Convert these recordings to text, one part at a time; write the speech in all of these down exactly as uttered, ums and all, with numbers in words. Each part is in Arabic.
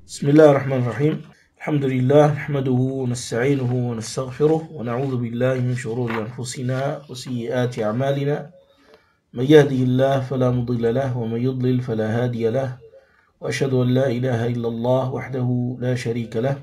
بسم الله الرحمن الرحيم. الحمد لله نحمده ونستعينه ونستغفره ونعوذ بالله من شرور أنفسنا وسيئات أعمالنا، من يهده الله فلا مضل له ومن يضلل فلا هادي له، وأشهد أن لا إله إلا الله وحده لا شريك له،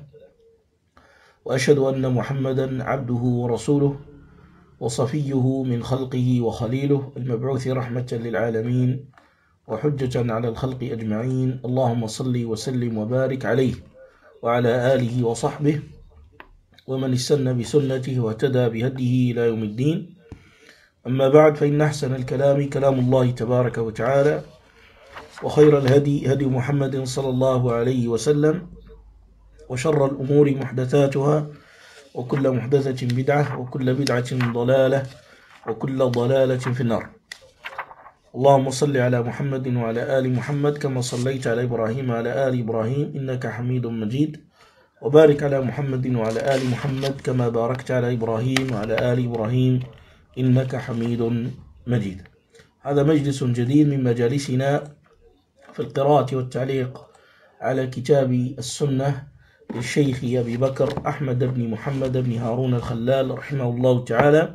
وأشهد أن محمدا عبده ورسوله وصفيه من خلقه وخليله، المبعوث رحمة للعالمين وحجة على الخلق أجمعين. اللهم صل وسلم وبارك عليه وعلى آله وصحبه ومن استنى بسنته واهتدى بهديه إلى يوم الدين. أما بعد، فإن أحسن الكلام كلام الله تبارك وتعالى، وخير الهدي هدي محمد صلى الله عليه وسلم، وشر الأمور محدثاتها، وكل محدثة بدعة، وكل بدعة ضلالة، وكل ضلالة في النار. اللهم صل على محمد وعلى آل محمد كما صليت على إبراهيم وعلى آل إبراهيم إنك حميد مجيد، وبارك على محمد وعلى آل محمد كما باركت على إبراهيم وعلى آل إبراهيم إنك حميد مجيد. هذا مجلس جديد من مجالسنا في القراءة والتعليق على كتاب السنة للشيخ أبي بكر أحمد بن محمد بن هارون الخلال رحمه الله تعالى.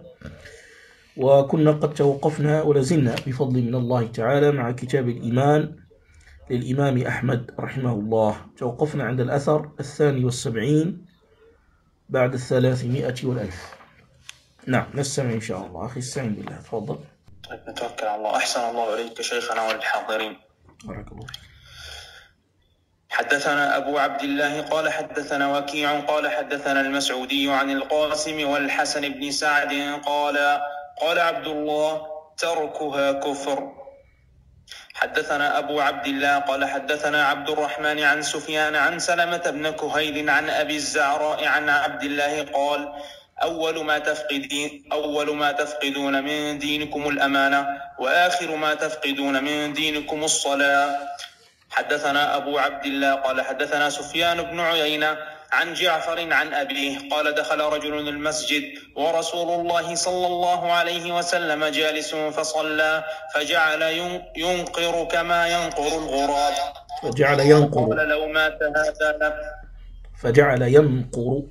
وكنا قد توقفنا ولازلنا بفضل من الله تعالى مع كتاب الإيمان للإمام أحمد رحمه الله. توقفنا عند الأثر الثاني والسبعين بعد الثلاثمائة والألف. نعم، نستمع إن شاء الله. أخي استعين بالله، تفضل. طيب، نتوكل على الله. أحسن الله إليك شيخنا وللحاضرين. بارك الله فيك. حدثنا أبو عبد الله قال حدثنا وكيع قال حدثنا المسعودي عن القاسم والحسن بن سعد قال قال عبد الله: تركها كفر. حدثنا أبو عبد الله قال حدثنا عبد الرحمن عن سفيان عن سلمة بن كهيل عن أبي الزعراء عن عبد الله قال: أول ما تفقدين أول ما تفقدون من دينكم الأمانة، وآخر ما تفقدون من دينكم الصلاة. حدثنا أبو عبد الله قال حدثنا سفيان بن عيينة عن جعفر عن أبيه قال: دخل رجل المسجد ورسول الله صلى الله عليه وسلم جالس فصلى، فجعل ينقر كما ينقر الغراب. فجعل ينقر قال: لو مات هذا فجعل ينقر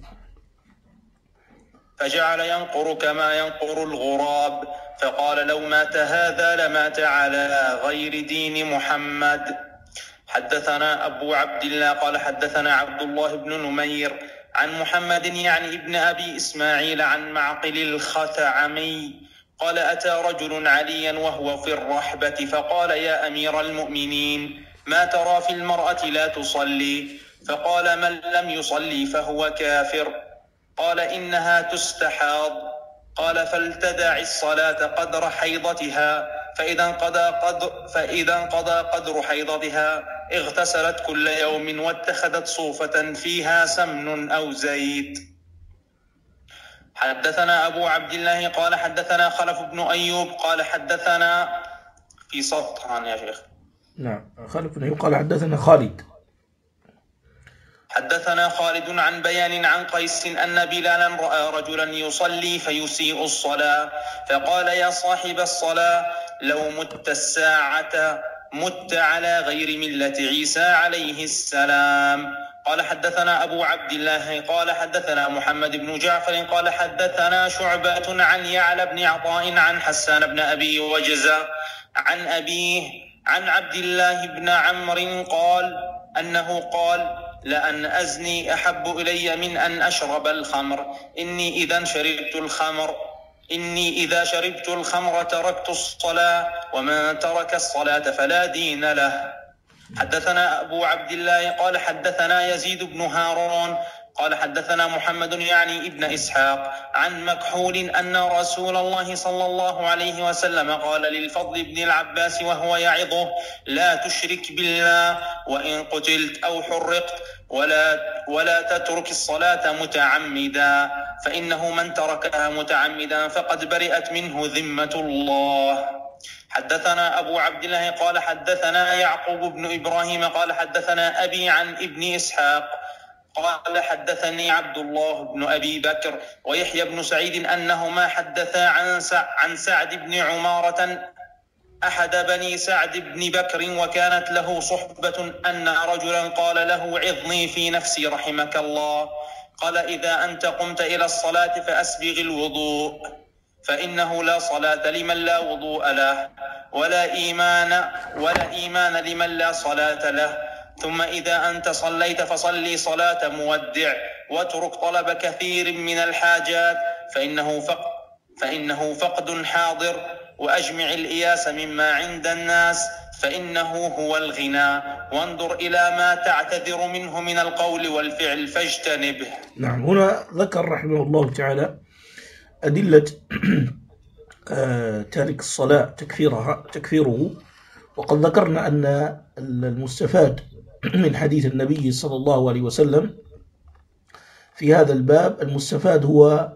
فجعل ينقر كما ينقر الغراب، فقال: لو مات هذا لمات على غير دين محمد. حدثنا أبو عبد الله قال حدثنا عبد الله بن نمير عن محمد يعني ابن أبي إسماعيل عن معقل الخثعمي قال: أتى رجل عليا وهو في الرحبة فقال: يا أمير المؤمنين، ما ترى في المرأة لا تصلي؟ فقال: من لم يصلي فهو كافر. قال: إنها تستحاض. قال: فلتدع الصلاة قدر حيضتها، فإذا انقضى قدر, فإذا انقضى قدر حيضتها اغتسلت كل يوم واتخذت صوفة فيها سمن أو زيت. حدثنا أبو عبد الله قال حدثنا خلف بن أيوب قال حدثنا في سطحان يا شيخ. نعم، خلف بن أيوب قال حدثنا خالد حدثنا خالد عن بيان عن قيس أن بلالا رأى رجلا يصلي فيسيء الصلاة، فقال: يا صاحب الصلاة، لو مت الساعة مت على غير ملة عيسى عليه السلام. قال حدثنا أبو عبد الله قال حدثنا محمد بن جعفر قال حدثنا شعبة عن يعلى بن عطاء عن حسان بن أبي وجزة عن أبيه عن عبد الله بن عمرو قال أنه قال: لأن أزني أحب إلي من أن أشرب الخمر. إني إذا شربت الخمر إني إذا شربت الخمر تركت الصلاة، ومن ترك الصلاة فلا دين له. حدثنا أبو عبد الله قال حدثنا يزيد بن هارون قال حدثنا محمد يعني ابن إسحاق عن مكحول أن رسول الله صلى الله عليه وسلم قال للفضل بن العباس وهو يعظه: لا تشرك بالله، وإن قتلت أو حرقت ولا, ولا تترك الصلاة متعمدا، فإنه من تركها متعمدا فقد برئت منه ذمة الله. حدثنا أبو عبد الله قال حدثنا يعقوب بن إبراهيم قال حدثنا أبي عن ابن إسحاق قال حدثني عبد الله بن أبي بكر ويحيى بن سعيد أنهما حدثا عن عن سعد بن عمارة أحد بني سعد بن بكر وكانت له صحبة أن رجلا قال له عظني في نفسي رحمك الله. قال إذا أنت قمت إلى الصلاة فأسبغ الوضوء، فإنه لا صلاة لمن لا وضوء له، ولا إيمان ولا إيمان لمن لا صلاة له. ثم إذا أنت صليت فصلي صلاة مودع، واترك طلب كثير من الحاجات، فإنه فقد فإنه فقد حاضر، وأجمع الإياس مما عند الناس، فإنه هو الغنى، وانظر إلى ما تعتذر منه من القول والفعل فاجتنبه. نعم. هنا ذكر رحمه الله تعالى أدلة تارك الصلاة تكفيرها تكفيره، وقد ذكرنا أن المستفاد من حديث النبي صلى الله عليه وسلم في هذا الباب المستفاد هو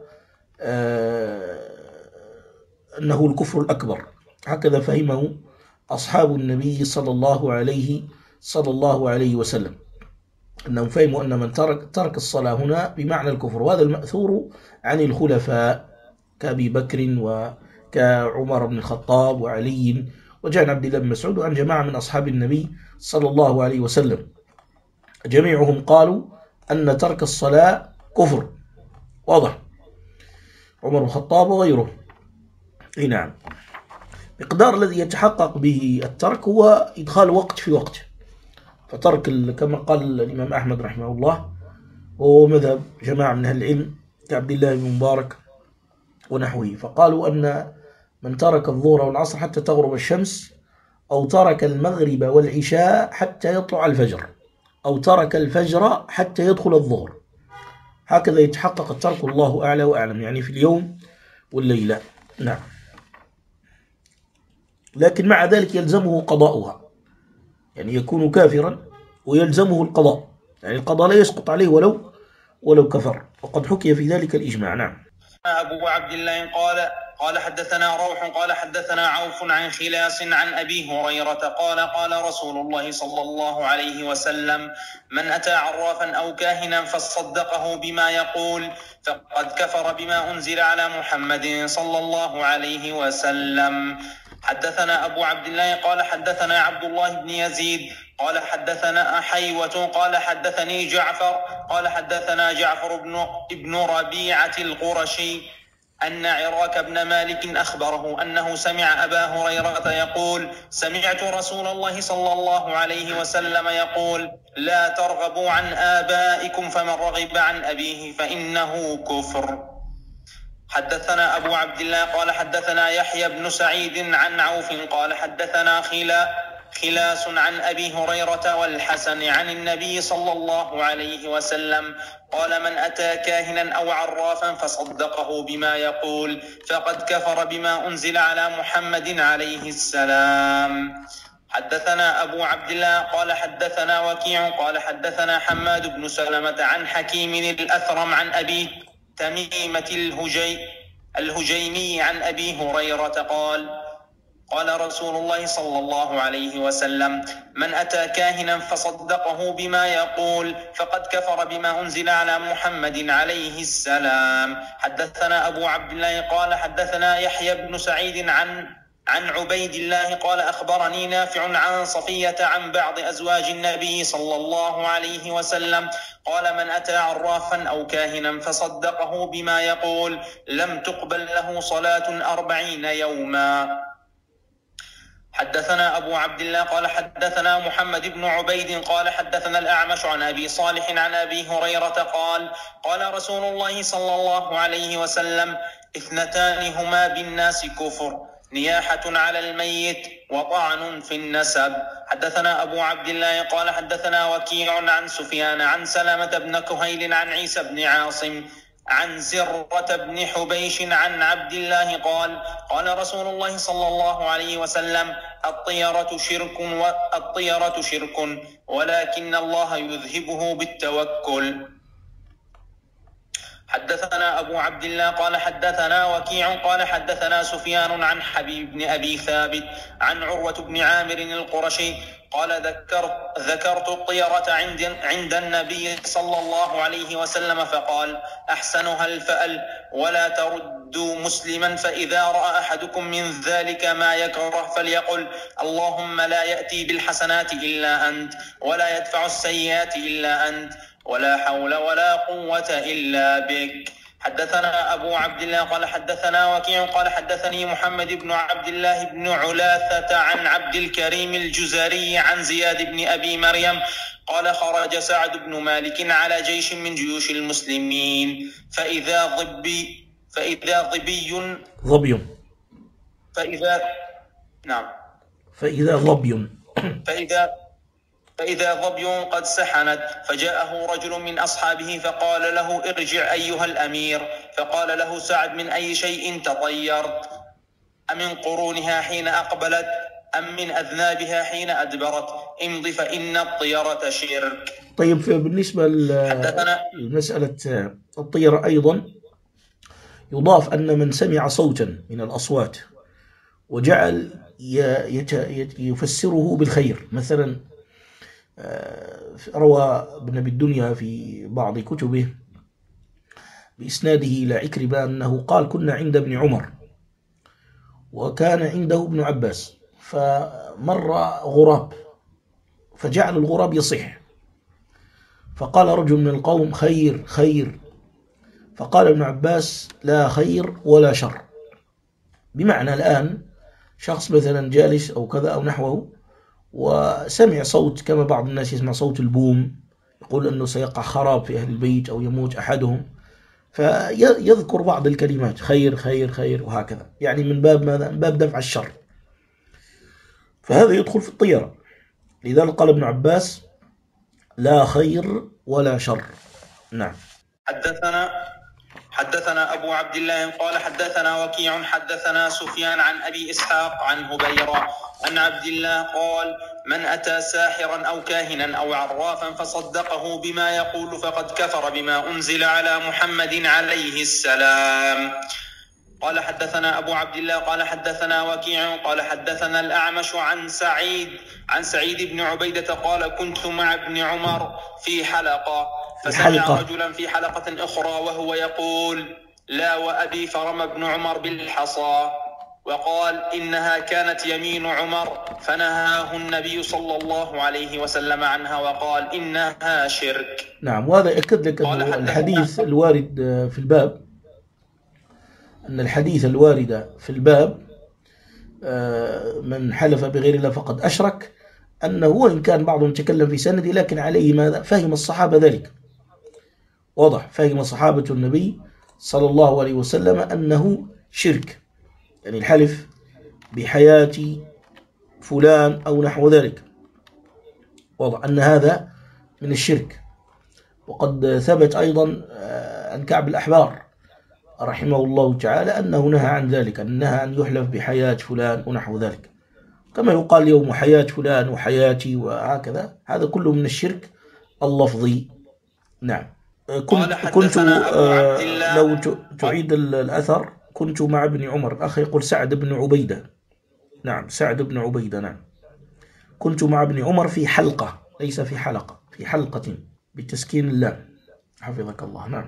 أنه الكفر الأكبر، هكذا فهمه أصحاب النبي صلى الله عليه صلى الله عليه وسلم، أنهم فهموا أن من ترك ترك الصلاة هنا بمعنى الكفر، وهذا المأثور عن الخلفاء كأبي بكر وكعمر بن الخطاب وعلي وجاء عن عبد الله بن مسعود وعن جماعة من أصحاب النبي صلى الله عليه وسلم، جميعهم قالوا أن ترك الصلاة كفر واضح، عمر بن الخطاب وغيره. اي نعم. مقدار الذي يتحقق به الترك هو إدخال وقت في وقت، فترك كما قال الإمام أحمد رحمه الله وهو مذهب جماعة من أهل العلم كعبد الله بن مبارك ونحوه، فقالوا أن من ترك الظهر والعصر حتى تغرب الشمس، أو ترك المغرب والعشاء حتى يطلع الفجر، أو ترك الفجر حتى يدخل الظهر، هكذا يتحقق الترك، الله أعلى وأعلم، يعني في اليوم والليلة. نعم. لكن مع ذلك يلزمه قضاؤها، يعني يكون كافرا ويلزمه القضاء، يعني القضاء لا يسقط عليه ولو ولو كفر، وقد حكي في ذلك الإجماع. نعم. أبو عبد الله قال قال حدثنا روح قال حدثنا عوف عن خلاس عن أبي هريرة قال قال رسول الله صلى الله عليه وسلم من أتى عرافا أو كاهنا فصدقه بما يقول فقد كفر بما أنزل على محمد صلى الله عليه وسلم. حدثنا أبو عبد الله قال حدثنا عبد الله بن يزيد قال حدثنا حيوة قال حدثني جعفر قال حدثنا جعفر بن ابن ربيعة القرشي أن عراك بن مالك أخبره أنه سمع أبا هريرة يقول سمعت رسول الله صلى الله عليه وسلم يقول لا ترغبوا عن آبائكم فمن رغب عن أبيه فإنه كفر. حدثنا أبو عبد الله قال حدثنا يحيى بن سعيد عن عوف قال حدثنا خلا خلاس عن أبي هريرة والحسن عن النبي صلى الله عليه وسلم قال من أتى كاهنا أو عرافا فصدقه بما يقول فقد كفر بما أنزل على محمد عليه السلام. حدثنا أبو عبد الله قال حدثنا وكيع قال حدثنا حماد بن سلمة عن حكيم الأثرم عن أبي تميمة الهجي الهجيمي عن أبي هريرة قال قال رسول الله صلى الله عليه وسلم من أتى كاهنا فصدقه بما يقول فقد كفر بما أنزل على محمد عليه السلام. حدثنا أبو عبد الله قال حدثنا يحيى بن سعيد عن عن عبيد الله قال أخبرني نافع عن صفية عن بعض أزواج النبي صلى الله عليه وسلم قال من أتى عرافا أو كاهنا فصدقه بما يقول لم تقبل له صلاة أربعين يوما. حدثنا أبو عبد الله قال حدثنا محمد بن عبيد قال حدثنا الأعمش عن أبي صالح عن أبي هريرة قال قال رسول الله صلى الله عليه وسلم اثنتان هما بالناس كفر نياحة على الميت وطعن في النسب. حدثنا أبو عبد الله قال حدثنا وكيع عن سفيان عن سلمة بن كهيل عن عيسى بن عاصم عن زرة بن حبيش عن عبد الله قال قال رسول الله صلى الله عليه وسلم الطيرة شرك والطيرة شرك ولكن الله يذهبه بالتوكل. حدثنا أبو عبد الله قال حدثنا وكيع قال حدثنا سفيان عن حبيب بن أبي ثابت عن عروة بن عامر القرشي قال ذكرت, ذكرت الطيرة عند, عند النبي صلى الله عليه وسلم فقال أحسنها الفأل ولا ترد يؤد مسلما، فإذا رأى أحدكم من ذلك ما يكره فليقل اللهم لا يأتي بالحسنات إلا أنت، ولا يدفع السيئات إلا أنت، ولا حول ولا قوة إلا بك. حدثنا أبو عبد الله قال حدثنا وكيع قال حدثني محمد بن عبد الله بن علاثة عن عبد الكريم الجزري عن زياد بن أبي مريم قال خرج سعد بن مالك على جيش من جيوش المسلمين، فإذا ضبي فإذا ضبي ظبي فإذا نعم فإذا ظبي فإذا فإذا ظبي قد سحنت، فجاءه رجل من أصحابه فقال له ارجع أيها الأمير، فقال له سعد من أي شيء تطيرت؟ أمن قرونها حين أقبلت أم من أذنابها حين أدبرت؟ امض فإن الطيرة شرك. طيب، بالنسبة لمسألة الطيرة أيضا يضاف أن من سمع صوتا من الأصوات وجعل يفسره بالخير، مثلا روى ابن أبي الدنيا في بعض كتبه بإسناده إلى عكرمة أنه قال كنا عند ابن عمر وكان عنده ابن عباس، فمر غراب فجعل الغراب يصيح، فقال رجل من القوم خير خير، فقال ابن عباس لا خير ولا شر. بمعنى الآن شخص مثلا جالس أو كذا أو نحوه وسمع صوت، كما بعض الناس يسمع صوت البوم يقول أنه سيقع خراب في أهل البيت أو يموت أحدهم، فيذكر بعض الكلمات خير خير خير وهكذا، يعني من باب ماذا؟ من باب دفع الشر، فهذا يدخل في الطيرة. لذلك قال ابن عباس لا خير ولا شر. نعم. حدثنا حدثنا أبو عبد الله قال حدثنا وكيع حدثنا سفيان عن أبي إسحاق عن هبيرة عن عبد الله قال من أتى ساحرا أو كاهنا أو عرافا فصدقه بما يقول فقد كفر بما أنزل على محمد عليه السلام. قال حدثنا أبو عبد الله قال حدثنا وكيع قال حدثنا الأعمش عن سعيد عن سعيد بن عبيدة قال كنت مع ابن عمر في حلقة فسمع رجلا في حلقة أخرى وهو يقول لا وأبي، فرمى ابن عمر بالحصى وقال إنها كانت يمين عمر، فنهاه النبي صلى الله عليه وسلم عنها وقال إنها شرك. نعم، وهذا يأكد لك أن الحديث الوارد في الباب أن الحديث الوارد في الباب من حلف بغير الله فقد أشرك، أنه وإن كان بعضهم يتكلم في سند لكن عليه ماذا؟ فهم الصحابة ذلك، واضح، فهم صحابة النبي صلى الله عليه وسلم أنه شرك، يعني الحلف بحياة فلان أو نحو ذلك، واضح أن هذا من الشرك. وقد ثبت أيضا عن كعب الأحبار رحمه الله تعالى أنه نهى عن ذلك، أن نهى أن يحلف بحياة فلان ونحو ذلك، كما يقال اليوم حياة فلان وحياتي وهكذا، هذا كله من الشرك اللفظي. نعم. كنت, كنت آه لو تعيد الأثر كنت مع ابن عمر، الأخ يقول سعد بن عبيدة، نعم سعد بن عبيدة، نعم كنت مع ابن عمر في حلقة، ليس في حلقة، في حلقة بتسكين اللام، حفظك الله. نعم.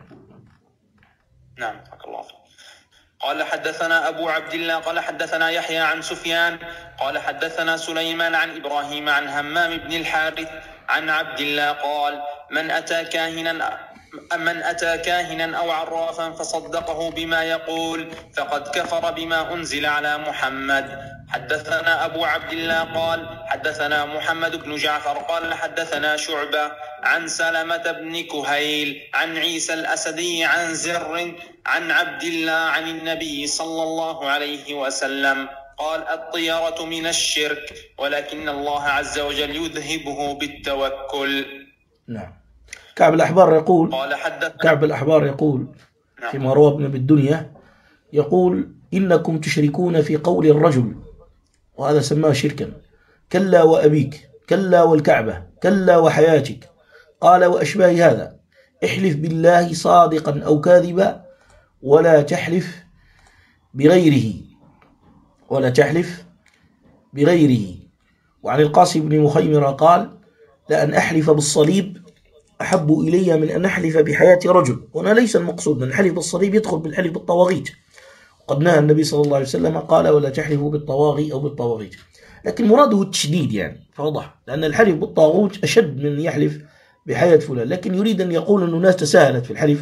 نعم حفظك الله. قال حدثنا أبو عبد الله قال حدثنا يحيى عن سفيان قال حدثنا سليمان عن إبراهيم عن همام بن الحارث عن عبد الله قال من أتى كاهنا من أتى كاهنا أو عرافا فصدقه بما يقول فقد كفر بما أنزل على محمد. حدثنا أبو عبد الله قال حدثنا محمد بن جعفر قال حدثنا شعبة عن سلمة بن كهيل عن عيسى الأسدي عن زر عن عبد الله عن النبي صلى الله عليه وسلم قال الطيرة من الشرك ولكن الله عز وجل يذهبه بالتوكل. نعم. كعب الأحبار يقول كعب الأحبار يقول فيما روى ابن أبي الدنيا يقول إنكم تشركون في قول الرجل، وهذا سماه شركا، كلا وأبيك، كلا والكعبة، كلا وحياتك، قال وأشباه هذا، احلف بالله صادقا أو كاذبا ولا تحلف بغيره ولا تحلف بغيره. وعن القاسم بن مخيمرة قال لأن أحلف بالصليب أحب إلي من أن أحلف بحياة رجل. هنا ليس المقصود أن الحلف بالصليب يدخل بالحلف بالطواغيت، قد نهى النبي صلى الله عليه وسلم قال ولا تحلفوا بالطواغي أو بالطواغيت، لكن مراده التشديد يعني فوضح، لأن الحلف بالطاغوت أشد من يحلف بحياة فلان، لكن يريد أن يقول أن الناس تساهلت في الحلف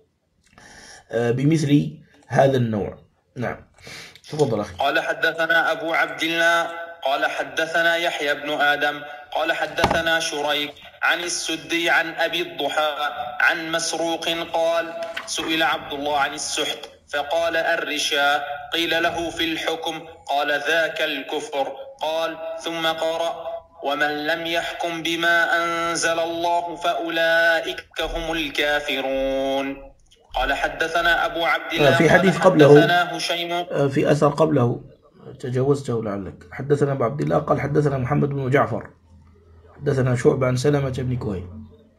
بمثل هذا النوع. نعم تفضل أخي. قال حدثنا أبو عبد الله قال حدثنا يحيى بن آدم قال حدثنا شريك عن السدي عن أبي الضحى عن مسروق قال سئل عبد الله عن السحت فقال الرشا، قيل له في الحكم قال ذاك الكفر، قال ثم قرأ ومن لم يحكم بما أنزل الله فأولئك هم الكافرون. قال حدثنا أبو عبد الله في حديث قبله في أثر قبله تجاوزته لعلك. حدثنا أبو عبد الله قال حدثنا محمد بن جعفر حدثنا شعبة عن سلمة بن كهيل.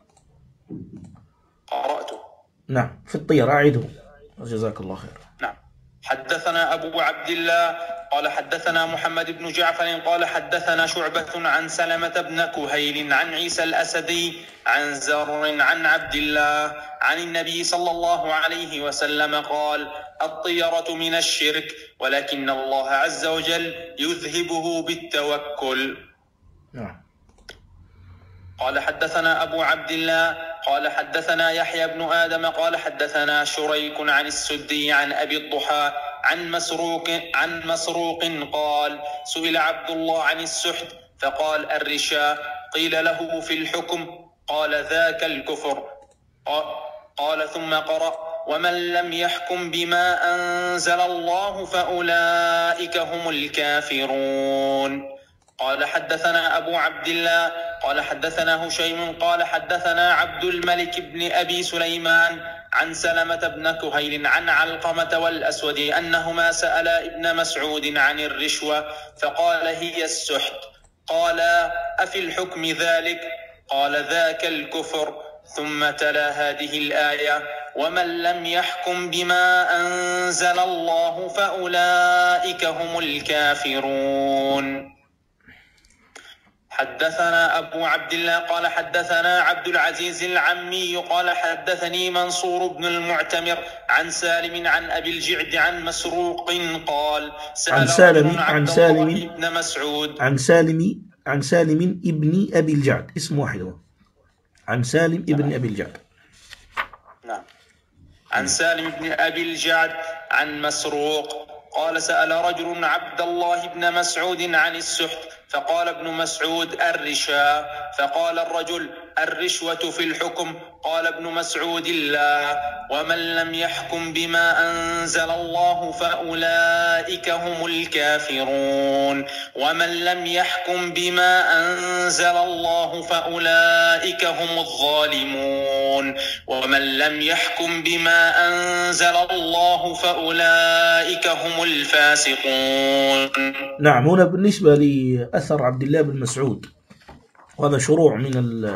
قرأته. نعم في الطير أعيده جزاك الله خير. نعم. حدثنا أبو عبد الله قال حدثنا محمد بن جعفر قال حدثنا شعبة عن سلمة بن كهيل عن عيسى الأسدي عن زر عن عبد الله عن النبي صلى الله عليه وسلم قال الطيرة من الشرك ولكن الله عز وجل يذهبه بالتوكل. نعم. قال حدثنا أبو عبد الله قال حدثنا يحيى بن آدم قال حدثنا شريك عن السدي عن أبي الضحى عن مسروق عن مسروق قال سئل عبد الله عن السحت فقال الرشا، قيل له في الحكم قال ذاك الكفر، قال ثم قرأ ومن لم يحكم بما أنزل الله فأولئك هم الكافرون. قال حدثنا أبو عبد الله قال حدثنا هشيم قال حدثنا عبد الملك بن أبي سليمان عن سلمة بن كهيل عن علقمة والأسود أنهما سألا ابن مسعود عن الرشوة فقال هي السحت، قال أفي الحكم ذلك؟ قال ذاك الكفر، ثم تلا هذه الآية ومن لم يحكم بما أنزل الله فأولئك هم الكافرون. حدثنا أبو عبد الله قال حدثنا عبد العزيز العمي قال حدثني منصور بن المعتمر عن سالم عن أبي الجعد عن مسروق قال عن سالم عن سالم ابن مسعود عن سالم عن سالم ابن أبي الجعد، اسم واحد، عن سالم ابن أبي الجعد. نعم. عن سالم بن أبي الجعد عن مسروق قال سأل رجل عبد الله بن مسعود عن السحت فقال ابن مسعود الرشا، فقال الرجل الرشوة في الحكم، قال ابن مسعود لا، ومن لم يحكم بما أنزل الله فأولئك هم الكافرون، ومن لم يحكم بما أنزل الله فأولئك هم الظالمون، ومن لم يحكم بما أنزل الله فأولئك هم الفاسقون. نعم. هنا بالنسبة لأثر عبد الله بن مسعود، وهذا شروع من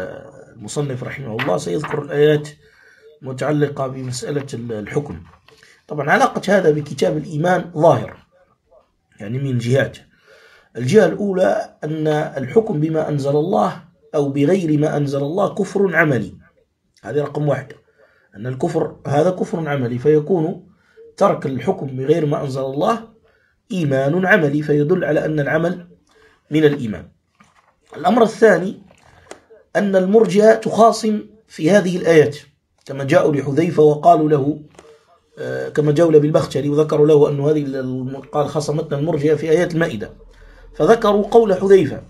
المصنف رحمه الله، سيذكر الآيات متعلقة بمسألة الحكم. طبعا علاقة هذا بكتاب الإيمان ظاهر، يعني من جهات. الجهة الأولى أن الحكم بما أنزل الله أو بغير ما أنزل الله كفر عملي، هذه رقم واحد، أن الكفر هذا كفر عملي، فيكون ترك الحكم بغير ما أنزل الله إيمان عملي، فيدل على أن العمل من الإيمان. الأمر الثاني أن المرجئة تخاصم في هذه الآيات، كما جاءوا لحذيفة وقالوا له، كما جاءوا بالبختري وذكروا له أن هذه قال خصمتنا المرجئة في آيات المائدة، فذكروا قول حذيفة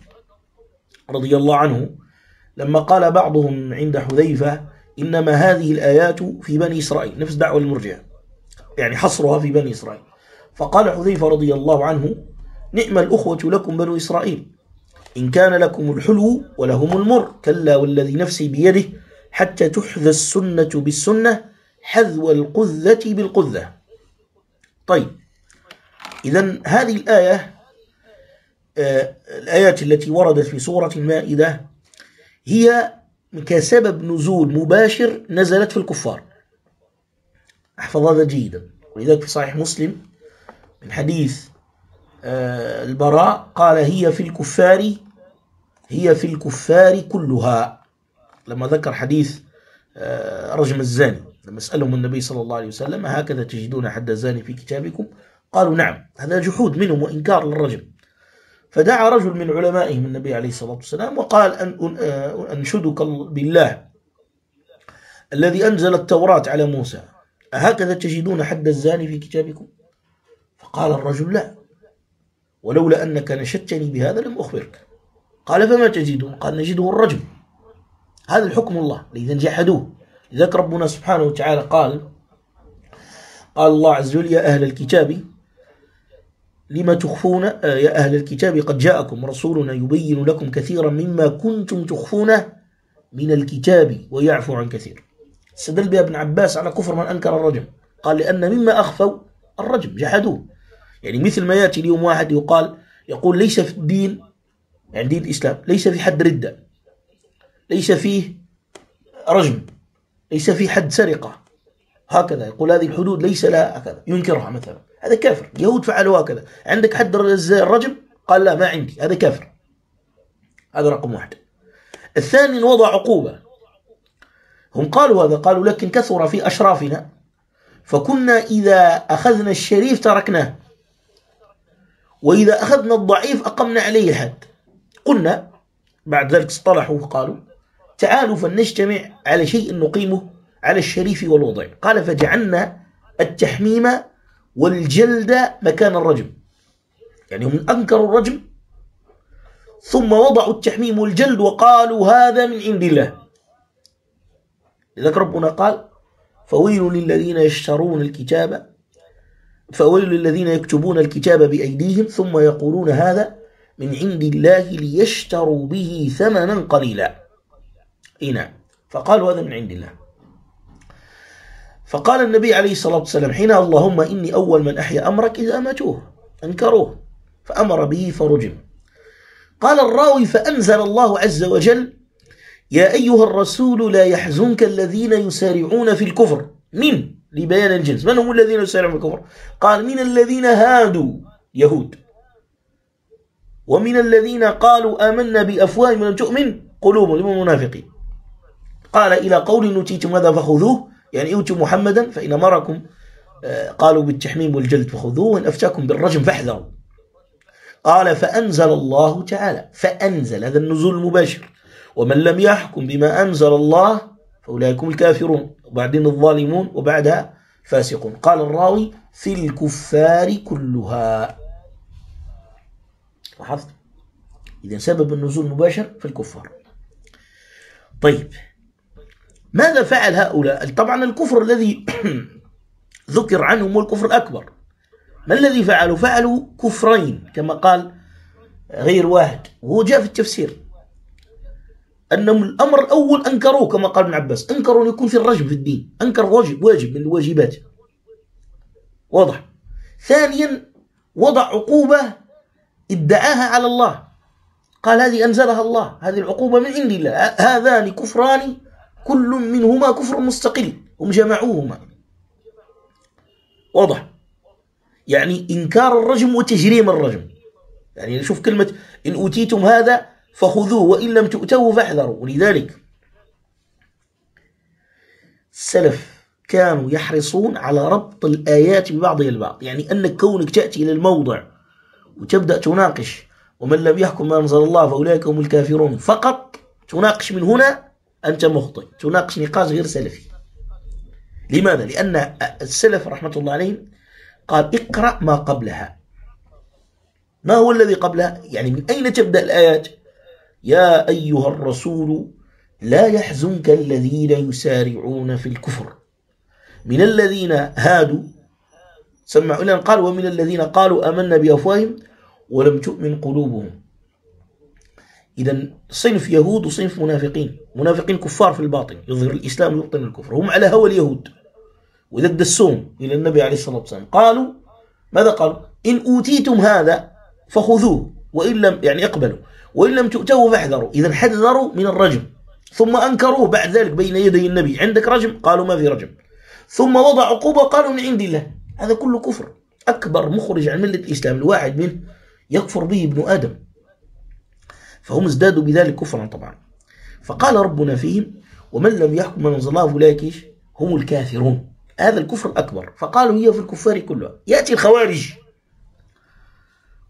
رضي الله عنه لما قال بعضهم عند حذيفة إنما هذه الآيات في بني إسرائيل، نفس دعوة المرجئة، يعني حصرها في بني إسرائيل. فقال حذيفة رضي الله عنه نعم الأخوة لكم بنو إسرائيل، إن كان لكم الحلو ولهم المر، كلا والذي نفسي بيده حتى تحذى السنة بالسنة حذو القذة بالقذة. طيب، إذن هذه الآية آه الآيات التي وردت في سورة المائدة هي كسبب نزول مباشر نزلت في الكفار. احفظ هذا جيدا، ولذلك في صحيح مسلم من حديث آه البراء قال هي في الكفار هي في الكفار كلها، لما ذكر حديث آه رجم الزاني، لما سألهم النبي صلى الله عليه وسلم هكذا تجدون حد الزاني في كتابكم؟ قالوا نعم، هذا جحود منهم وإنكار للرجم. فدعا رجل من علمائهم النبي عليه الصلاة والسلام وقال أن أنشدك بالله الذي أنزل التوراة على موسى، أهكذا تجدون حد الزاني في كتابكم؟ فقال الرجل لا، ولولا أنك نشدتني بهذا لم أخبرك. قال فما تجدون؟ قال نجده الرجم، هذا الحكم الله. إذا جحدوه. لذلك ربنا سبحانه وتعالى قال قال الله عز وجل يا أهل الكتاب لما تخفون يا أهل الكتاب قد جاءكم رسولنا يبين لكم كثيرا مما كنتم تخفون من الكتاب ويعفو عن كثير. استدل بها ابن عباس على كفر من أنكر الرجم، قال لأن مما أخفوا الرجم، جحدوه. يعني مثل ما يأتي اليوم واحد يقال يقول ليس في الدين، يعني دين الإسلام ليس في حد ردة، ليس فيه رجم، ليس في حد سرقة، هكذا يقول هذه الحدود ليس لها هكذا، ينكرها مثلا، هذا كافر. اليهود فعلوا هكذا. عندك حد الرجم؟ قال لا ما عندي، هذا كافر. هذا رقم واحد. الثاني وضع عقوبة. هم قالوا هذا، قالوا لكن كثر في أشرافنا فكنا إذا أخذنا الشريف تركناه، وإذا أخذنا الضعيف أقمنا عليه الحد. قلنا بعد ذلك اصطلحوا وقالوا تعالوا فلنجتمع على شيء نقيمه على الشريف والوضع. قال فجعلنا التحميم والجلد مكان الرجم. يعني هم أنكروا الرجم ثم وضعوا التحميم والجلد وقالوا هذا من عند الله. لذلك ربنا قال فويل للذين يشترون الكتاب فويل للذين يكتبون الكتاب بأيديهم ثم يقولون هذا من عند الله ليشتروا به ثمنا قليلا. إيه نعم، فقالوا هذا من عند الله. فقال النبي عليه الصلاة والسلام حين اللهم إني أول من أحيا أمرك إذا أمتوه، أنكروه فأمر به فرجم. قال الراوي فأنزل الله عز وجل يا أيها الرسول لا يحزنك الذين يسارعون في الكفر، من لبيان الجنس، من هم الذين يسارعون في الكفر؟ قال من الذين هادوا يهود، ومن الذين قالوا آمنا بأفواههم ولم تؤمن قلوبهم المنافقين. قال إلى قول نتيتم هذا فخذوه، يعني أوتوا محمدا فإن أمركم قالوا بالتحميم والجلد فخذوه وإن أفتاكم بالرجم فاحذروا. قال فأنزل الله تعالى، فأنزل هذا النزول المباشر ومن لم يحكم بما أنزل الله فأولئك هم الكافرون، وبعدين الظالمون وبعدها فاسقون. قال الراوي في الكفار كلها. لاحظت؟ إذا سبب النزول المباشر في الكفار. طيب ماذا فعل هؤلاء؟ طبعا الكفر الذي ذكر عنهم هو الكفر الأكبر. ما الذي فعلوا؟ فعلوا كفرين كما قال غير واحد، وهو جاء في التفسير أنهم الأمر الأول أنكروه كما قال ابن عباس، أنكروا أن يكون في الرجم في الدين، أنكر واجب واجب من الواجبات، واضح. ثانيا وضع عقوبة ادعاها على الله، قال هذه أنزلها الله، هذه العقوبة من عند الله. هذان كفران كل منهما كفر مستقل، هم جمعوهما، واضح. يعني إنكار الرجم وتجريم الرجم. يعني نشوف كلمة إن أوتيتم هذا فخذوه وإن لم تؤتوه فاحذروا. ولذلك السلف كانوا يحرصون على ربط الآيات ببعضها البعض، يعني أنك كونك تأتي إلى الموضع وتبدأ تناقش ومن لم يحكم ما أنزل الله فأولئك هم الكافرون فقط، تناقش من هنا أنت مخطئ، تناقش نقاش غير سلفي. لماذا؟ لأن السلف رحمة الله عليهم قال اقرأ ما قبلها. ما هو الذي قبلها؟ يعني من أين تبدأ الآيات؟ يا أيها الرسول لا يحزنك الذين يسارعون في الكفر من الذين هادوا سمعوا لنا، قال ومن الذين قالوا آمنا بأفواههم ولم تؤمن قلوبهم. إذا صنف يهود وصنف منافقين، منافقين كفار في الباطن، يظهر الإسلام ويبطن الكفر، هم على هوى اليهود وإذا دسوهم إلى النبي عليه الصلاة والسلام. قالوا ماذا قالوا؟ إن أوتيتم هذا فخذوه وإن لم يعني اقبلوا وإن لم تؤتوه فاحذروا. إذا حذروا من الرجم، ثم أنكروه بعد ذلك بين يدي النبي، عندك رجم؟ قالوا ما في رجم. ثم وضع عقوبة قالوا من عند الله. هذا كله كفر أكبر مخرج عن ملة الإسلام، الواحد منه يكفر به ابن آدم. فهم ازدادوا بذلك كفرا طبعا. فقال ربنا فيهم ومن لم يحكم من أنزل الله فأولئك هم الكافرون. هذا الكفر الأكبر. فقالوا هي في الكفار كلها. يأتي الخوارج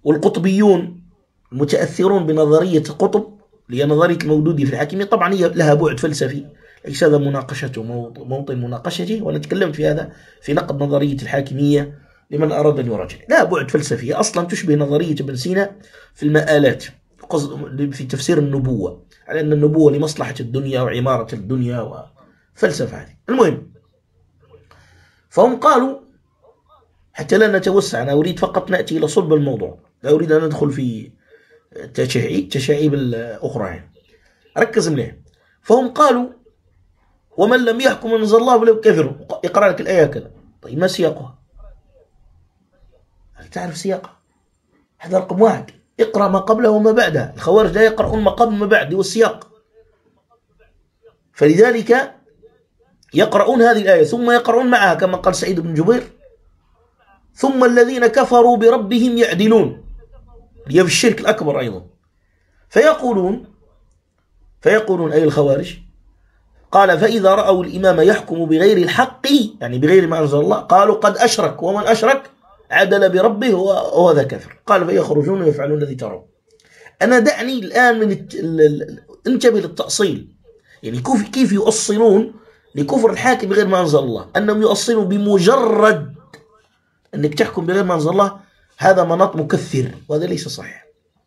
والقطبيون المتأثرون بنظرية القطب اللي هي نظرية المودودية في الحاكمية، طبعا هي لها بعد فلسفي ليس هذا مناقشته موطن مناقشته، وأنا تكلمت في هذا في نقد نظرية الحاكمية لمن أراد أن يراجع. لها بعد فلسفي، أصلا تشبه نظرية ابن سينا في المآلات في تفسير النبوة، على أن النبوة لمصلحة الدنيا وعمارة الدنيا وفلسفة هذه. المهم، فهم قالوا، حتى لا نتوسع، أنا أريد فقط نأتي إلى صلب الموضوع، لا أريد أن ندخل في تشعيب تشعيب الأخرى، ركز مليح. فهم قالوا ومن لم يحكم أنزل الله فله كافر. يقرأ لك الآية كذا، طيب ما سياقها؟ هل تعرف سياقها؟ هذا رقم واحد. اقرأ ما قبله وما بعده. الخوارج لا يقرؤون ما قبل وما بعد والسياق، فلذلك يقرؤون هذه الآية ثم يقرؤون معها كما قال سعيد بن جبير ثم الذين كفروا بربهم يعدلون، هي في الشرك الأكبر أيضا. فيقولون فيقولون أي الخوارج، قال فإذا رأوا الإمام يحكم بغير الحق، يعني بغير ما أنزل الله، قالوا قد أشرك، ومن أشرك عدل بربه وهذا كافر. قال فيخرجون ويفعلون الذي ترون. أنا دعني الآن من الت... انتبه للتأصيل، يعني كيف كيف يؤصلون لكفر الحاكم بغير ما أنزل الله، أنهم يؤصلون بمجرد أنك تحكم بغير ما أنزل الله هذا مناط مكثر، وهذا ليس صحيح.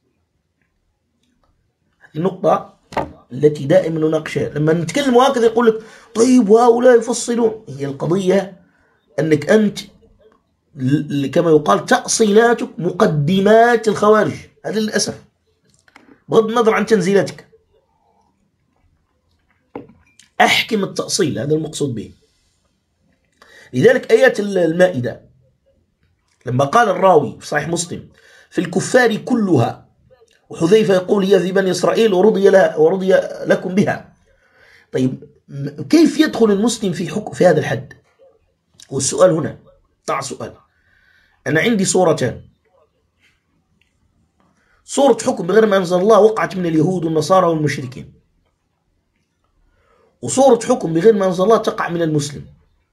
النقطة التي دائما نناقشها لما نتكلم هكذا، يقول لك طيب وهؤلاء يفصلون. هي القضية أنك أنت كما يقال تأصيلاتك مقدمات الخوارج، هذا للأسف بغض النظر عن تنزيلاتك. أحكم التأصيل، هذا المقصود به. لذلك آيات المائدة لما قال الراوي في صحيح مسلم في الكفار كلها، وحذيفة يقول هي في بني إسرائيل ورضي لها ورضي لكم بها. طيب كيف يدخل المسلم في حكم في هذا الحد؟ والسؤال هنا طع سؤال. أنا عندي صورتان، صورة حكم بغير ما أنزل الله وقعت من اليهود والنصارى والمشركين، وصورة حكم بغير ما أنزل الله تقع من المسلم.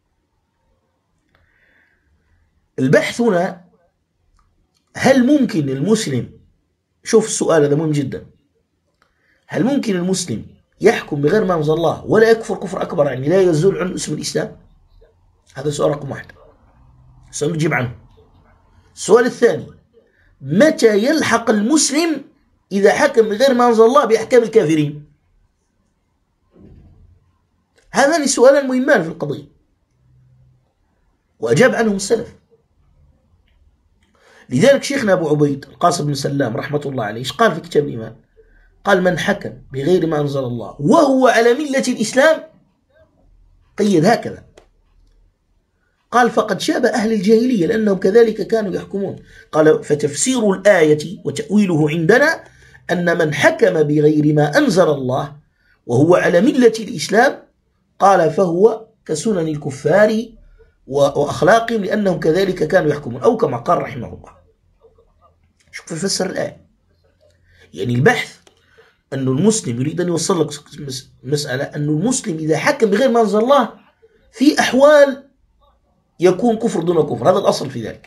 البحث هنا هل ممكن المسلم، شوف السؤال هذا مهم جدا، هل ممكن المسلم يحكم بغير ما أنزل الله ولا يكفر كفر أكبر، يعني لا يزول عن اسم الإسلام؟ هذا سؤال رقم واحد سنجيب عنه. السؤال الثاني، متى يلحق المسلم إذا حكم بغير ما أنزل الله بأحكام الكافرين؟ هذان السؤالان مهمان في القضية، وأجاب عنهم السلف. لذلك شيخنا أبو عبيد القاسم بن سلام رحمة الله عليه إيش قال في كتاب الإيمان؟ قال من حكم بغير ما أنزل الله وهو على ملة الإسلام، قيد هكذا، قال فقد شاب أهل الجاهلية لأنهم كذلك كانوا يحكمون. قال فتفسير الآية وتأويله عندنا أن من حكم بغير ما أنزل الله وهو على ملة الإسلام، قال فهو كسنن الكفار وأخلاقهم لأنهم كذلك كانوا يحكمون، أو كما قال رحمه الله. شوف يفسر الآية، يعني البحث أن المسلم يريد أن يوصل لك مسألة أن المسلم إذا حكم بغير ما أنزل الله في أحوال يكون كفر دون كفر، هذا الأصل في ذلك،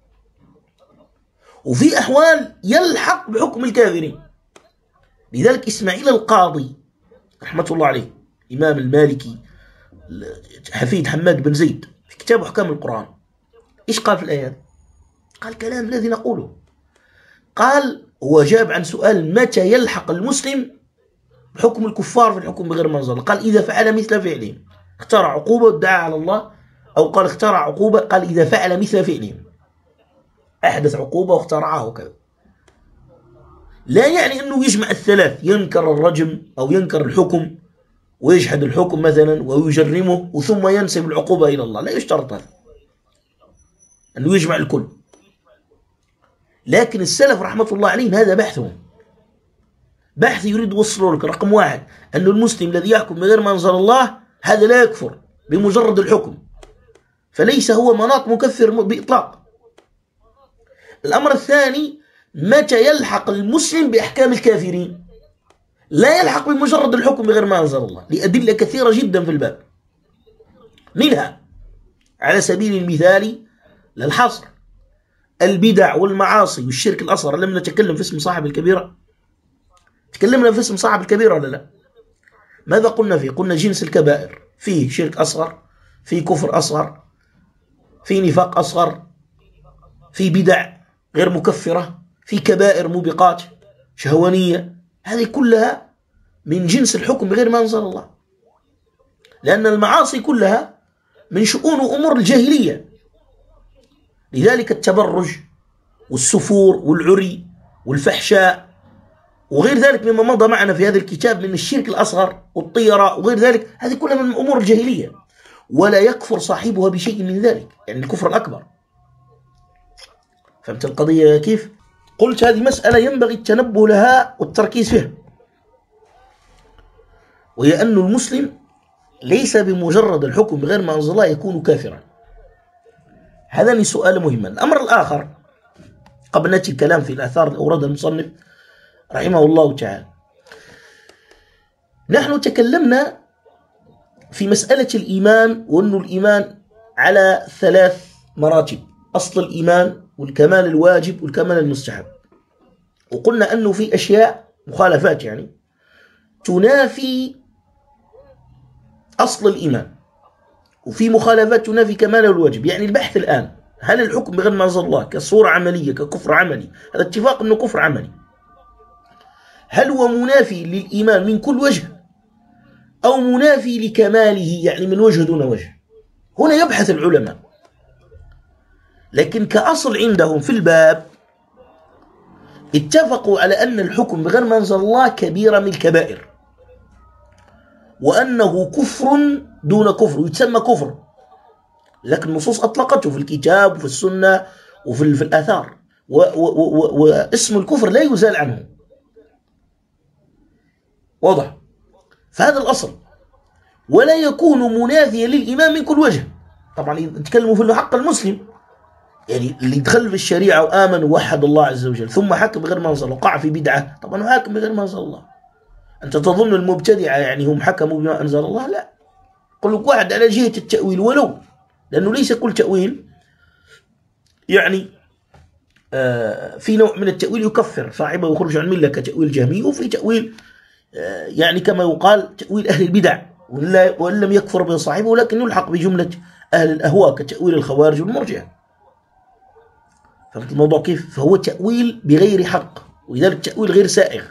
وفي أحوال يلحق بحكم الكافرين. لذلك إسماعيل القاضي رحمة الله عليه إمام المالكي حفيد حماد بن زيد في كتاب أحكام القرآن إيش قال في الآيات؟ قال كلام الذي نقوله، قال هو جاب عن سؤال متى يلحق المسلم بحكم الكفار في الحكم بغير ما أنزل الله، قال إذا فعل مثل فعلهم، اختار عقوبة ودعا على الله، أو قال اختار عقوبة، قال إذا فعل مثل فعلهم، أحدث عقوبة واخترعها وكذا. لا يعني أنه يجمع الثلاث، ينكر الرجم أو ينكر الحكم ويجحد الحكم مثلا ويجرمه وثم ينسب العقوبة إلى الله، لا يشترط هذا أنه يجمع الكل. لكن السلف رحمة الله عليهم هذا بحثهم، بحث يريد يوصلوا لك رقم واحد أن المسلم الذي يحكم بغير ما أنزل الله هذا لا يكفر بمجرد الحكم، فليس هو مناط مكفر بإطلاق. الأمر الثاني، متى يلحق المسلم بأحكام الكافرين؟ لا يلحق بمجرد الحكم بغير ما أنزل الله، لأدلة كثيرة جدا في الباب، منها على سبيل المثال للحصر البدع والمعاصي والشرك الأصغر لم نتكلم في اسم صاحب الكبيرة؟ تكلمنا في اسم صاحب الكبيرة ولا لا؟ ماذا قلنا فيه؟ قلنا جنس الكبائر، فيه شرك أصغر، فيه كفر أصغر، فيه نفاق أصغر، فيه بدع غير مكفرة، فيه كبائر موبقات شهوانية. هذه كلها من جنس الحكم بغير ما أنزل الله، لأن المعاصي كلها من شؤون أمور الجاهلية. لذلك التبرج والسفور والعري والفحشاء وغير ذلك مما مضى معنا في هذا الكتاب من الشرك الأصغر والطيرة وغير ذلك، هذه كلها من أمور الجاهلية، ولا يكفر صاحبها بشيء من ذلك، يعني الكفر الأكبر. فهمت القضية كيف؟ قلت هذه مسألة ينبغي التنبه لها والتركيز فيها، وهي أن المسلم ليس بمجرد الحكم بغير ما أنزل الله يكون كافرا. هذا سؤال مهم. الأمر الآخر قبل نأتي الكلام في الآثار اللي أوردها المصنف رحمه الله تعالى، نحن تكلمنا في مسألة الإيمان، وأن الإيمان على ثلاث مراتب: أصل الإيمان والكمال الواجب والكمال المستحب. وقلنا أنه في أشياء مخالفات يعني تنافي أصل الإيمان، وفي مخالفات تنافي كمال الواجب. يعني البحث الآن هل الحكم بغير ما أنزل الله كصورة عملية ككفر عملي، هذا اتفاق أنه كفر عملي، هل هو منافي للإيمان من كل وجه أو منافي لكماله يعني من وجه دون وجه؟ هنا يبحث العلماء، لكن كأصل عندهم في الباب اتفقوا على أن الحكم بغير ما أنزل الله كبيرة من الكبائر، وأنه كفر دون كفر، يتسمى كفر، لكن النصوص أطلقته في الكتاب وفي السنة وفي الآثار، واسم الكفر لا يزال عنه. واضح؟ فهذا الأصل، ولا يكون منافيا للإيمان من كل وجه. طبعا نتكلموا في حق المسلم، يعني اللي دخل في الشريعة وآمن ووحد الله عز وجل ثم حكم بغير ما أنزل الله وقع في بدعة، طبعا هو حاكم بغير ما أنزل الله. أنت تظن المبتدعة يعني هم حكموا بما أنزل الله؟ لا، قل لك واحد على جهة التأويل، ولو لأنه ليس كل تأويل يعني آه في نوع من التأويل يكفر صاحبه ويخرج عن الملة كتأويل الجهمي، وفي تأويل آه يعني كما يقال تأويل أهل البدع وإن لم يكفر به صاحبه ولكن يلحق بجملة أهل الأهواء كتأويل الخوارج والمرجئة. فهمت الموضوع كيف؟ فهو تأويل بغير حق، ولذلك تأويل غير سائغ.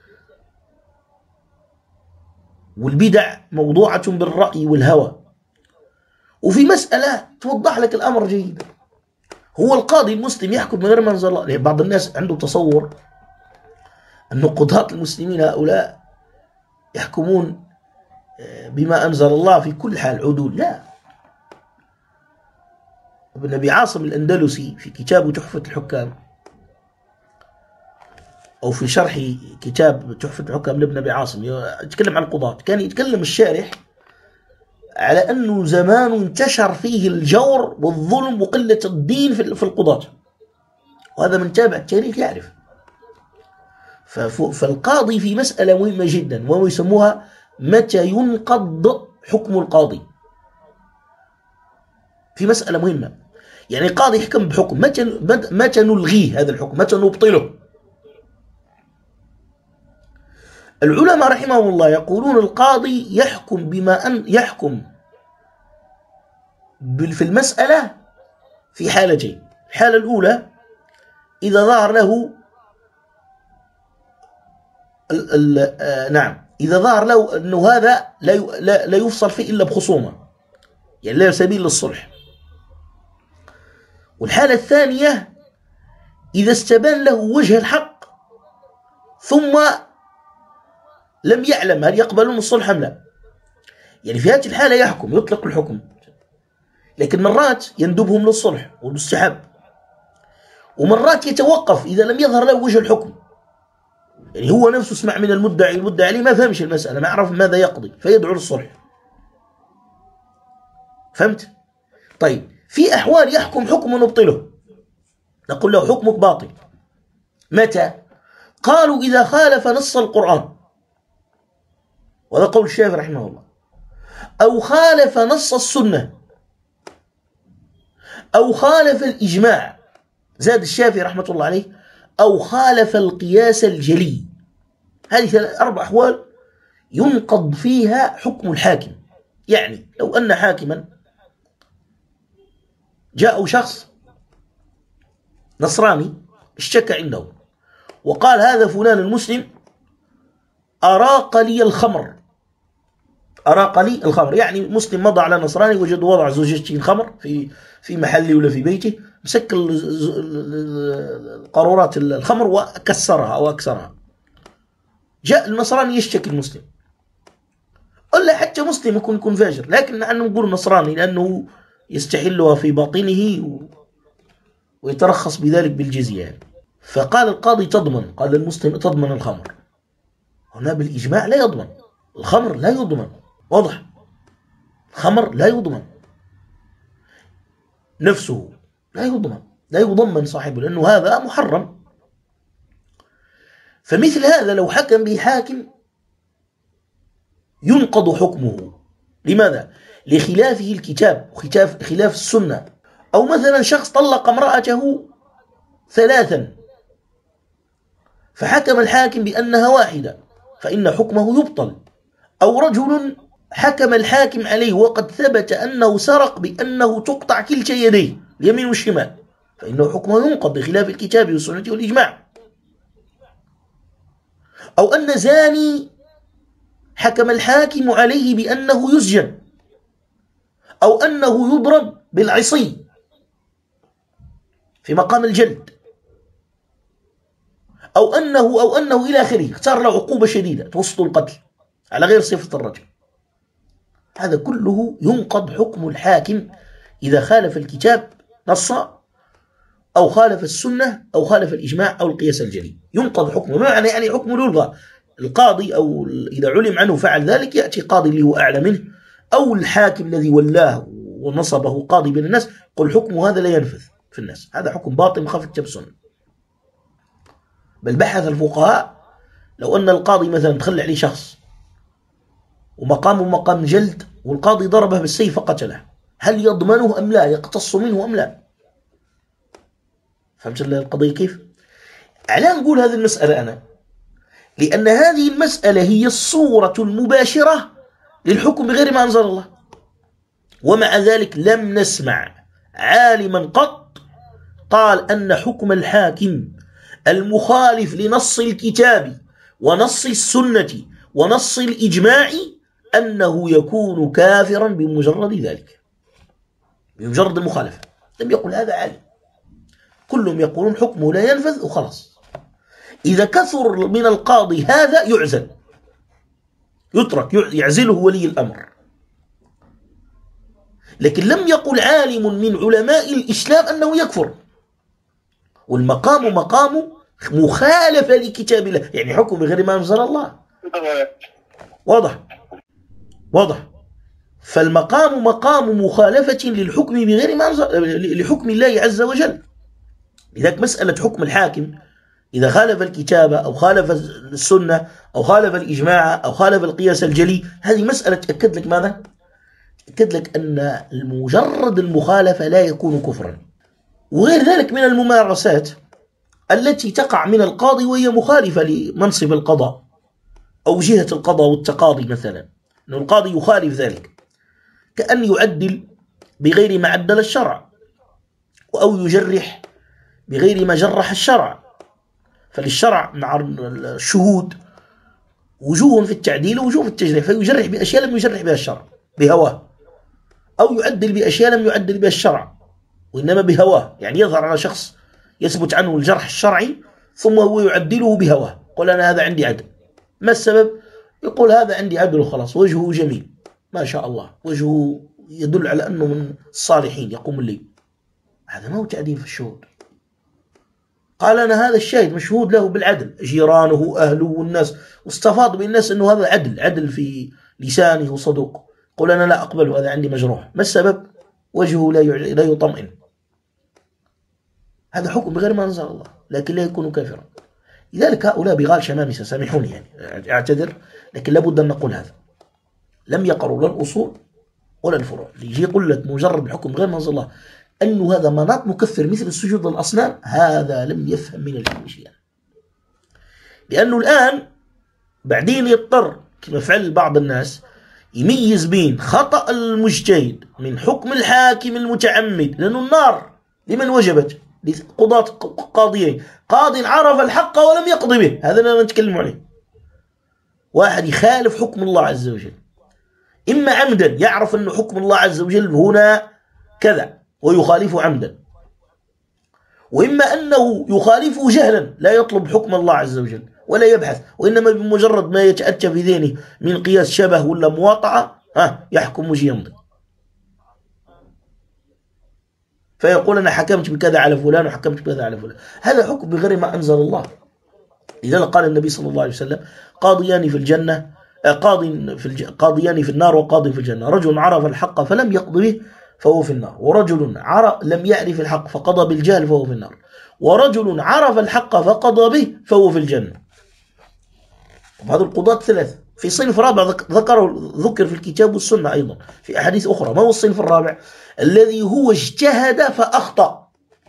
والبدع موضوعة بالرأي والهوى. وفي مسألة توضح لك الأمر جيدا، هو القاضي المسلم يحكم من غير ما أنزل الله. بعض الناس عنده تصور أن قضاة المسلمين هؤلاء يحكمون بما أنزل الله في كل حال عدول. لا، ابن أبي عاصم الأندلسي في كتابه تحفة الحكام أو في شرح كتاب تحفة الحكام لابن أبي عاصم يتكلم عن القضاة، كان يتكلم الشارح على أنه زمان انتشر فيه الجور والظلم وقلة الدين في القضاة، وهذا من تابع التاريخ يعرف. فالقاضي في مسألة مهمة جدا وهو يسموها متى ينقض حكم القاضي، في مسألة مهمة. يعني قاضي يحكم بحكم متى متى نلغيه هذا الحكم، متى نبطله. العلماء رحمهم الله يقولون القاضي يحكم بما أن يحكم في المسألة في حالتين. الحالة الأولى إذا ظهر له ال ال نعم إذا ظهر له أنه هذا لا لا يفصل فيه إلا بخصومة، يعني لا سبيل للصلح. والحالة الثانية إذا استبان له وجه الحق ثم لم يعلم هل يقبلون الصلح أم لا. يعني في هذه الحالة يحكم يطلق الحكم، لكن مرات يندبهم للصلح والمستحب، ومرات يتوقف إذا لم يظهر له وجه الحكم. يعني هو نفسه سمع من المدعي المدعي عليه ما فهمش المسألة، ما عرف ماذا يقضي فيدعو للصلح. فهمت؟ طيب في أحوال يحكم حكم ونبطله، نقول له حكمك باطل. متى؟ قالوا إذا خالف نص القرآن، وهذا قول الشافعي رحمه الله، أو خالف نص السنة، أو خالف الإجماع، زاد الشافعي رحمة الله عليه أو خالف القياس الجلي. هذه أربع أحوال ينقض فيها حكم الحاكم. يعني لو أن حاكما جاء شخص نصراني اشتكى عنده وقال هذا فلان المسلم أراق لي الخمر، أراق لي الخمر، يعني مسلم مضى على نصراني وجد وضع زوجتين خمر في في محله ولا في بيته، مسك قارورات الخمر وكسرها أو أكسرها. جاء النصراني يشتكي المسلم، قال له حتى مسلم يكون يكون فاجر، لكن نحن نقول نصراني لأنه يستحلها في باطنه ويترخص بذلك بالجزية يعني. فقال القاضي تضمن، قال المسلم تضمن الخمر. هنا بالإجماع لا يضمن الخمر، لا يضمن، واضح، الخمر لا يضمن نفسه، لا يضمن، لا يضمن صاحبه لأنه هذا محرم. فمثل هذا لو حكم به حاكم ينقض حكمه. لماذا؟ لخلافه الكتاب وخلاف خلاف السنة. أو مثلا شخص طلق امرأته ثلاثا فحكم الحاكم بأنها واحدة فإن حكمه يبطل. أو رجل حكم الحاكم عليه وقد ثبت أنه سرق بأنه تقطع كلتا يديه اليمين والشمال فإنه حكمه ينقض بخلاف الكتاب والسنة والإجماع. أو أن زاني حكم الحاكم عليه بأنه يسجن أو أنه يضرب بالعصي في مقام الجلد أو أنه أو أنه إلى آخره، اختار له عقوبة شديدة توسط القتل على غير صفة الرجل. هذا كله ينقض حكم الحاكم إذا خالف الكتاب نصا أو خالف السنة أو خالف الإجماع أو القياس الجلي، ينقض حكمه. ما معنى يعني حكمه يلغى؟ القاضي أو إذا علم عنه فعل ذلك يأتي قاضي اللي هو أعلى منه أو الحاكم الذي ولاه ونصبه قاضي بين الناس، قل حكمه هذا لا ينفذ في الناس، هذا حكم باطل مخالف الكتاب والسنة. بل بحث الفقهاء لو أن القاضي مثلا تخلى عليه شخص ومقامه مقام جلد والقاضي ضربه بالسيف فقتله، هل يضمنه أم لا؟ يقتص منه أم لا؟ فهمت القضية كيف؟ على نقول هذه المسألة أنا لأن هذه المسألة هي الصورة المباشرة للحكم بغير ما أنزل الله، ومع ذلك لم نسمع عالما قط قال أن حكم الحاكم المخالف لنص الكتاب ونص السنة ونص الإجماع أنه يكون كافرا بمجرد ذلك، بمجرد المخالفة. لم يقل هذا عالم، كلهم يقولون حكمه لا ينفذ وخلاص. إذا كثر من القاضي هذا يعزل، يترك، يعزله ولي الأمر. لكن لم يقل عالم من علماء الإسلام أنه يكفر، والمقام مقام مخالفة لكتاب الله، يعني حكم بغير ما أنزل الله. واضح واضح فالمقام مقام مخالفة للحكم بغير ما أنزل لحكم الله عز وجل. لذلك مسألة حكم الحاكم إذا خالف الكتاب أو خالف السنة أو خالف الإجماع أو خالف القياس الجلي، هذه مسألة تأكد لك ماذا؟ تأكد لك أن مجرد المخالفة لا يكون كفرا. وغير ذلك من الممارسات التي تقع من القاضي وهي مخالفة لمنصب القضاء أو جهة القضاء والتقاضي، مثلا أن القاضي يخالف ذلك، كأن يعدل بغير ما عدل الشرع أو يجرح بغير ما جرح الشرع. فللشرع مع الشهود وجوه في التعديل ووجوه في التجريح، فيجرح بأشياء لم يجرح بها الشرع بهواه، أو يعدل بأشياء لم يعدل بها الشرع وإنما بهواه، يعني يظهر على شخص يثبت عنه الجرح الشرعي ثم هو يعدله بهواه، يقول أنا هذا عندي عدل. ما السبب؟ يقول هذا عندي عدل وخلاص، وجهه جميل ما شاء الله، وجهه يدل على أنه من الصالحين يقوم الليل. هذا ما هو تعديل في الشهود. قال أنا هذا الشاهد مشهود له بالعدل، جيرانه أهله والناس، واستفاض بالناس أنه هذا عدل، عدل في لسانه وصدوق. قل أنا لا أقبله، هذا عندي مجروح. ما السبب؟ وجهه لا يطمئن. هذا حكم بغير ما أنزل الله، لكن لا يكون كافرا. لذلك هؤلاء بغال شمامسة، سامحوني يعني أعتذر، لكن لابد أن نقول هذا. لم يقروا لا الأصول ولا الفروع. يجي يقول لك مجرد الحكم بغير ما أنزل الله أنه هذا مناط مكفر مثل السجود للأصنام، هذا لم يفهم من العلم شيئا. لأنه الآن بعدين يضطر كما فعل بعض الناس يميز بين خطأ المجتهد من حكم الحاكم المتعمد، لأنه النار لمن وجبت؟ لقضاة قاضيين، قاض عرف الحق ولم يقضي به، هذا لا نتكلم عليه. واحد يخالف حكم الله عز وجل، إما عمدا يعرف أن حكم الله عز وجل هنا كذا ويخالفه عمدا، وإما أنه يخالفه جهلا لا يطلب حكم الله عز وجل ولا يبحث، وإنما بمجرد ما يتأتى في ذهنه من قياس شبه ولا مواطعة ها يحكم وجه يمضي، فيقول أنا حكمت بكذا على فلان وحكمت بكذا على فلان، هذا حكم بغير ما أنزل الله. لذلك قال النبي صلى الله عليه وسلم قاضيان في الجنة قاض في الج... قاضيان في النار وقاض في الجنة، رجل عرف الحق فلم يقض به فهو في النار، ورجل عرف لم يعرف الحق فقضى بالجهل فهو في النار، ورجل عرف الحق فقضى به فهو في الجنة. وهذا القضاة ثلاثة. في صنف رابع ذكره ذكر في الكتاب والسنة أيضا في أحاديث أخرى. ما هو الصنف الرابع؟ الذي هو اجتهد فأخطأ،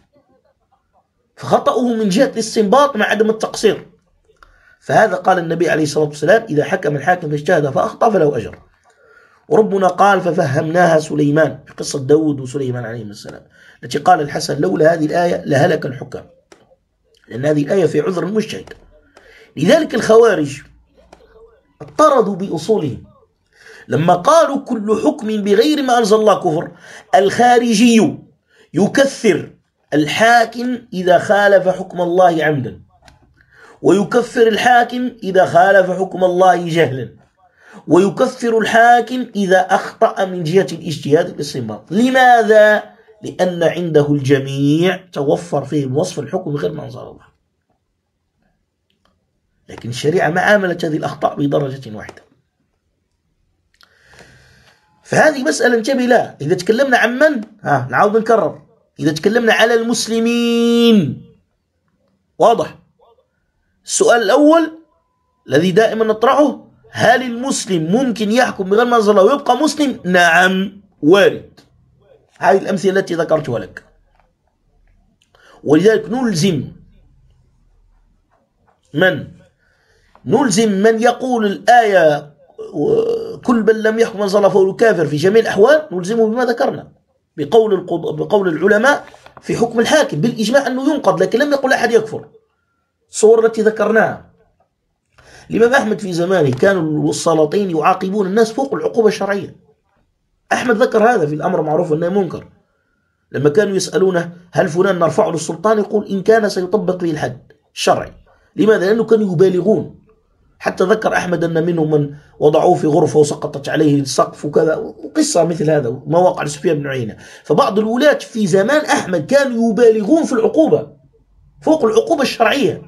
فخطأه من جهة الاستنباط مع عدم التقصير، فهذا قال النبي عليه الصلاة والسلام إذا حكم الحاكم فاجتهد فأخطأ فله أجر. وربنا قال ففهمناها سليمان في قصة داود وسليمان عليهم السلام، التي قال الحسن لولا هذه الآية لهلك الحكام، لأن هذه الآية في عذر المجتهد. لذلك الخوارج اضطردوا بأصولهم لما قالوا كل حكم بغير ما أنزل الله كفر. الخارجي يكفر الحاكم إذا خالف حكم الله عمدا، ويكفر الحاكم إذا خالف حكم الله جهلا، ويكفر الحاكم إذا أخطأ من جهة الاجتهاد الاستنباط. لماذا؟ لأن عنده الجميع توفر فيه وصف الحكم بغير ما أنزل الله. لكن الشريعة ما عاملت هذه الأخطاء بدرجة واحدة. فهذه مسألة انتبه لها. إذا تكلمنا عن من؟ ها نعاود نكرر، إذا تكلمنا على المسلمين واضح. السؤال الأول الذي دائما نطرحه، هل المسلم ممكن يحكم بغير ما أنزل الله ويبقى مسلم؟ نعم وارد. هذه الأمثلة التي ذكرتها لك. ولذلك نلزم من نلزم من يقول الآية كل من لم يحكم أنزل الله فهو كافر في جميع الأحوال، نلزمه بما ذكرنا بقول القض... بقول العلماء في حكم الحاكم بالإجماع أنه ينقض، لكن لم يقل أحد يكفر. الصور التي ذكرناها، الإمام أحمد في زمانه كانوا السلاطين يعاقبون الناس فوق العقوبة الشرعية. أحمد ذكر هذا في الأمر معروف والنهي منكر، لما كانوا يسألونه هل فلان نرفعه للسلطان، يقول إن كان سيطبق به الحد الشرعي. لماذا؟ لأنه كانوا يبالغون. حتى ذكر أحمد أن منهم من وضعوه في غرفة وسقطت عليه السقف وكذا، وقصة مثل هذا ما وقع لسفيان بن عيينة. فبعض الولاة في زمان أحمد كانوا يبالغون في العقوبة فوق العقوبة الشرعية.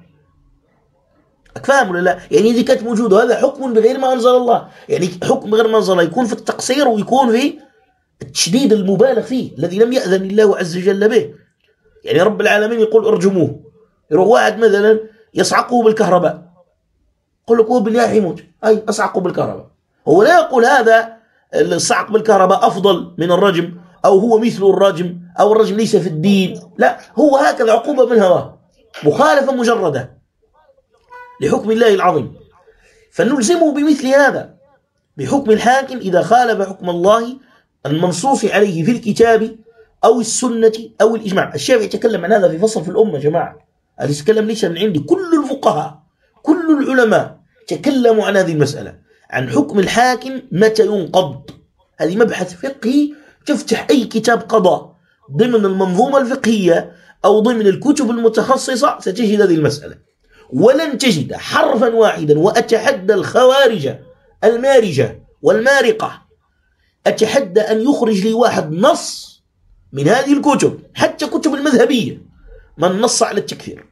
أفهم ولا لا؟ يعني إذا كانت موجودة هذا حكم بغير ما أنزل الله، يعني حكم بغير ما أنزل الله يكون في التقصير ويكون في التشديد المبالغ فيه الذي لم يأذن الله عز وجل به. يعني رب العالمين يقول ارجموه، يروح واحد مثلا يصعقه بالكهرباء، يقول لك هو بالله يموت، أي أصعقه بالكهرباء. هو لا يقول هذا الصعق بالكهرباء أفضل من الرجم، أو هو مثل الرجم، أو الرجم ليس في الدين، لا، هو هكذا عقوبة من هواه، مخالفة مجردة لحكم الله العظيم. فنلزمه بمثل هذا بحكم الحاكم إذا خالف حكم الله المنصوص عليه في الكتاب أو السنة أو الإجماع. الشافعي يتكلم عن هذا في فصل في الأمة جماعة، هذا يتكلم ليس من عندي، كل الفقهاء كل العلماء تكلموا عن هذه المسألة، عن حكم الحاكم متى ينقض. هذه مبحث فقهي، تفتح أي كتاب قضاء ضمن المنظومة الفقهية أو ضمن الكتب المتخصصة ستجد هذه المسألة، ولن تجد حرفا واحدا. وأتحدى الخوارج المارجة والمارقة، أتحدى أن يخرج لي واحد نص من هذه الكتب، حتى كتب المذهبية، من نص على التكفير.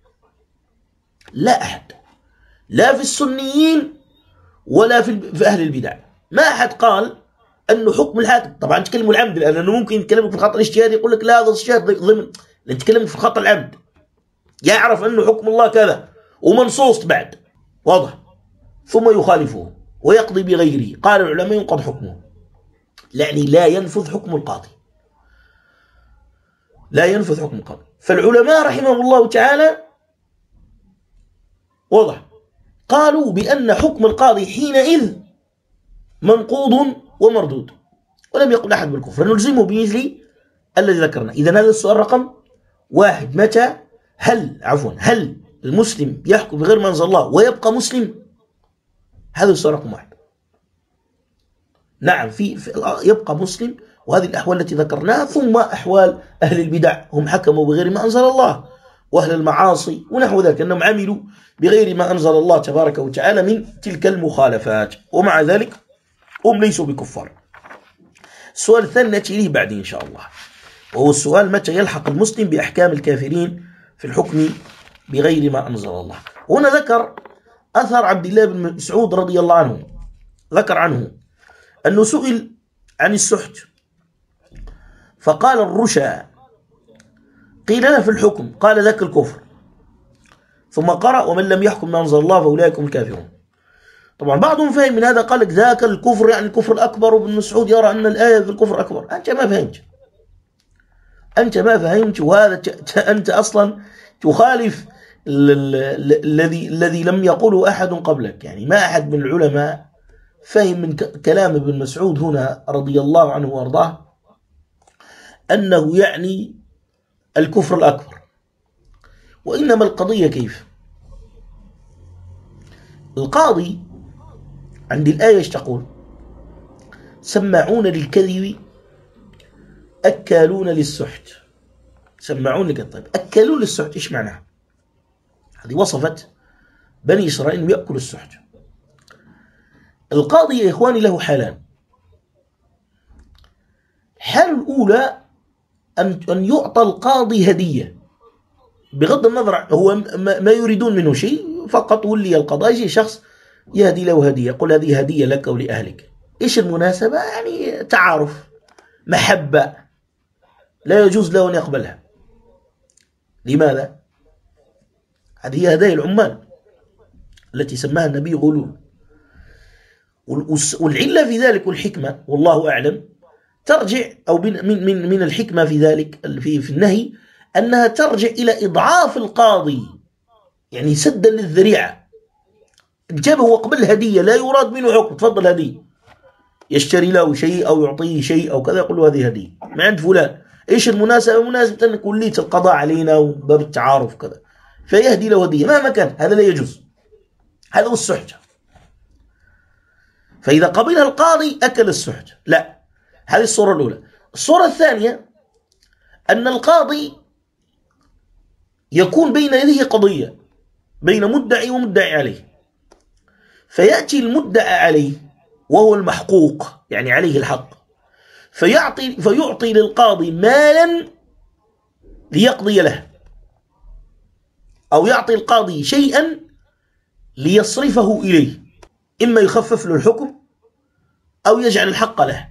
لا أحد، لا في السنيين ولا في أهل البدع، ما أحد قال أنه حكم الحاكم. طبعا نتكلم العمد الآن، لأنه ممكن يتكلم في الخطأ الاجتهادي يقول لك لا هذا اجتهاد ضمن، نتكلم في الخطأ العمد، يعرف أنه حكم الله كذا ومنصوص بعد واضح، ثم يخالفه ويقضي بغيره. قال العلماء ينقض حكمه، يعني لا ينفذ حكم القاضي. لا ينفذ حكم القاضي. فالعلماء رحمهم الله تعالى واضح قالوا بأن حكم القاضي حينئذ منقوض ومردود، ولم يقل أحد بالكفر، فنلزمه بمثل الذي ذكرنا. إذن هذا السؤال رقم واحد، متى هل عفوا هل المسلم يحكم بغير ما أنزل الله ويبقى مسلم؟ هذا السؤال رقم واحد. نعم، في, في يبقى مسلم، وهذه الأحوال التي ذكرناها، ثم أحوال أهل البدع هم حكموا بغير ما أنزل الله، وأهل المعاصي ونحو ذلك أنهم عملوا بغير ما أنزل الله تبارك وتعالى من تلك المخالفات، ومع ذلك هم ليسوا بكفار. السؤال الثاني نأتي إليه بعد إن شاء الله، وهو السؤال متى يلحق المسلم بأحكام الكافرين في الحكم بغير ما أنزل الله. هنا ذكر أثر عبد الله بن مسعود رضي الله عنه، ذكر عنه أنه سئل عن السحت فقال الرشا، قيل له في الحكم قال ذاك الكفر، ثم قرأ ومن لم يحكم ما أنزل الله فأولئك هم الكافرون. طبعا بعضهم فهم من هذا، قال لك ذاك الكفر يعني الكفر الأكبر، وابن مسعود يرى أن الآية في الكفر أكبر. أنت ما فهمت، أنت ما فهمت، وهذا أنت أصلا تخالف الذي الذي لم يقوله أحد قبلك. يعني ما أحد من العلماء فهم من كلام ابن مسعود هنا رضي الله عنه وارضاه أنه يعني الكفر الأكبر، وإنما القضية كيف؟ القاضي عند الآية ايش تقول؟ سماعون للكذب أكالون للسحت. سماعون للكذب، طيب أكالون للسحت إيش معناها؟ هذه وصفت بني إسرائيل يأكل السحت. القاضي يا إخواني له حالان. الحالة الأولى أن أن يعطى القاضي هدية، بغض النظر هو ما يريدون منه شيء، فقط ولي القضاء يجي شخص يهدي له هدية، يقول هذه هدية لك أو لأهلك. إيش المناسبة؟ يعني تعارف، محبة، لا يجوز له أن يقبلها. لماذا؟ هذه هي هدايا العمال التي سماها النبي غلول. والعلة في ذلك والحكمة والله أعلم ترجع، أو من من من الحكمة في ذلك في في النهي أنها ترجع إلى إضعاف القاضي، يعني سدا للذريعة. جابه وقبل هدية لا يراد منه حكم، تفضل هدية، يشتري له شيء أو يعطيه شيء أو كذا، يقول له هذه هدية من عند فلان. إيش المناسبة؟ مناسبة أن كلية القضاء علينا وباب التعارف كذا، فيهدي له هدية مهما كان، هذا لا يجوز، هذا هو السحت. فإذا قبلها القاضي أكل السحت، لا. هذه الصورة الأولى. الصورة الثانية أن القاضي يكون بين يديه قضية، بين مدعي ومدعي عليه، فيأتي المدعى عليه وهو المحقوق، يعني عليه الحق، فيعطي, فيعطي للقاضي مالا ليقضي له، أو يعطي القاضي شيئا ليصرفه إليه، إما يخفف له الحكم أو يجعل الحق له.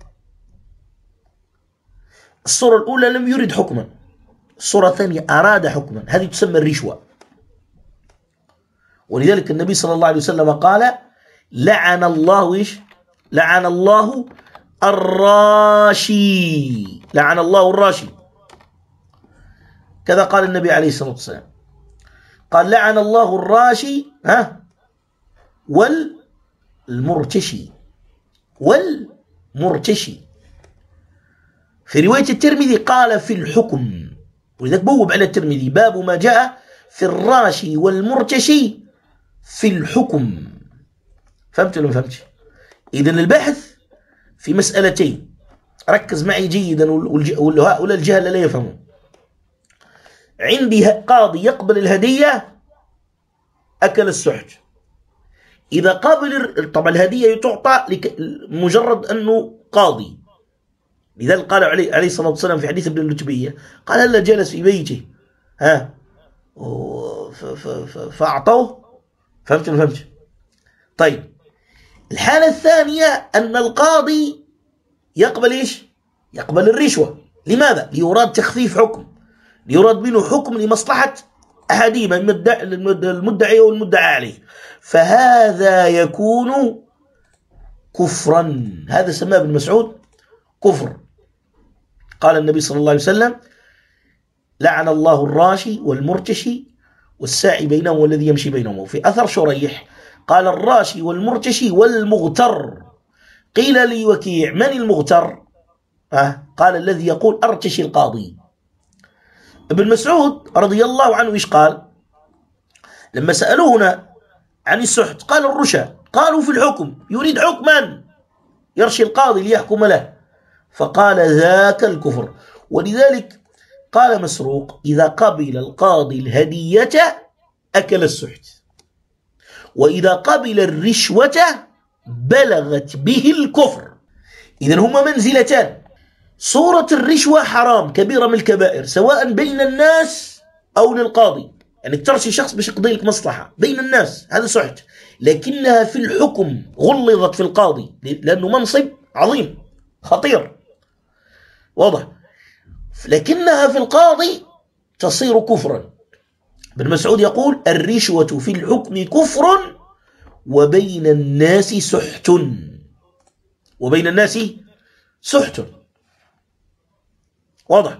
الصورة الأولى لم يرد حكما، الصورة الثانية أراد حكما، هذه تسمى الرشوة. ولذلك النبي صلى الله عليه وسلم قال لعن الله إيش؟ لعن الله الراشي، لعن الله الراشي، كذا قال النبي عليه الصلاة والسلام، قال لعن الله الراشي ها والمرتشي، والمرتشي. في رواية الترمذي قال في الحكم، ولذلك بوب على الترمذي باب ما جاء في الراشي والمرتشي في الحكم. فهمت ولا ما فهمتش؟ إذن البحث في مسألتين، ركز معي جيدا وهؤلاء الجهل لا يفهمون. عندي قاضي يقبل الهدية أكل السحت. إذا قابل، طبعا الهدية تعطى مجرد أنه قاضي، لذلك قال عليه عليه الصلاة والسلام في حديث ابن اللتبية، قال هلا جلس في بيته ها فأعطوه. فهمت ولا فهمت؟ طيب الحالة الثانية أن القاضي يقبل إيش؟ يقبل الرشوة. لماذا؟ ليراد تخفيف حكم، ليراد منه حكم لمصلحة أحدهما، المدعي والمدعى عليه، فهذا يكون كفرا. هذا سماه ابن مسعود كفر. قال النبي صلى الله عليه وسلم لعن الله الراشي والمرتشي والساعي بينهم والذي يمشي بينهم. وفي أثر شريح قال الراشي والمرتشي والمغتر. قيل لي وكيع من المغتر؟ أه قال الذي يقول أرتشي القاضي. ابن مسعود رضي الله عنه إيش قال لما سألونا عن السحت؟ قال الرشا. قالوا في الحكم يريد حكما يرشي القاضي ليحكم له، فقال ذاك الكفر. ولذلك قال مسروق إذا قبل القاضي الهدية أكل السحت، وإذا قبل الرشوة بلغت به الكفر. إذن هما منزلتان. صورة الرشوة حرام كبيرة من الكبائر سواء بين الناس أو للقاضي، يعني ترشي شخص باش يقضي لك مصلحة بين الناس، هذا سحت. لكنها في الحكم غلظت في القاضي لأنه منصب عظيم خطير واضح، لكنها في القاضي تصير كفرا. ابن مسعود يقول الرشوة في الحكم كفر وبين الناس سحت، وبين الناس سحت واضح.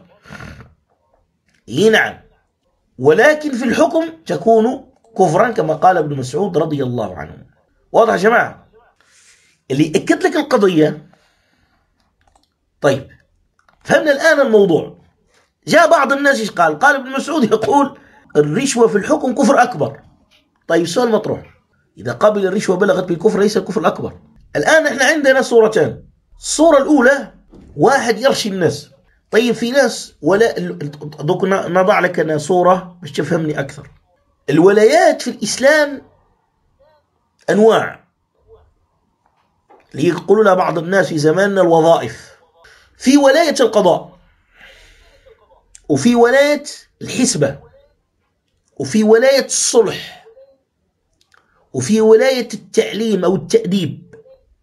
نعم، ولكن في الحكم تكون كفرا كما قال ابن مسعود رضي الله عنه. واضح يا جماعة؟ اللي أكد لك القضية. طيب فهمنا الآن الموضوع. جاء بعض الناس ايش قال؟ قال ابن مسعود يقول الرشوة في الحكم كفر أكبر. طيب السؤال مطروح، إذا قبل الرشوة بلغت بالكفر ليس الكفر الأكبر. الآن احنا عندنا صورتان. الصورة الأولى واحد يرشي الناس. طيب في ناس ولا دوك نضع لك أنا صورة باش تفهمني أكثر. الولايات في الإسلام أنواع، اللي يقولون لها بعض الناس في زماننا الوظائف. في ولاية القضاء، وفي ولاية الحسبة، وفي ولاية الصلح، وفي ولاية التعليم أو التأديب،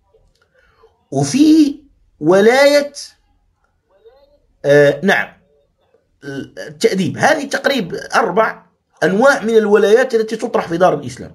وفي ولاية آه نعم التأديب. هذه تقريب أربع أنواع من الولايات التي تطرح في دار الإسلام.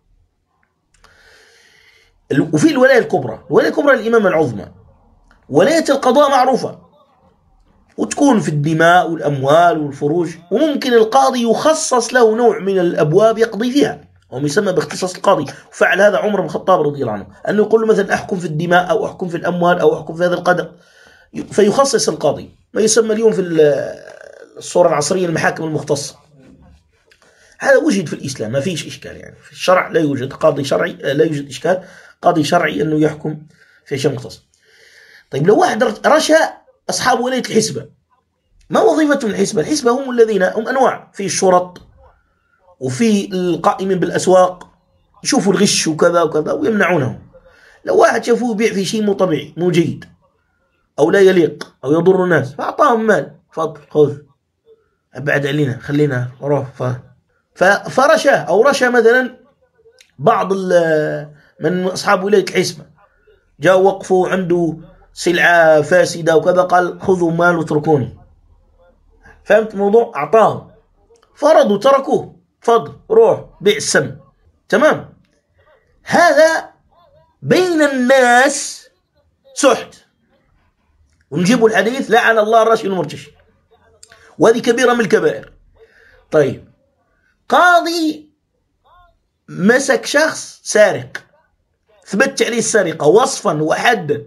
وفي الولاية الكبرى، الولاية الكبرى الإمامة العظمى. ولاية القضاء معروفة وتكون في الدماء والأموال والفروج، وممكن القاضي يخصص له نوع من الأبواب يقضي فيها، وهم يسمى باختصاص القاضي. وفعل هذا عمر بن الخطاب رضي الله عنه، أنه يقول له مثلا أحكم في الدماء أو أحكم في الأموال أو أحكم في هذا القدر، فيخصص القاضي، ما يسمى اليوم في الصورة العصرية المحاكم المختصة. هذا وجد في الإسلام، ما فيش إشكال، يعني في الشرع لا يوجد قاضي شرعي، لا يوجد إشكال قاضي شرعي أنه يحكم في شيء مختص. طيب لو واحد رشى أصحاب ولاية الحسبة، ما وظيفتهم الحسبة؟ الحسبة هم الذين هم أنواع، في الشرط وفي القائمين بالأسواق، يشوفوا الغش وكذا وكذا ويمنعونهم. لو واحد شافوه يبيع في شيء مو طبيعي مو جيد أو لا يليق أو يضر الناس فأعطاهم مال، تفضل خذ ابعد علينا خلينا وروح. فرشى أو رشى مثلا بعض من أصحاب ولاية الحسبة، جاء وقفوا عنده سلعة فاسدة وكذا، قال خذوا مال وتركوني. فهمت الموضوع؟ أعطاهم، فرضوا تركوه، تفضل روح بيع السم. تمام. هذا بين الناس سحت، ونجيبوا الحديث لعن الله الراشي والمرتشي، وهذه كبيرة من الكبائر. طيب قاضي مسك شخص سارق، ثبت عليه السرقة وصفا وحدا،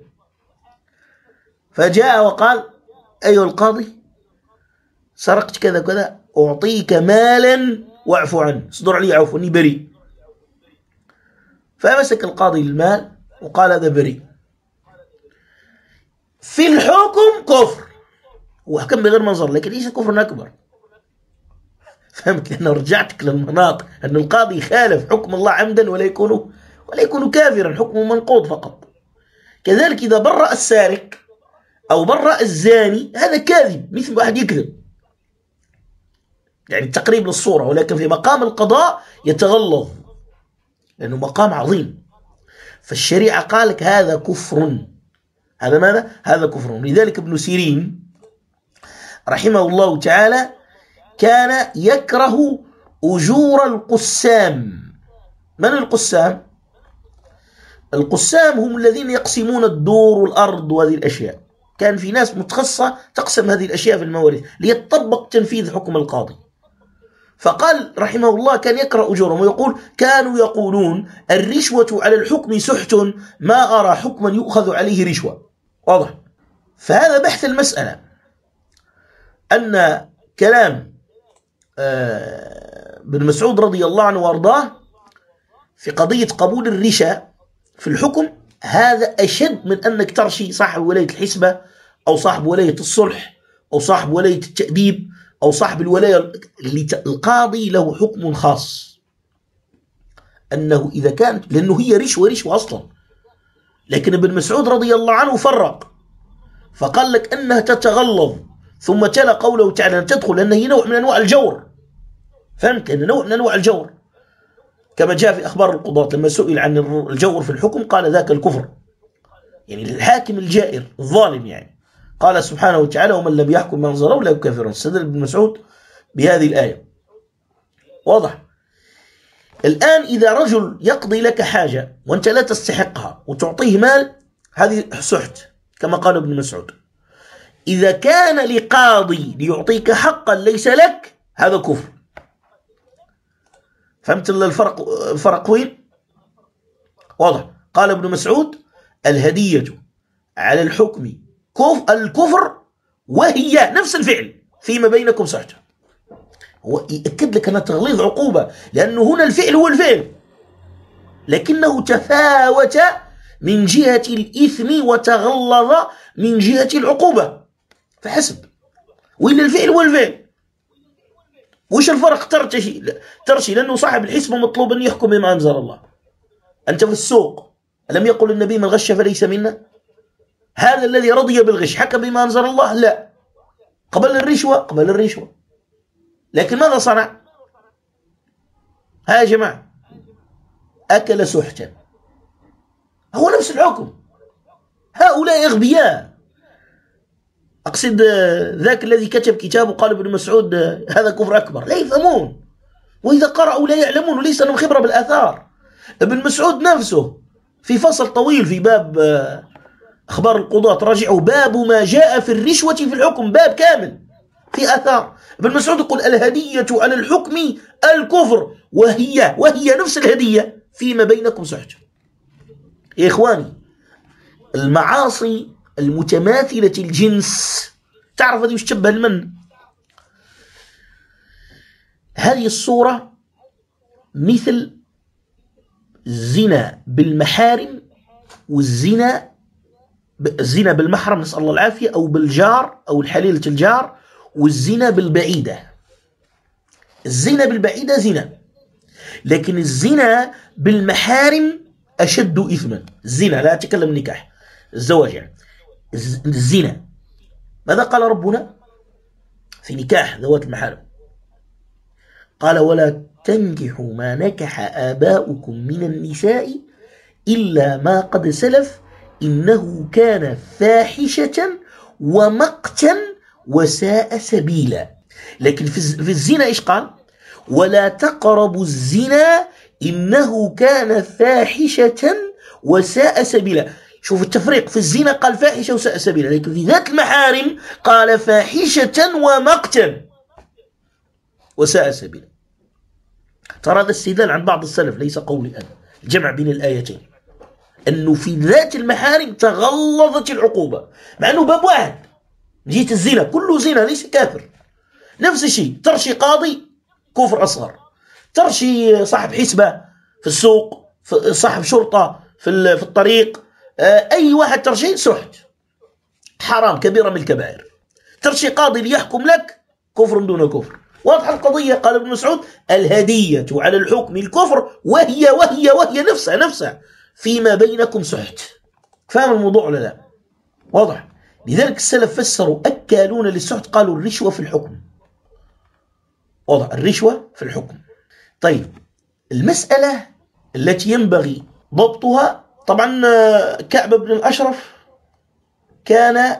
فجاء وقال أيها القاضي سرقت كذا كذا، أعطيك مالا واعفو عنه، صدر علي عفو أني بريء. فمسك القاضي المال وقال هذا بريء. في الحكم كفر، وحكم بغير منظر، لكن ليس كفر أكبر. فهمت؟ لأنه رجعتك للمناط أن القاضي خالف حكم الله عمدا ولا يكون ولا يكون كافرا، حكمه منقوض فقط. كذلك إذا برأ السارق أو برأ الزاني هذا كاذب، مثل واحد يكذب، يعني تقريب للصورة، ولكن في مقام القضاء يتغلظ لأنه مقام عظيم. فالشريعة قالك هذا كفر، هذا ماذا؟ هذا كفر. لذلك ابن سيرين رحمه الله تعالى كان يكره أجور القسام. من القسام؟ القسام هم الذين يقسمون الدور والأرض وهذه الأشياء، كان في ناس متخصصة تقسم هذه الأشياء في المواريث ليتطبق تنفيذ حكم القاضي. فقال رحمه الله كان يقرأ أجورهم ويقول كانوا يقولون الرشوة على الحكم سحت، ما أرى حكما يؤخذ عليه رشوة. واضح؟ فهذا بحث المسألة، أن كلام ابن مسعود رضي الله عنه وارضاه في قضية قبول الرشا في الحكم هذا أشد من أنك ترشي صاحب ولاية الحسبة أو صاحب ولاية الصلح أو صاحب ولاية التأديب أو صاحب الولاية. القاضي له حكم خاص، أنه إذا كان، لأنه هي رشوة رشوة أصلا، لكن ابن مسعود رضي الله عنه فرق فقال لك أنها تتغلظ، ثم تلا قوله تعالى تدخل أنه هي نوع من أنواع الجور. فهمت؟ أنه نوع من أنواع الجور، كما جاء في أخبار القضاة لما سئل عن الجور في الحكم قال ذاك الكفر، يعني الحاكم الجائر الظالم. يعني قال سبحانه وتعالى ومن لم يحكم ما أنزل الله لا يكفرون. استدل ابن مسعود بهذه الآية. واضح؟ الآن إذا رجل يقضي لك حاجة وأنت لا تستحقها وتعطيه مال، هذه سحت كما قال ابن مسعود. إذا كان لقاضي ليعطيك حقا ليس لك، هذا كفر. فهمت الفرق؟ الفرق وين؟ واضح؟ قال ابن مسعود الهدية على الحكم كف الكفر وهي نفس الفعل فيما بينكم سحت. هو يأكد لك أن تغليظ عقوبة، لأنه هنا الفعل هو الفعل لكنه تفاوت من جهة الإثم وتغلظ من جهة العقوبة فحسب، وإلا الفعل هو الفعل. وش الفرق؟ ترتشي ترشي لأنه صاحب الحسبة مطلوب أن يحكم بما أنزل الله. أنت في السوق ألم يقل النبي من غش فليس منا؟ هذا الذي رضي بالغش حكم بما أنزل الله؟ لا. قبل الرشوة؟ قبل الرشوة، لكن ماذا صنع؟ ها يا جماعة أكل سحتا، هو نفس الحكم. هؤلاء أغبياء. أقصد ذاك الذي كتب كتابه قال ابن مسعود هذا كفر أكبر، لا يفهمون، وإذا قرأوا لا يعلمون، وليس لهم خبرة بالآثار. ابن مسعود نفسه في فصل طويل في باب أخبار القضاة، راجعوا باب ما جاء في الرشوة في الحكم، باب كامل في آثار. ابن مسعود يقول الهدية على الحكم الكفر وهي وهي نفس الهدية فيما بينكم سحت. يا إخواني المعاصي المتماثلة الجنس، تعرف هذه وش تشبه المن؟ هذه الصورة مثل الزنا بالمحارم والزنا الزنا بالمحرم نسأل الله العافية، أو بالجار أو الحليلة الجار، والزنا بالبعيدة. الزنا بالبعيدة زنا، لكن الزنا بالمحارم أشد إثما. الزنا لا أتكلم نكاح، الزواج يعني. الزنا ماذا قال ربنا في نكاح ذوات المحارم؟ قال ولا تنكحوا ما نكح آباؤكم من النساء إلا ما قد سلف إنه كان فاحشة ومقتا وساء سبيلا. لكن في الزنا إيش قال؟ ولا تقربوا الزنا إنه كان فاحشة وساء سبيلا. شوف التفريق، في الزنا قال فاحشة وساء سبيلا، لكن في ذات المحارم قال فاحشة ومقتا وساء سبيلا. ترى هذا استدلال عن بعض السلف ليس قولي أنا، الجمع بين الآيتين، أنه في ذات المحارم تغلظت العقوبة، مع أنه باب واحد. جيت الزنا كله زنا ليس كافر، نفس الشيء. ترشي قاضي كفر أصغر، ترشي صاحب حسبة في السوق، في صاحب شرطة في في الطريق، أي واحد ترشي سحت، حرام، كبيرة من الكبائر. ترشي قاضي ليحكم لك كفر دون كفر. واضح القضية. قال ابن مسعود الهدية على الحكم الكفر وهي وهي وهي نفسها نفسها فيما بينكم سحت. فاهم الموضوع ولا لا؟ واضح. لذلك السلف فسروا أكالون للسحت قالوا الرشوة في الحكم. واضح، الرشوة في الحكم. طيب المسألة التي ينبغي ضبطها، طبعا كعب بن الأشرف كان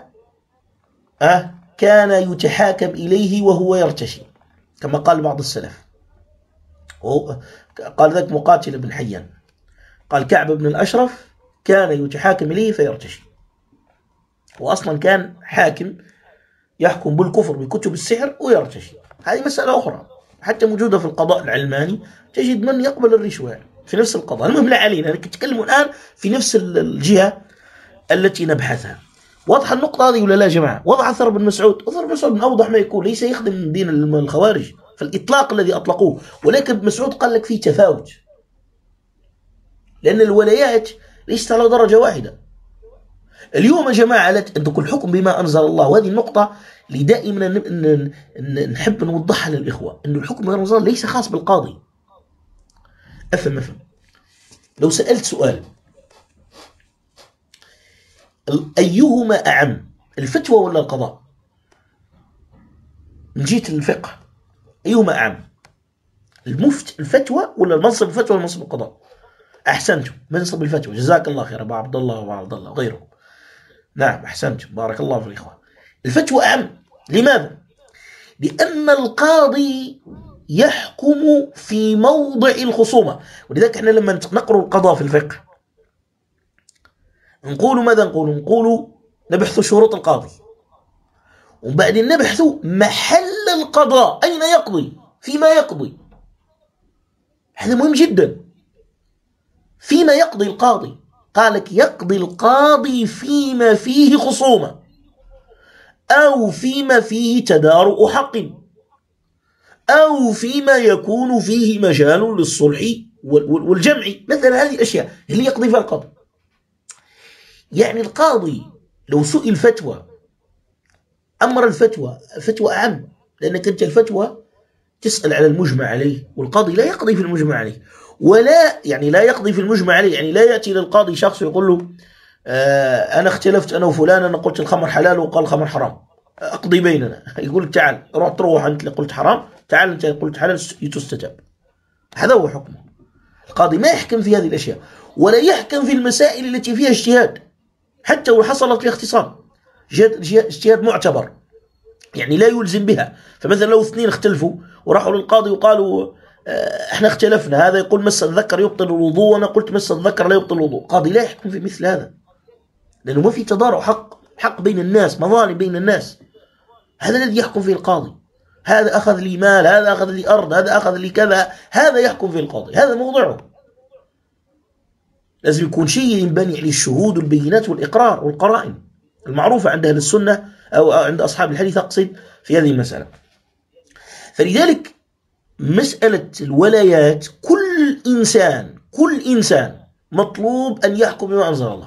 أه كان يتحاكم إليه وهو يرتشي كما قال بعض السلف. قال ذلك مقاتل بن حيان، قال كعب بن الأشرف كان يتحاكم إليه فيرتشي. هو أصلا كان حاكم يحكم بالكفر بكتب السحر ويرتشي. هذه مسألة أخرى حتى موجودة في القضاء العلماني، تجد من يقبل الرشوة في نفس القضاء. المهم لا علينا، نتكلم الآن في نفس الجهة التي نبحثها. واضح النقطة هذه ولا لا يا جماعة؟ وضع أثر بن مسعود، أثر بن مسعود من أوضح ما يكون، ليس يخدم دين الخوارج في الإطلاق الذي أطلقوه، ولكن ابن مسعود قال لك فيه تفاوت، لأن الولايات ليست على درجة واحدة. اليوم يا جماعة لا تدركوا الحكم بما أنزل الله، وهذه النقطة اللي دائما نحب نوضحها للإخوة، أن الحكم بما أنزل الله ليس خاص بالقاضي. أفهم أفهم لو سألت سؤال أيهما أعم، الفتوى ولا القضاء؟ من جهة الفقه أيهما أعم، المفت الفتوى ولا المنصب الفتوى ولا منصب القضاء؟ أحسنتم، منصب الفتوى، جزاك الله خير أبو عبد الله وأبو عبد الله وغيرهم. نعم أحسنتم، بارك الله في الإخوة. الفتوى أعم، لماذا؟ لأن القاضي يحكم في موضع الخصومة، ولذلك احنا لما نقرأ القضاء في الفقه نقول ماذا نقول؟ نقول نبحث شروط القاضي، وبعدين نبحث محل القضاء، أين يقضي، فيما يقضي. هذا مهم جدا، فيما يقضي القاضي. قالك يقضي القاضي فيما فيه خصومة أو فيما فيه تدارؤ حق أو فيما يكون فيه مجال للصلح والجمع، مثلا هذه الأشياء اللي يقضي فيها القاضي. يعني القاضي لو سئل فتوى أمر الفتوى، الفتوى أعم، لأنك أنت الفتوى تسأل على المجمع عليه، والقاضي لا يقضي في المجمع عليه، ولا يعني لا يقضي في المجمع عليه، يعني لا يأتي للقاضي شخص ويقول له آه أنا اختلفت أنا وفلان، أنا قلت الخمر حلال وقال الخمر حرام، أقضي بيننا. يقول تعال روح تروح أنت اللي قلت حرام، تعال أنت اللي قلت حلال تستتاب. هذا هو حكمه. القاضي ما يحكم في هذه الأشياء، ولا يحكم في المسائل التي فيها اجتهاد، حتى لو حصلت فيها اختصام، اجتهاد معتبر يعني لا يلزم بها. فمثلا لو اثنين اختلفوا وراحوا للقاضي وقالوا احنا اختلفنا، هذا يقول مس الذكر يبطل الوضوء وانا قلت مس الذكر لا يبطل الوضوء، القاضي لا يحكم في مثل هذا، لانه ما في تضارع حق، حق بين الناس، مظالم بين الناس. هذا الذي يحكم فيه القاضي. هذا اخذ لي مال، هذا اخذ لي ارض، هذا اخذ لي كذا، هذا يحكم فيه القاضي، هذا موضوعه. لازم يكون شيء ينبني عليه الشهود والبينات والاقرار والقرائن المعروفه عند اهل السنه او عند اصحاب الحديث، اقصد في هذه المساله. فلذلك مسألة الولايات كل إنسان كل إنسان مطلوب أن يحكم بما أنزل الله،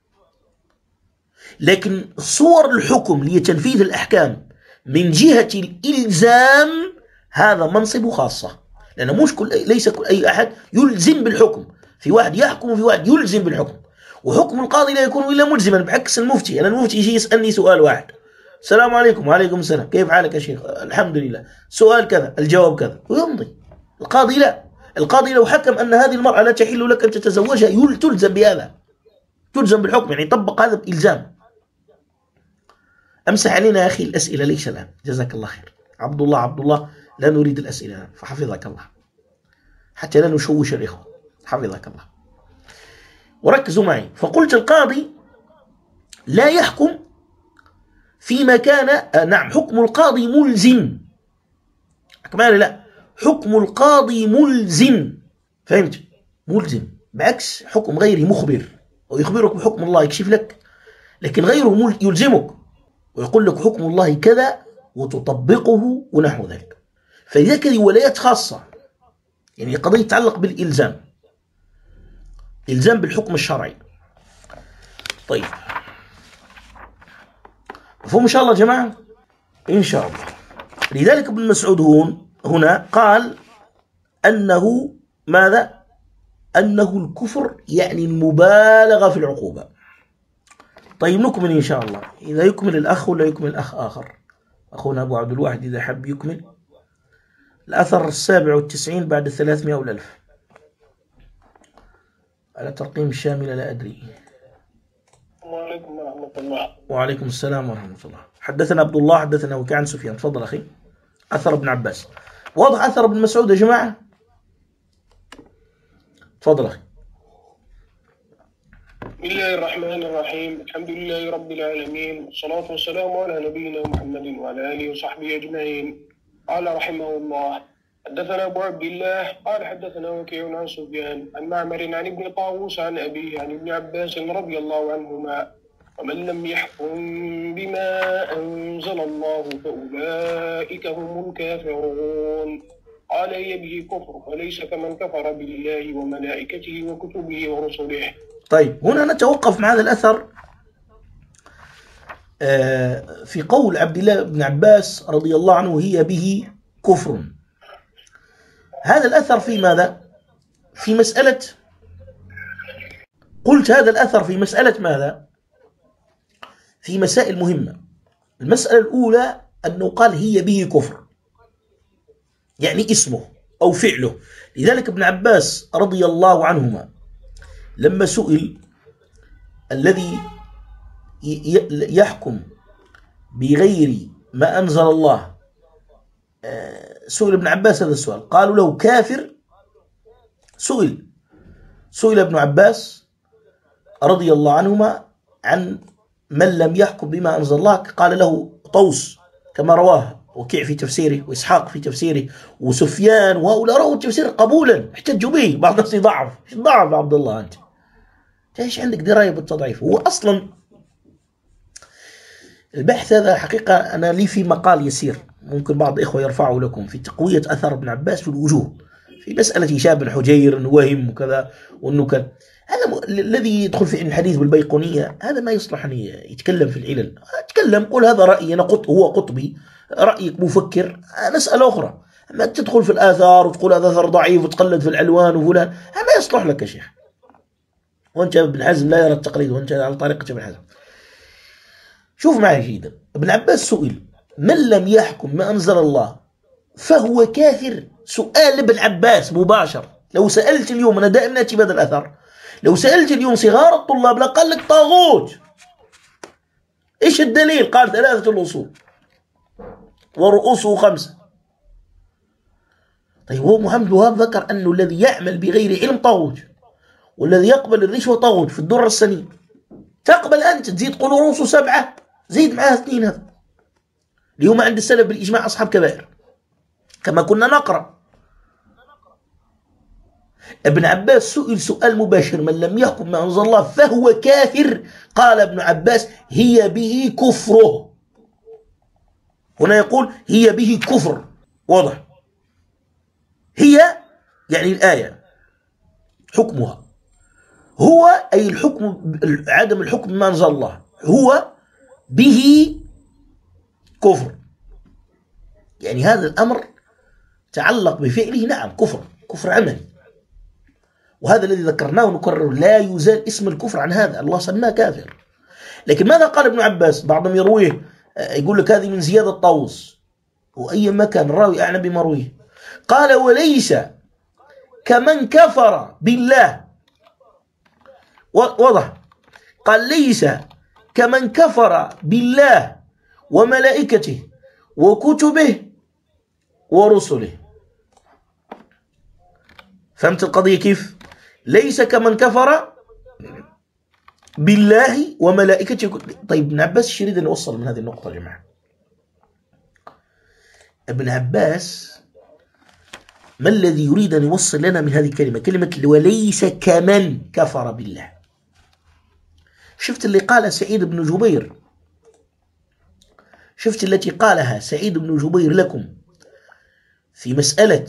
لكن صور الحكم لتنفيذ الأحكام من جهة الإلزام هذا منصب خاصة، لأن مش كل ليس كل أي أحد يلزم بالحكم، في واحد يحكم وفي واحد يلزم بالحكم، وحكم القاضي لا يكون إلا ملزما، بعكس المفتي. أنا المفتي يجي يسألني سؤال واحد، السلام عليكم. وعليكم السلام، كيف حالك يا شيخ؟ الحمد لله. سؤال كذا، الجواب كذا، ويمضي. القاضي لا، القاضي لو حكم أن هذه المرأة لا تحل لك أن تتزوجها تلزم بهذا، تلزم بالحكم، يعني يطبق هذا بإلزام. أمسح علينا يا أخي الأسئلة ليش الآن، جزاك الله خير. عبد الله عبد الله لا نريد الأسئلة الآن، فحفظك الله، حتى لا نشوش الإخوة، حفظك الله. وركزوا معي، فقلت القاضي لا يحكم فيما كان آه نعم حكم القاضي ملزم، كمان لا، حكم القاضي ملزم، فهمت؟ ملزم، بعكس حكم غيره مخبر، ويخبرك بحكم الله يكشف لك، لكن غيره يلزمك ويقول لك حكم الله كذا وتطبقه ونحو ذلك. فلذلك هذه ولايات خاصة، يعني قضية تتعلق بالإلزام، إلزام بالحكم الشرعي. طيب مفهوم إن شاء الله يا جماعة؟ إن شاء الله. لذلك ابن مسعود هون هنا قال أنه ماذا؟ أنه الكفر يعني المبالغة في العقوبة. طيب نكمل إن شاء الله، إذا يكمل الأخ ولا يكمل الأخ آخر، أخونا أبو عبد الواحد إذا حب يكمل. الأثر السابع والتسعين بعد الثلاثمائة والألف على ترقيم الشاملة، لا أدري. وعليكم ورحمة الله. وعليكم السلام ورحمة الله. حدثنا عبد الله حدثنا وكيع عن سفيان. تفضل أخي. أثر ابن عباس واضح، أثر ابن مسعود يا جماعة. تفضل أخي. بسم الله الرحمن الرحيم. الحمد لله رب العالمين، والصلاة والسلام على نبينا محمد وعلى آله وصحبه أجمعين. قال رحمه الله: حدثنا أبو عبد الله قال حدثنا وكيع عن سفيان عن معمر عن ابن طاووس عن أبيه عن ابن عباس رضي الله عنهما: ومن لم يحكم بما أنزل الله فأولئك هم الكافرون. قال: هي به كفر وليس كمن كفر بالله وملائكته وكتبه ورسله. طيب، هنا نتوقف مع هذا الأثر في قول عبد الله بن عباس رضي الله عنه: هي به كفر. هذا الأثر في ماذا؟ في مسألة، قلت هذا الأثر في مسألة ماذا؟ في مسائل مهمة. المسألة الأولى أنه قال هي به كفر، يعني اسمه أو فعله. لذلك ابن عباس رضي الله عنهما لما سئل الذي يحكم بغير ما أنزل الله، سئل ابن عباس هذا السؤال، قالوا له كافر. سئل سئل ابن عباس رضي الله عنهما عن من لم يحكم بما أنزل الله، قال له طوس كما رواه وكيع في تفسيره وإسحاق في تفسيره وسفيان، وهؤلاء رووا التفسير قبولا احتجوا به. بعض الناس يضعف. ايش ضعف يا عبد الله؟ أنت ايش عندك دراية بالتضعيف؟ هو أصلا البحث هذا حقيقة أنا لي في مقال يسير ممكن بعض الإخوة يرفعه لكم في تقوية أثر ابن عباس في الوجوه، في مسألة هشام بن حجير أنه وهم وكذا وأنه كان هذا م... الذي يدخل في الحديث بالبيقونية هذا ما يصلح أن يتكلم في العلل. أتكلم قل هذا رأيي أنا، قط... هو قطبي، رأيك مفكر، مسألة أخرى. أما تدخل في الآثار وتقول هذا أثر ضعيف وتقلد في العلوان وفلان، هذا ما يصلح لك يا شيخ. وأنت ابن حزم لا يرى التقليد، وأنت على طريقة ابن حزم. شوف معي جيدا، ابن عباس سئل: من لم يحكم ما أنزل الله فهو كافر. سؤال ابن عباس مباشر. لو سألت اليوم، أنا دائما نأتي بهذا الأثر، لو سألت اليوم صغار الطلاب لقال لك طاغوت. إيش الدليل؟ قال ثلاثة الأصول ورؤوسه خمسة. طيب، هو محمد الوهاب ذكر أنه الذي يعمل بغير علم طاغوت، والذي يقبل الرشوة طاغوت في الدر السنين. تقبل أنت تزيد قول رؤوسه سبعة، زيد معها اثنين، هذا اليوم عند السلف بالإجماع أصحاب كبائر كما كنا نقرأ. ابن عباس سئل سؤال مباشر: من لم يحكم ما أنزل الله فهو كافر. قال ابن عباس: هي به كفره. هنا يقول هي به كفر، واضح. هي يعني الآية، حكمها هو أي الحكم، عدم الحكم ما أنزل الله، هو به كفر. يعني هذا الأمر تعلق بفعله، نعم كفر، كفر عملي. وهذا الذي ذكرناه ونكرره، لا يزال اسم الكفر عن هذا، الله سماه كافر. لكن ماذا قال ابن عباس؟ بعضهم يرويه يقول لك هذه من زيادة طاووس، وأي مكان الراوي أعلم بمرويه. قال: وليس كمن كفر بالله. واضح. قال: ليس كمن كفر بالله وملائكته وكتبه ورسله. فهمت القضية كيف؟ ليس كمن كفر بالله وملائكته. طيب، ابن عباس يريد أن يوصل من هذه النقطة يا جماعة. ابن عباس ما الذي يريد أن يوصل لنا من هذه الكلمة؟ كلمة وليس كمن كفر بالله. شفت اللي قالها سعيد بن جبير؟ شفت التي قالها سعيد بن جبير لكم في مسألة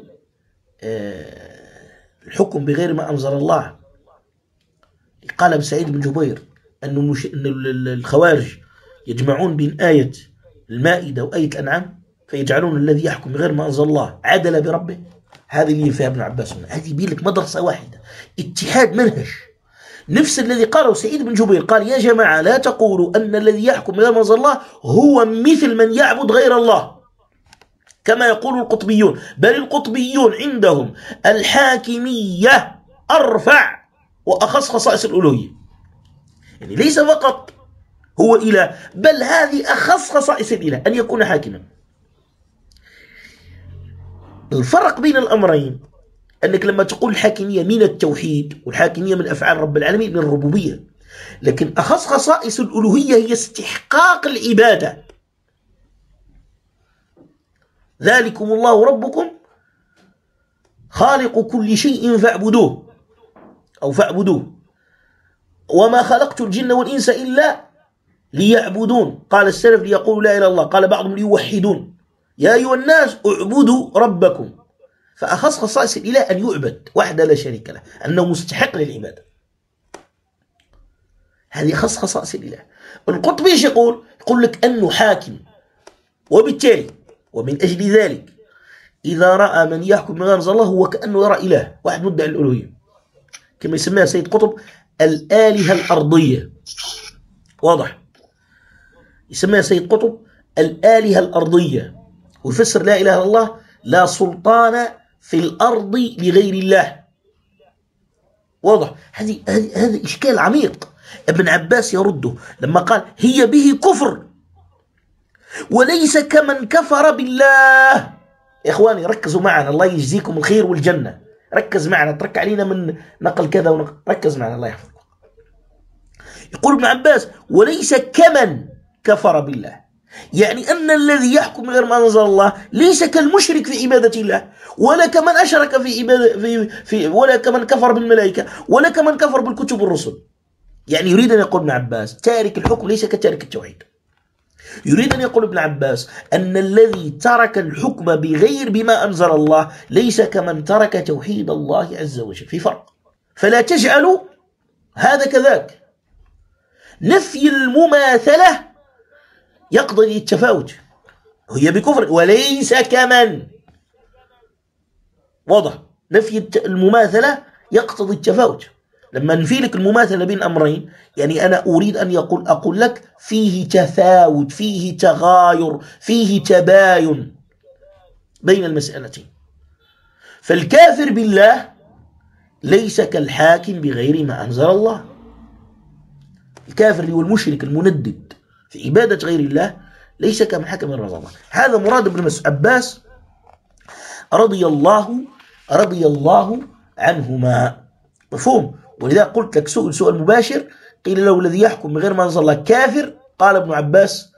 الحكم بغير ما أنزل الله؟ قال سعيد بن جبير أن الخوارج يجمعون بين آية المائدة وآية الأنعام فيجعلون الذي يحكم بغير ما أنزل الله عدل بربه. هذه اللي فيها ابن عباس. هذه يبين لك مدرسة واحدة، اتحاد منهج. نفس الذي قاله سعيد بن جبير، قال: يا جماعة لا تقولوا أن الذي يحكم بغير ما أنزل الله هو مثل من يعبد غير الله كما يقول القطبيون، بل القطبيون عندهم الحاكمية أرفع وأخص خصائص الألوهية. يعني ليس فقط هو إله، بل هذه أخص خصائص الإله أن يكون حاكما. الفرق بين الأمرين أنك لما تقول الحاكمية من التوحيد، والحاكمية من أفعال رب العالمين من الربوبية، لكن أخص خصائص الألوهية هي استحقاق العبادة. ذلكم الله ربكم خالق كل شيء فاعبدوه أو فاعبدوه وما خلقت الجن والإنس إلا ليعبدون. قال السلف ليقولوا لا إله إلا الله، قال بعضهم ليوحدون. يا أيها الناس اعبدوا ربكم. فأخص خصائص الإله أن يعبد وحده لا شريك له، أنه مستحق للعبادة. هذه أخص خصائص الإله. القطبي ايش يقول؟ يقول لك أنه حاكم، وبالتالي ومن أجل ذلك إذا رأى من يحكم بغير أنزل الله هو كأنه يرى إله واحد مدعي الألوهية، كما يسميها سيد قطب الآلهة الأرضية. واضح؟ يسميها سيد قطب الآلهة الأرضية، ويفسر لا إله إلا الله لا سلطان في الأرض لغير الله. واضح؟ هذه هذا إشكال عميق. ابن عباس يرده لما قال هي به كفر وليس كمن كفر بالله. يا إخواني ركزوا معنا، الله يجزيكم الخير والجنة. ركز معنا، ترك علينا من نقل كذا ونقل. ركز معنا الله يحفظك. يقول ابن عباس وليس كمن كفر بالله، يعني أن الذي يحكم غير ما أنزل الله ليس كالمشرك في عبادة الله، ولا كمن أشرك في عبادة في, في ولا كمن كفر بالملائكة، ولا كمن كفر بالكتب والرسل. يعني يريد أن يقول ابن عباس تارك الحكم ليس كتارك التوحيد. يريد أن يقول ابن عباس أن الذي ترك الحكم بغير بما أنزل الله ليس كمن ترك توحيد الله عز وجل، في فرق. فلا تجعلوا هذا كذاك. نفي المماثلة يقضي التفاوت، هي بكفر وليس كمن. واضح؟ نفي المماثلة يقتضي التفاوت. لما نفي لك المماثلة بين أمرين، يعني أنا أريد أن يقول أقول لك فيه تفاوت، فيه تغاير، فيه تباين بين المسألتين. فالكافر بالله ليس كالحاكم بغير ما أنزل الله. الكافر هو المشرك المندد في عبادة غير الله ليس كمن حكم بغير الله. هذا مراد ابن عباس رضي الله رضي الله عنهما. مفهوم؟ ولذا قلت لك سؤال سؤال مباشر، قيل له الذي يحكم بغير ما أنزل الله كافر، قال ابن عباس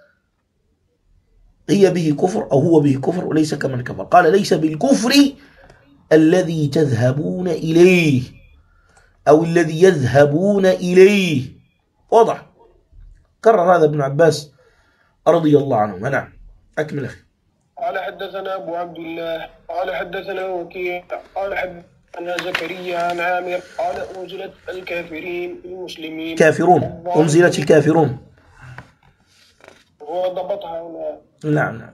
هي به كفر أو هو به كفر وليس كمن كفر. قال ليس بالكفر الذي تذهبون إليه أو الذي يذهبون إليه. واضح؟ كرر هذا ابن عباس رضي الله عنه. نعم أكمل أخي. قال حدثنا أبو عبد الله قال حدثنا وكيع قال حدثنا زكريا عن عامر قال أنزلت الكافرين المسلمين كافرون، أنزلت الكافرون. هو ضبطها هنا. نعم نعم.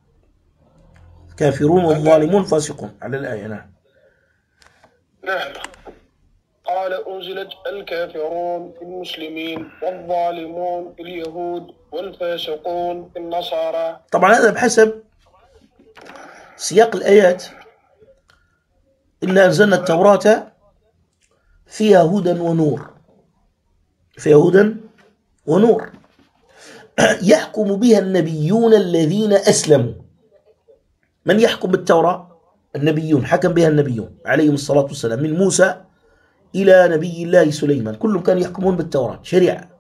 كافرون والظالمون فاسقون على الآية. نعم نعم. قال أنزلت الكافرون المسلمين والظالمون اليهود والفاسقون النصارى. طبعا هذا بحسب سياق الآيات. إنا أنزلنا التوراة فيها هدى ونور، فيها هدى ونور يحكم بها النبيون الذين أسلموا. من يحكم بالتوراة؟ النبيون، حكم بها النبيون عليهم الصلاة والسلام من موسى إلى نبي الله سليمان، كلهم كانوا يحكمون بالتوراة شريعة.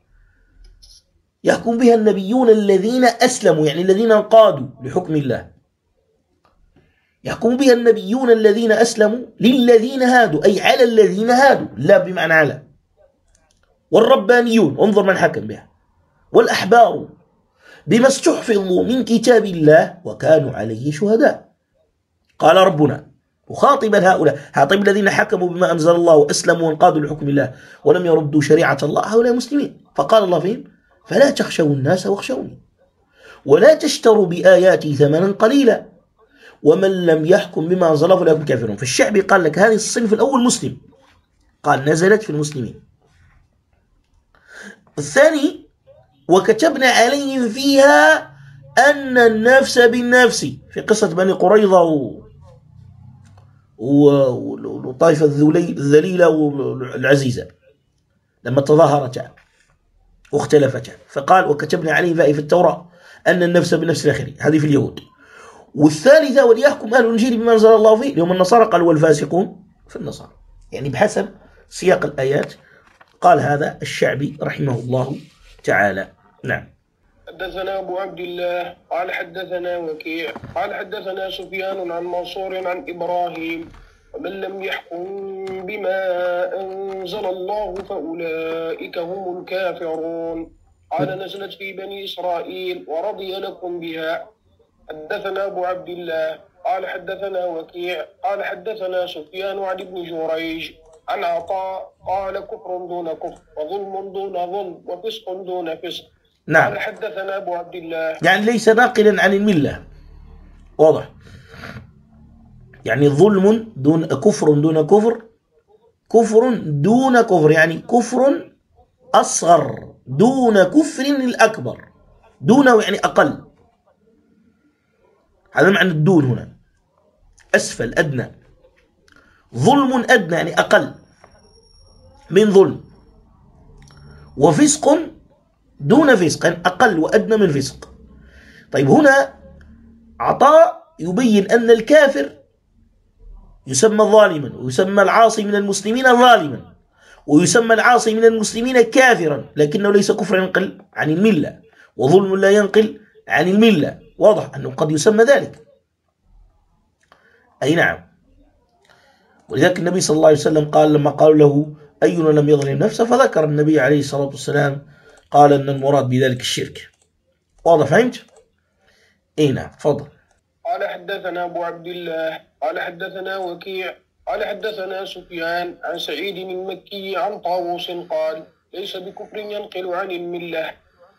يحكم بها النبيون الذين أسلموا، يعني الذين انقادوا لحكم الله. يحكم بها النبيون الذين أسلموا للذين هادوا، أي على الذين هادوا، لا بمعنى على. والربانيون، انظر من حكم بها. والأحبار بما استحفظوا من كتاب الله وكانوا عليه شهداء. قال ربنا مخاطبا هؤلاء هؤلاء الذين حكموا بما أنزل الله وأسلموا وانقادوا لحكم الله ولم يردوا شريعة الله، هؤلاء مسلمين. فقال الله فيهم فلا تخشوا الناس واخشوني ولا تشتروا بآياتي ثمنا قليلا ومن لم يحكم بما أنزل الله فلا يكن كافرون. فالشعبي قال لك هذه الصنف الأول مسلم، قال نزلت في المسلمين. الثاني وكتبنا عليهم فيها أن النفس بالنفس، في قصة بني قريظة و... والطائفة الذليلة والعزيزة لما تظاهرتا واختلفتا، فقال وكتبنا عليهم في التوراة أن النفس بالنفس الآخرين، هذه في اليهود، والثالثة وليحكم أهل الإنجيل بما أنزل الله فيه، اليوم النصارى قالوا والفاسقون في النصارى. يعني بحسب سياق الآيات قال هذا الشعبي رحمه الله تعالى. نعم. حدثنا أبو عبد الله قال حدثنا وكيع قال حدثنا سفيان عن منصور عن إبراهيم ومن لم يحكم بما أنزل الله فأولئك هم الكافرون. قال نزلت في بني إسرائيل ورضي لكم بها. حدثنا أبو عبد الله قال حدثنا وكيع قال حدثنا سفيان عن ابن جريج عن عطاء قال كفر دون كفر وظلم دون ظلم وفسق دون فسق. نعم. قال حدثنا أبو عبد الله يعني ليس ناقلا عن الملة، واضح. يعني ظلم دون كفر دون كفر، كفر دون كفر، يعني كفر أصغر دون كفر الأكبر، دونه يعني أقل. هذا معنى الدون هنا، أسفل أدنى. ظلم أدنى يعني أقل من ظلم، وفسق دون فسق يعني أقل وأدنى من فسق. طيب هنا عطاء يبين أن الكافر يسمى ظالما، ويسمى العاصي من المسلمين ظالما، ويسمى العاصي من المسلمين كافرا، لكنه ليس كفرا ينقل عن الملة، وظلم لا ينقل عن الملة. واضح أنه قد يسمى ذلك. أي نعم. ولذلك النبي صلى الله عليه وسلم قال لما قالوا له أينا لم يظلم نفسه، فذكر النبي عليه الصلاة والسلام قال أن المراد بذلك الشرك. واضح؟ فهمت؟ أي نعم. فضل. قال حدثنا أبو عبد الله قال حدثنا وكيع قال حدثنا سفيان عن سعيد المكي عن طاووس قال ليس بكفر ينقل عن الملة.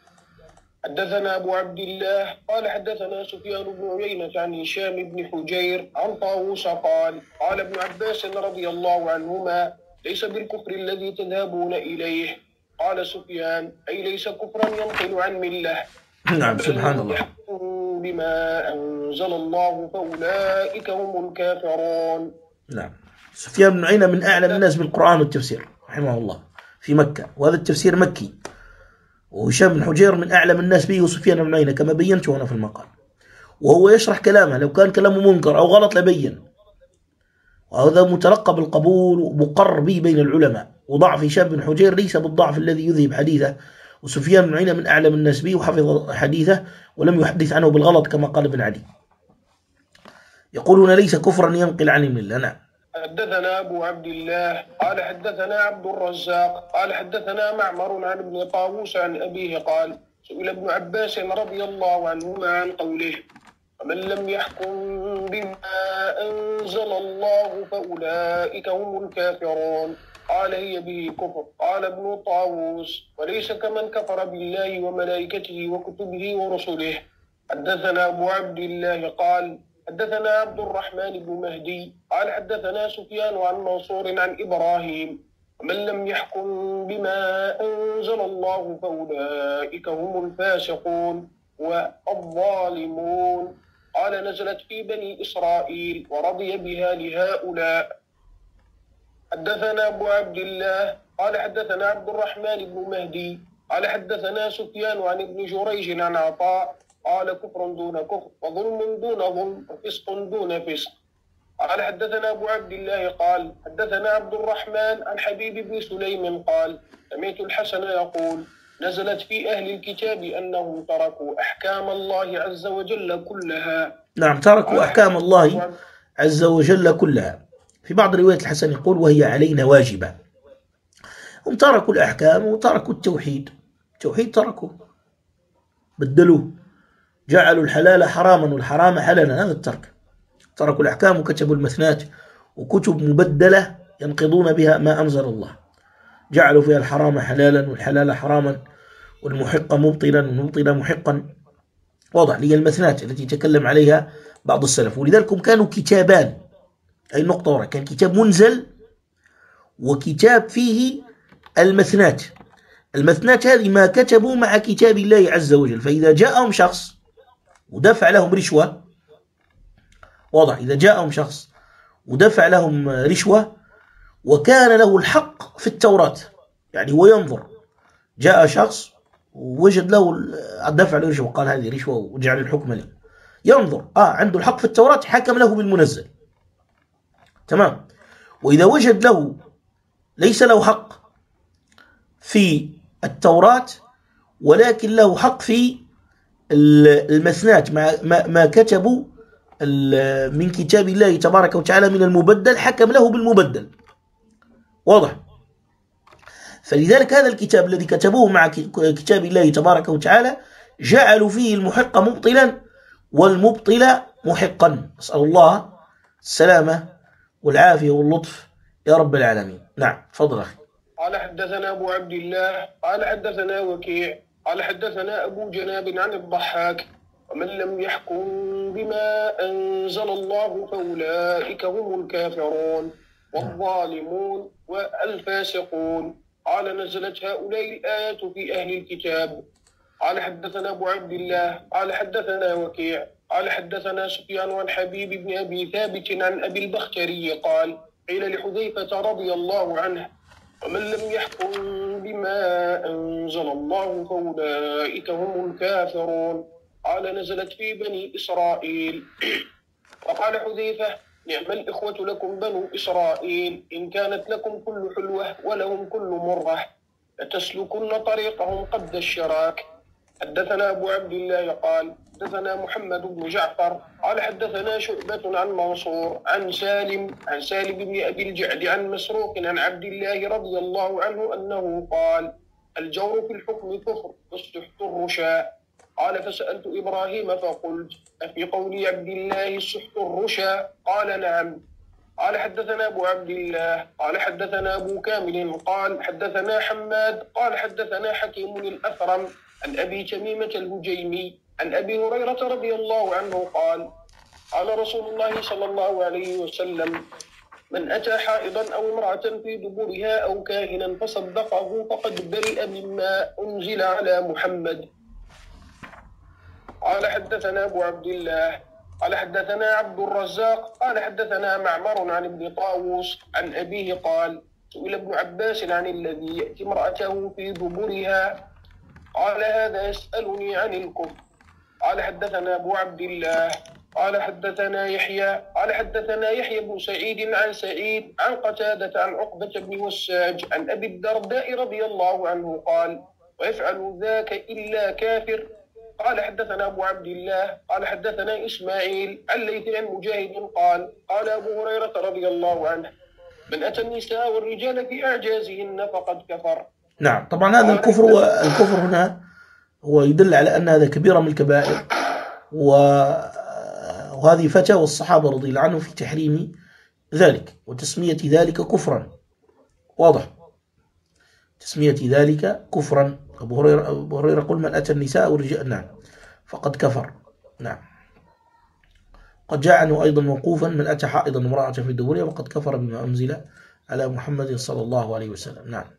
حدثنا أبو عبد الله قال حدثنا سفيان بن عيينة عن هشام بن حجير عن طاووس قال قال ابن عباس رضي الله عنهما ليس بالكفر الذي تذهبون إليه. قال سفيان أي ليس كفرا ينقل عن ملة. نعم. سبحان الله. بما أنزل الله فأولئك هم الكافرون. نعم. سفيان بن عيينة من أعلم الناس بالقرآن والتفسير رحمه الله في مكة، وهذا التفسير مكي. وهشام بن حجير من أعلم الناس به وسفيان بن عيينة كما بينت هنا في المقال، وهو يشرح كلامه، لو كان كلامه منكر أو غلط لبين، وهذا متلقى بالقبول ومقر به بين العلماء. وضعف هشام بن حجير ليس بالضعف الذي يذهب حديثه، وسفيان بن عيينة من أعلم الناس به وحفظ حديثه ولم يحدث عنه بالغلط كما قال ابن عدي. يقولون ليس كفرا ينقل عن الملة. نعم. حدثنا أبو عبد الله قال حدثنا عبد الرزاق قال حدثنا معمر عن ابن طاووس عن أبيه قال سئل ابن عباس رضي الله عنهما عن قوله ومن لم يحكم بما أنزل الله فأولئك هم الكافرون. قال هي به كفر. قال ابن طاووس وليس كمن كفر بالله وملائكته وكتبه ورسله. حدثنا أبو عبد الله قال حدثنا عبد الرحمن بن مهدي قال حدثنا سفيان عن منصور عن إبراهيم ومن لم يحكم بما أنزل الله فأولئك هم الفاسقون والظالمون. قال نزلت في بني إسرائيل ورضي بها لهؤلاء. حدثنا أبو عبد الله قال حدثنا عبد الرحمن بن مهدي قال حدثنا سفيان عن ابن جريج عن عطاء قال كفر دون كفر وظلم دون ظلم وفسق دون فسق. قال حدثنا أبو عبد الله قال حدثنا عبد الرحمن عن حبيب بن سليم قال سمعت الحسن يقول نزلت في أهل الكتاب أنهم تركوا أحكام الله عز وجل كلها. نعم. تركوا أحكام الله عز وجل كلها. في بعض روايات الحسن يقول وهي علينا واجبة. هم تركوا الأحكام وتركوا التوحيد. التوحيد تركوا، بدلوه، جعلوا الحلال حراما والحرام حلالا. هذا الترك. تركوا الأحكام وكتبوا المثنات وكتب مبدلة ينقضون بها ما أنزل الله. جعلوا فيها الحرام حلالا والحلال حراما والمحق مبطلا والمبطل محقا. واضح لي المثنات التي تكلم عليها بعض السلف. ولذلك كانوا كتابان. أي نقطة ورا، كان كتاب منزل وكتاب فيه المثنات. المثنات هذه ما كتبوا مع كتاب الله عز وجل، فإذا جاءهم شخص ودفع لهم رشوة، واضح، إذا جاءهم شخص ودفع لهم رشوة وكان له الحق في التوراة، يعني هو ينظر، جاء شخص ووجد له الدفع للرشوة وقال هذه رشوة وجعل الحكم لي، ينظر آه عنده الحق في التوراة حكم له بالمنزل، تمام. وإذا وجد له ليس له حق في التوراة ولكن له حق في المثنات ما, ما كتبوا من كتاب الله تبارك وتعالى من المبدل، حكم له بالمبدل، واضح. فلذلك هذا الكتاب الذي كتبوه مع كتاب الله تبارك وتعالى جعلوا فيه المحق مبطلا والمبطل محقا. أسأل الله السلامة والعافية واللطف يا رب العالمين. نعم تفضل أخي. قال حدثنا أبو عبد الله قال حدثنا وكيع قال حدثنا أبو جناب عن الضحاك ومن لم يحكم بما أنزل الله فأولئك هم الكافرون والظالمون والفاسقون. قال نزلت هؤلاء الآيات في أهل الكتاب. قال حدثنا أبو عبد الله قال حدثنا وكيع قال حدثنا سفيان عن حبيب بن أبي ثابت عن أبي البختري قال قيل لحذيفة رضي الله عنه ومن لم يحكم بما أنزل الله فأولئك هم الكافرون. قال نزلت في بني إسرائيل. وقال حذيفة نعم الإخوة لكم بنو إسرائيل إن كانت لكم كل حلوة ولهم كل مرة لتسلكن طريقهم قد الشراك. حدثنا أبو عبد الله قال حدثنا محمد بن جعفر قال حدثنا شعبة عن منصور عن سالم عن سالم بن أبي الجعد عن مسروق عن عبد الله رضي الله عنه أنه قال الجور في الحكم كفر والسحت الرشا. قال فسألت إبراهيم فقلت أفي قول عبد الله السحت الرشا؟ قال نعم. قال حدثنا أبو عبد الله قال حدثنا أبو كامل قال حدثنا حماد قال حدثنا حكيم الأثرم عن أبي تميمة الهجيمي عن أبي هريرة رضي الله عنه قال قال رسول الله صلى الله عليه وسلم من أتى حائضا أو امرأة في دبرها أو كاهنا فصدقه فقد برئ مما أنزل على محمد. قال حدثنا أبو عبد الله قال حدثنا عبد الرزاق قال حدثنا معمر عن ابن طاووس عن أبيه قال سئل ابن عباس عن الذي يأتي امرأته في دبرها قال هذا يسألني عن الكفر. قال حدثنا أبو عبد الله قال حدثنا يحيى قال حدثنا يحيى بن سعيد عن سعيد عن قتادة عن عقبة بن وساج عن أبي الدرداء رضي الله عنه قال ويفعل ذاك إلا كافر. قال حدثنا أبو عبد الله قال حدثنا إسماعيل عن ليث عن مجاهد قال قال أبو هريرة رضي الله عنه من أتى النساء والرجال في أعجازهن فقد كفر. نعم طبعا هذا الكفر والكفر هنا هو يدل على أن هذا كبيرة من الكبائر، وهذه فتاوى الصحابة رضي الله عنهم في تحريم ذلك وتسمية ذلك كفرا، واضح، تسمية ذلك كفرا. أبو هريرة أبو هريرة قل من أتى النساء والرجال نعم فقد كفر. نعم قد جاء عنه أيضا موقوفا من أتى حائضا امرأة في دبرها وقد كفر بما أنزل على محمد صلى الله عليه وسلم. نعم.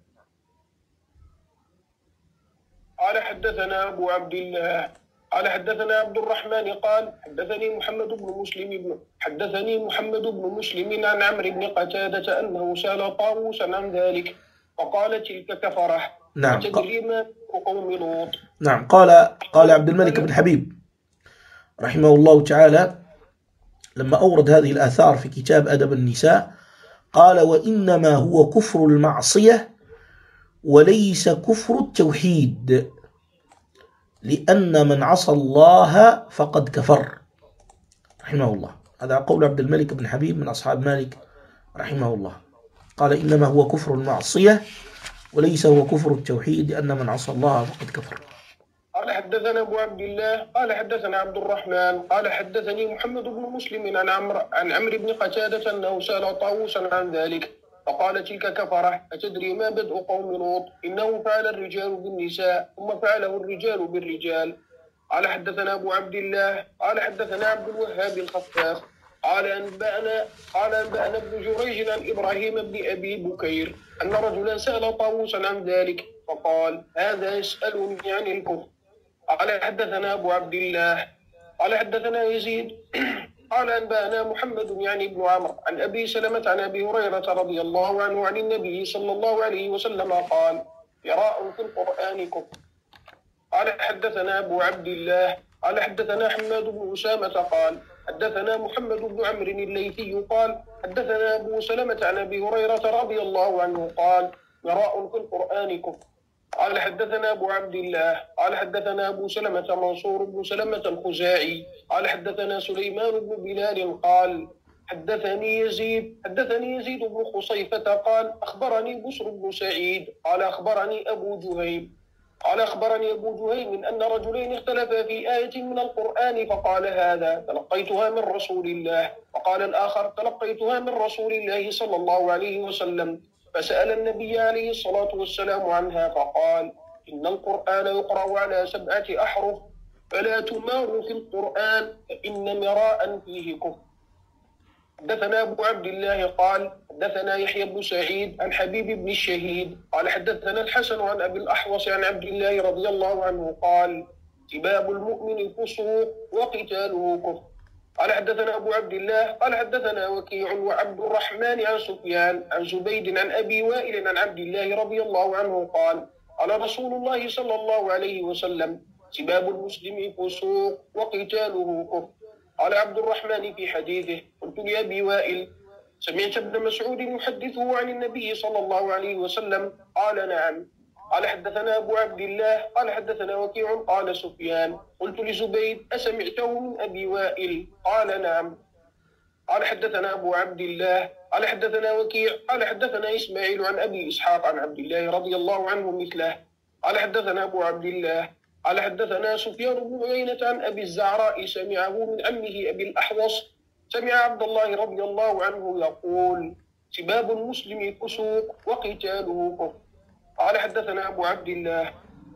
قال حدثنا أبو عبد الله قال حدثنا عبد الرحمن قال حدثني محمد بن مسلم بن حدثني محمد بن مسلم عن عمرو بن قتادة أنه سأل طاووسا عن ذلك فقال تلك كفرة. نعم. تدري ما قوم لوط. نعم قال قال عبد الملك بن حبيب رحمه الله تعالى لما أورد هذه الآثار في كتاب أدب النساء قال وإنما هو كفر المعصية وليس كفر التوحيد لأن من عصى الله فقد كفر رحمه الله. هذا قول عبد الملك بن حبيب من أصحاب مالك رحمه الله. قال إنما هو كفر المعصية وليس هو كفر التوحيد لأن من عصى الله فقد كفر. قال حدثنا أبو عبد الله قال حدثنا عبد الرحمن قال حدثني محمد بن مسلم عن عمرو عن عمرو بن قتادة أنه سأل طاووسا عن ذلك فقال تلك كفرة. أتدري ما بدء قوم لوط؟ إنه فعل الرجال بالنساء ثم فعله الرجال بالرجال. قال حدثنا أبو عبد الله قال حدثنا عبد الوهاب الخفاف قال أنبأنا قال أنبأنا ابن جريج عن إبراهيم بن أبي بكير أن رجلا سأل طاووسا عن ذلك فقال هذا يسألني عن الكفر. قال حدثنا أبو عبد الله قال حدثنا يزيد قال أنبأنا محمد يعني ابن عمرو عن أبي سلمة عن أبي هريرة رضي الله عنه عن النبي صلى الله عليه وسلم قال قراء في القرآن كفر. قال حدثنا أبو عبد الله قال حدثنا حماد بن أسامة قال حدثنا محمد بن عمرو الليثي قال حدثنا أبو سلمة عن أبي هريرة رضي الله عنه قال مراء في القرآن كفر. قال حدثنا أبو عبد الله قال حدثنا أبو سلمة منصور بن سلمة الخزاعي قال حدثنا سليمان بن بلال قال حدثني يزيد حدثني يزيد بن خصيفة قال أخبرني بشر بن سعيد قال أخبرني أبو جهيم قال أخبرني أبو جهيم أن رجلين اختلفا في آية من القرآن فقال هذا تلقيتها من رسول الله وقال الآخر تلقيتها من رسول الله صلى الله عليه وسلم فسأل النبي عليه الصلاة والسلام عنها فقال إن القرآن يقرأ على سبعة أحرف فلا تماروا في القرآن فإن مراء فيه كفر. حدثنا أبو عبد الله قال حدثنا يحيى بن سعيد عن حبيب بن الشهيد قال حدثنا الحسن عن أبي الأحوص عن عبد الله رضي الله عنه قال سباب المؤمن فسوق وقتاله كفر. قال حدثنا أبو عبد الله قال حدثنا وكيع وعبد الرحمن عن سفيان عن زبيد عن أبي وائل عن عبد الله رضي الله عنه قال قال رسول الله صلى الله عليه وسلم سباب المسلم فسوق وقتاله كفر. قال عبد الرحمن في حديثه قلت لأبي وائل سمعت ابن مسعود يحدثه عن النبي صلى الله عليه وسلم قال نعم. قال حدثنا أبو عبد الله قال حدثنا وكيع قال سفيان قلت لزبيد أسمعته من أبي وائل قال نعم. قال حدثنا أبو عبد الله قال حدثنا وكيع قال حدثنا إسماعيل عن أبي إسحاق عن عبد الله رضي الله عنه مثله. قال حدثنا أبو عبد الله قال حدثنا سفيان بن عيينة عن أبي الزعراء سمعه من عمه أبي الأحوص سمع عبد الله رضي الله عنه يقول سباب المسلم فسوق وقتاله كفر. قال حدثنا أبو عبد الله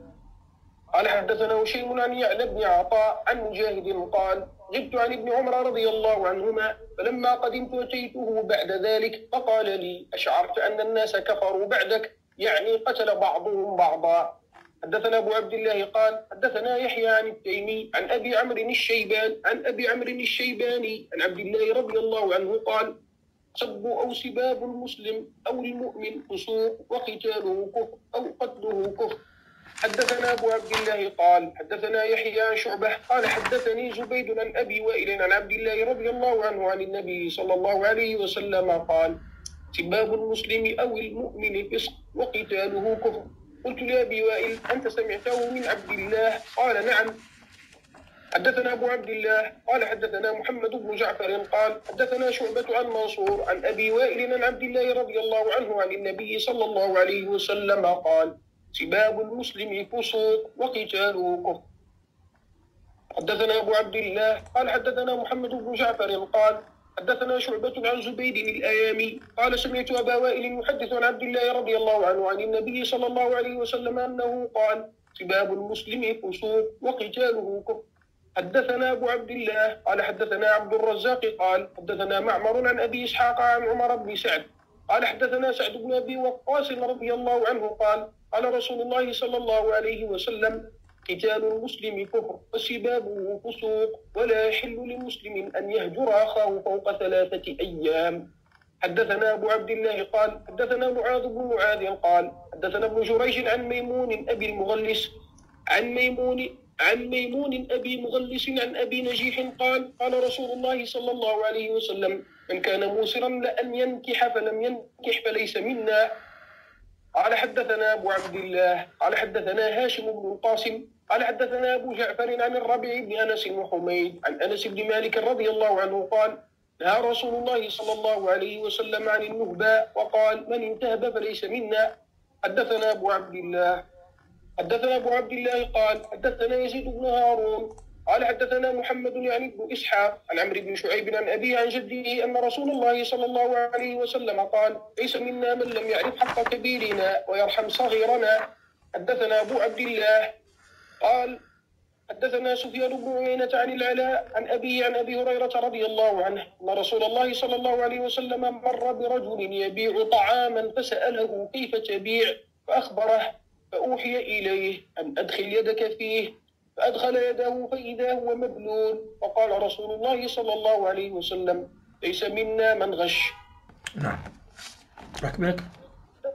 قال حدثنا هشيم عن يعلى بن عطاء عن مجاهد قال غبت عن ابن عمر رضي الله عنهما فلما قدمت أتيته بعد ذلك فقال لي أشعرت أن الناس كفروا بعدك يعني قتل بعضهم بعضا. حدثنا أبو عبد الله قال حدثنا يحيى عن التيمي عن أبي عمرو الشيبان عن أبي عمرو الشيباني عن عبد الله رضي الله عنه قال سب أو سباب المسلم أو المؤمن فسوق وقتاله كفر أو قتله كفر. حدثنا أبو عبد الله قال حدثنا يحيى عن شعبة قال حدثني زبيد عن أبي وائل عن عبد الله رضي الله عنه عن النبي صلى الله عليه وسلم قال سباب المسلم أو المؤمن فسق وقتاله كفر. قلت لأبي وائل أنت سمعته من عبد الله قال نعم. حدثنا أبو عبد الله قال حدثنا محمد بن جعفر قال حدثنا شعبة عن منصور عن أبي وائل عن عبد الله رضي الله عنه عن النبي صلى الله عليه وسلم قال سباب المسلم فسوق وقتاله كفر. حدثنا أبو عبد الله قال حدثنا محمد بن جعفر قال حدثنا شعبة عن زبيد الأيامي قال سمعت أبا وائل يحدث عن عبد الله رضي الله عنه عن النبي صلى الله عليه وسلم أنه قال سباب المسلم فسوق وقتاله كفر. حدثنا أبو عبد الله قال حدثنا عبد الرزاق قال حدثنا معمر عن أبي إسحاق عن عمر بن سعد قال حدثنا سعد بن أبي وقاص رضي الله عنه قال قال رسول الله صلى الله عليه وسلم قتال المسلم كفر وسبابه فسوق ولا يحل لمسلم أن يهجر أخاه فوق ثلاثة أيام. حدثنا أبو عبد الله قال حدثنا معاذ بن معاذ قال حدثنا ابن جريج عن ميمون أبي المغلس عن ميمون عن ميمون أبي مغلس عن أبي نجيح قال قال رسول الله صلى الله عليه وسلم من كان موسرا لأن ينكح فلم ينكح فليس منا. قال حدثنا أبو عبد الله قال حدثنا هاشم بن القاسم قال حدثنا أبو جعفر عن الربيع بن أنس وحميد عن أنس بن مالك رضي الله عنه قال نهى رسول الله صلى الله عليه وسلم عن النهباء وقال من انتهب فليس منا. حدثنا أبو عبد الله حدثنا أبو عبد الله قال حدثنا يزيد بن هارون قال حدثنا محمد يعني بن إسحاق عن عمرو بن شعيب عن أبيه عن جده أن رسول الله صلى الله عليه وسلم قال ليس منا من لم يعرف حق كبيرنا ويرحم صغيرنا. حدثنا أبو عبد الله قال حدثنا سفيان بن عيينة عن العلاء عن أبيه عن أبي هريرة رضي الله عنه أن رسول الله صلى الله عليه وسلم مر برجل يبيع طعاما فسأله كيف تبيع فأخبره فأوحي إليه أن أدخل يدك فيه فأدخل يده فإذا هو مبلول فقال رسول الله صلى الله عليه وسلم ليس منا من غش. نعم. أكمل.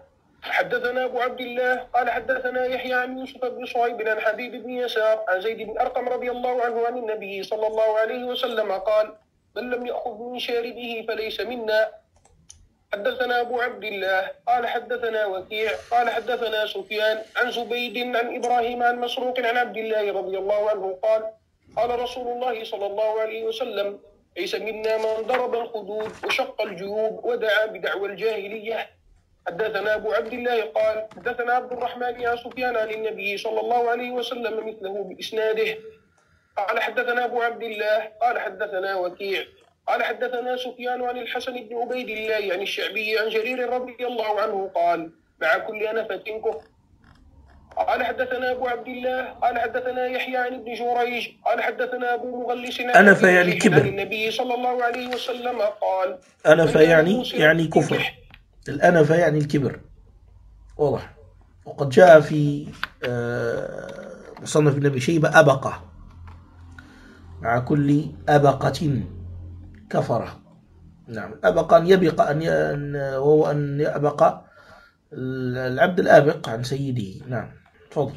حدثنا أبو عبد الله قال حدثنا يحيى عن يوسف بن صهيب عن حبيب بن يسار عن زيد بن أرقم رضي الله عنه عن النبي صلى الله عليه وسلم قال: من لم يأخذ من شاربه فليس منا. حدثنا أبو عبد الله قال حدثنا وكيع قال حدثنا سفيان عن زبيد عن إبراهيم عن مسروق عن عبد الله رضي الله عنه قال: قال رسول الله صلى الله عليه وسلم: ليس منا من ضرب الخدود وشق الجيوب ودعا بدعوى الجاهلية. حدثنا أبو عبد الله قال حدثنا عبد الرحمن يا سفيان عن النبي صلى الله عليه وسلم مثله بإسناده. قال حدثنا أبو عبد الله قال حدثنا وكيع قال حدثنا سفيان عن الحسن بن عبيد الله عن الشعبي عن جرير رضي الله عنه قال: مع كل أنفة كفر. قال حدثنا أبو عبد الله قال حدثنا يحيى عن ابن جريج قال حدثنا أبو مغلس أنف يعني كبر. عن النبي صلى الله عليه وسلم قال: أنف يعني يعني كفر. الأنف يعني الكبر، واضح. وقد جاء في مصنف ابن أبي شيبة أبقة، مع كل أبقة كفرة. نعم، أبقى أن يبق أن وهو أن يأبق العبد الآبق عن سيده. نعم، تفضل.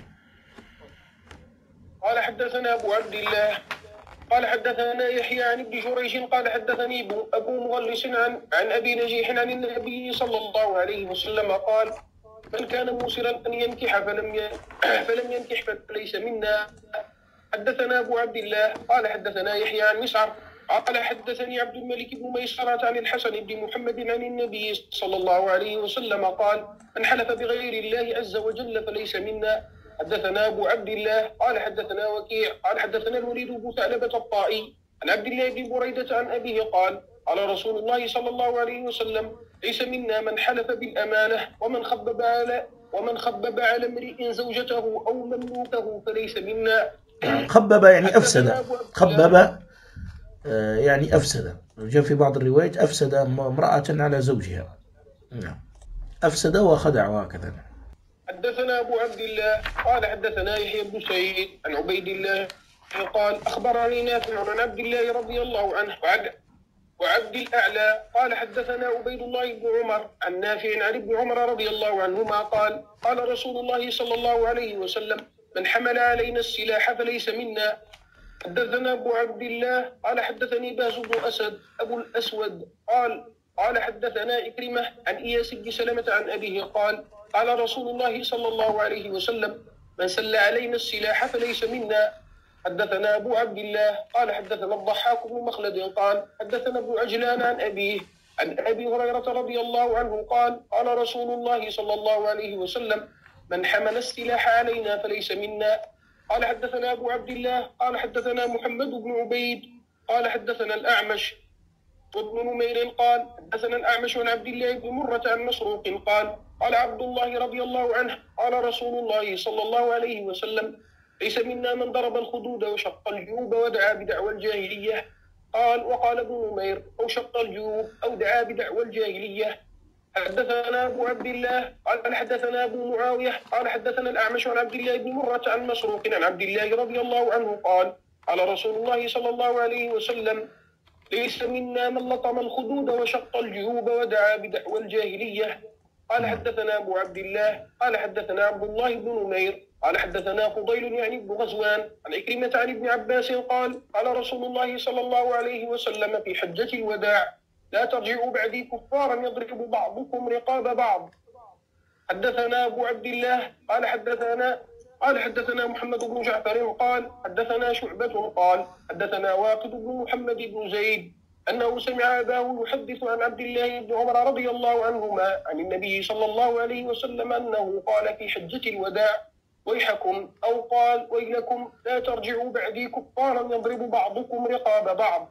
قال حدثنا أبو عبد الله قال حدثنا يحيى عن ابن جريج قال حدثني أبو مغلس عن عن أبي نجيح عن النبي صلى الله عليه وسلم قال: من كان موسرا أن ينكح فلم فلم ينكح فليس منا. حدثنا أبو عبد الله قال حدثنا يحيى عن مسعر قال حدثني عبد الملك بن ميسرة عن الحسن بن محمد عن النبي صلى الله عليه وسلم قال: من حلف بغير الله عز وجل فليس منا. حدثنا أبو عبد الله قال حدثنا وكيع قال حدثنا الوليد بن ثعلبة الطائي عن عبد الله بن بريدة عن أبيه قال: قال رسول الله صلى الله عليه وسلم: ليس منا من حلف بالأمانة ومن خبب على ومن خبب على امرئ زوجته أو مملوكه فليس منا. خبب يعني أفسد. خبب يعني أفسد. جاء في بعض الروايات أفسد امرأة على زوجها. نعم، أفسد وخدع وهكذا. حدثنا أبو عبد الله قال حدثنا يحيى بن سعيد عن عبيد الله قال: أخبرني نافع عن عبد الله رضي الله عنه وعبد الأعلى قال حدثنا عبيد الله بن عمر عن نافع عن ابن عمر رضي الله عنهما قال: قال رسول الله صلى الله عليه وسلم: من حمل علينا السلاح فليس منا. حدثنا أبو عبد الله قال حدثني باز بن أسد أبو الأسود قال قال حدثنا إكرمة عن إياس بن سلمة عن أبيه قال: قال رسول الله صلى الله عليه وسلم: من سل علينا السلاح فليس منا. حدثنا أبو عبد الله قال حدثنا الضحاك بن مخلد قال حدثنا ابن عجلان عن أبيه عن أبي هريرة رضي الله عنه قال: قال رسول الله صلى الله عليه وسلم: من حمل السلاح علينا فليس منا. قال حدثنا أبو عبد الله قال حدثنا محمد بن عبيد قال حدثنا الأعمش وابن نمير قال حدثنا الأعمش عن عبد الله بن مرة عن مسروق قال: قال عبد الله رضي الله عنه: قال رسول الله صلى الله عليه وسلم: ليس منا من ضرب الخدود وشق الجيوب ودعا بدعوى الجاهلية. قال وقال ابن نمير: أو شق الجيوب أو دعا بدعوى الجاهلية. حدثنا أبو عبد الله قال حدثنا أبو معاوية قال حدثنا الأعمش عن عبد الله بن مرة عن مسروق عن عبد الله رضي الله عنه قال: قال رسول الله صلى الله عليه وسلم: ليس منا من لطم الخدود وشق الجيوب ودعا بدعوى الجاهلية. قال حدثنا أبو عبد الله قال حدثنا عبد الله بن نمير قال حدثنا فضيل يعني بن غزوان عن عكرمة عن ابن عباس قال: قال رسول الله صلى الله عليه وسلم في حجة الوداع: لا ترجعوا بعدي كفارا يضرب بعضكم رقاب بعض. حدثنا أبو عبد الله قال حدثنا قال حدثنا محمد بن جعفر قال حدثنا شعبة قال حدثنا واقد بن محمد بن زيد أنه سمع أباه يحدث عن عبد الله بن عمر رضي الله عنهما عن النبي صلى الله عليه وسلم أنه قال في حجة الوداع: ويحكم، أو قال: ويلكم، لا ترجعوا بعدي كفارا يضرب بعضكم رقاب بعض.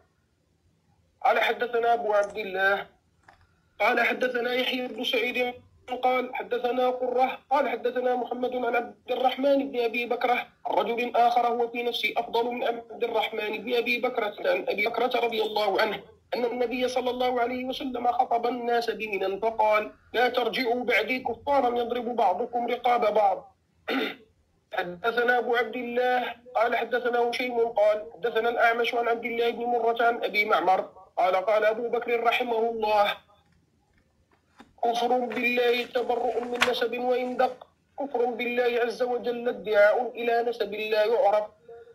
قال حدثنا أبو عبد الله قال حدثنا يحيى بن سعيد قال حدثنا قرة قال حدثنا محمد عن عبد الرحمن بن أبي بكرة عن رجل آخر هو في نفسه أفضل من عبد الرحمن بن أبي بكرة عن أبي بكرة رضي الله عنه أن النبي صلى الله عليه وسلم خطب الناس بمنى فقال: لا ترجعوا بعدي كفارا يضرب بعضكم رقاب بعض. حدثنا أبو عبد الله قال حدثنا هشيم قال حدثنا الأعمش عن عبد الله بن مرة عن أبي معمر قال: قال أبو بكر رحمه الله: كفر بالله تبرؤ من نسب وإن دق، كفر بالله عز وجل ادعاء إلى نسب لا يعرف.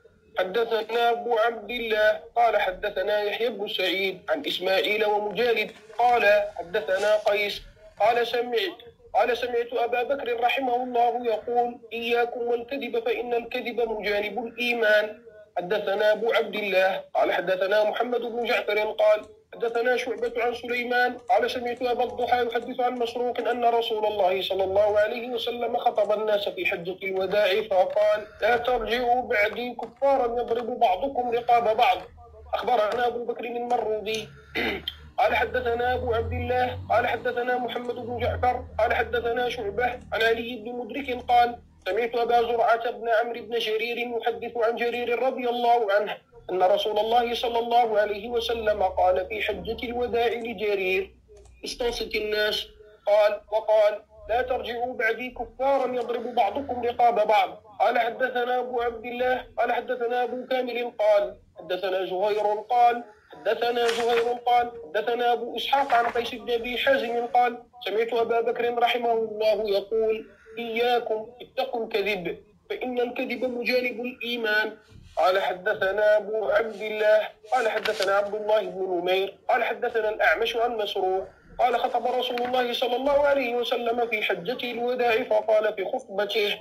حدثنا أبو عبد الله قال حدثنا يحيى بن سعيد عن إسماعيل ومجالد قال حدثنا قيس قال سمعت قال سمعت أبا بكر رحمه الله يقول إياكم والكذب فإن الكذب مجانب الإيمان. حدثنا أبو عبد الله قال حدثنا محمد بن جعفر قال حدثنا شعبة عن سليمان قال سمعت أبا الضحى يحدث عن مسروق أن رسول الله صلى الله عليه وسلم خطب الناس في حجة الوداع فقال لا ترجعوا بعدي كفارا يضرب بعضكم رقاب بعض. أخبرنا أبو بكر المروذي قال حدثنا أبو عبد الله قال حدثنا محمد بن جعفر قال حدثنا شعبة عن علي بن مدرك قال سمعت أبا زرعة بن عمرو بن جرير يحدث عن جرير رضي الله عنه أن رسول الله صلى الله عليه وسلم قال في حجة الوداع لجرير استنصت الناس قال وقال لا ترجعوا بعدي كفارا يضرب بعضكم رقاب بعض. قال حدثنا أبو عبد الله قال حدثنا أبو كامل قال حدثنا زهير قال حدثنا زهير قال حدثنا أبو إسحاق عن قيس بن أبي حازم قال سمعت أبا بكر رحمه الله يقول إياكم اتقوا الكذب فإن الكذب مجانب الإيمان. قال حدثنا أبو عبد الله قال حدثنا عبد الله بن نمير قال حدثنا الأعمش عن مسروق قال خطب رسول الله صلى الله عليه وسلم في حجة الوداع فقال في خطبته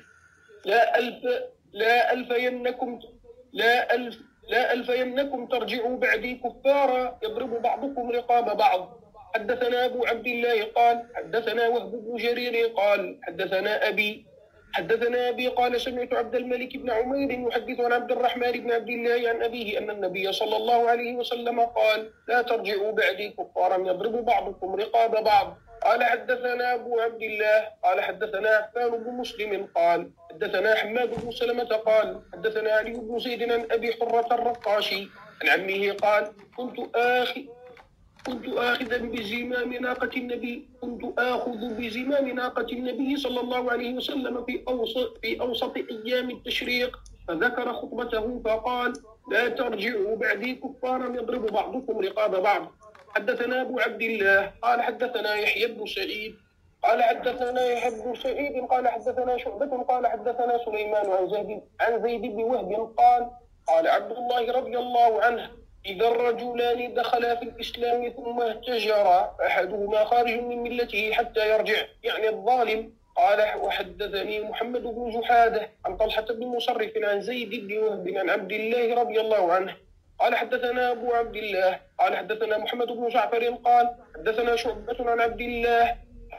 لا ألف لا ألفينكم لا ألف لا ألفينكم ترجعوا بعدي كفارا يضرب بعضكم رقاب بعض. حدثنا أبو عبد الله قال حدثنا وهب بن جرير قال حدثنا أبي حدثنا أبي قال سمعت عبد الملك بن عمير يحدث عن عبد الرحمن بن عبد الله عن أبيه أن النبي صلى الله عليه وسلم قال لا ترجعوا بعدي كفارا يضرب بعضكم رقاب بعض. قال حدثنا أبو عبد الله قال حدثنا عفان بن مسلم قال حدثنا حماد بن سلمة قال حدثنا علي بن زيد عن أبي حرة الرقاشي عن عمه قال كنت آخذ كنت آخذا بزمام ناقة النبي كنت آخذ بزمام ناقة النبي صلى الله عليه وسلم في أوسط في أوسط أيام التشريق فذكر خطبته فقال لا ترجعوا بعدي كفارا يضرب بعضكم رقاب بعض. حدثنا أبو عبد الله قال حدثنا يحيى بن سعيد قال حدثنا يحيى بن سعيد قال حدثنا شعبة قال حدثنا سليمان عن زيد عن زيد بن وهب قال قال عبد الله رضي الله عنه إذا الرجلان دخلا في الإسلام ثم اهتجرا أحدهما خارج من ملته حتى يرجع يعني الظالم. قال وحدثني محمد بن جحادة عن طلحة بن مصرف عن زيد بن وهب عن عبد الله رضي الله عنه قال حدثنا أبو عبد الله قال حدثنا محمد بن جعفر قال حدثنا شعبة عن عبد الله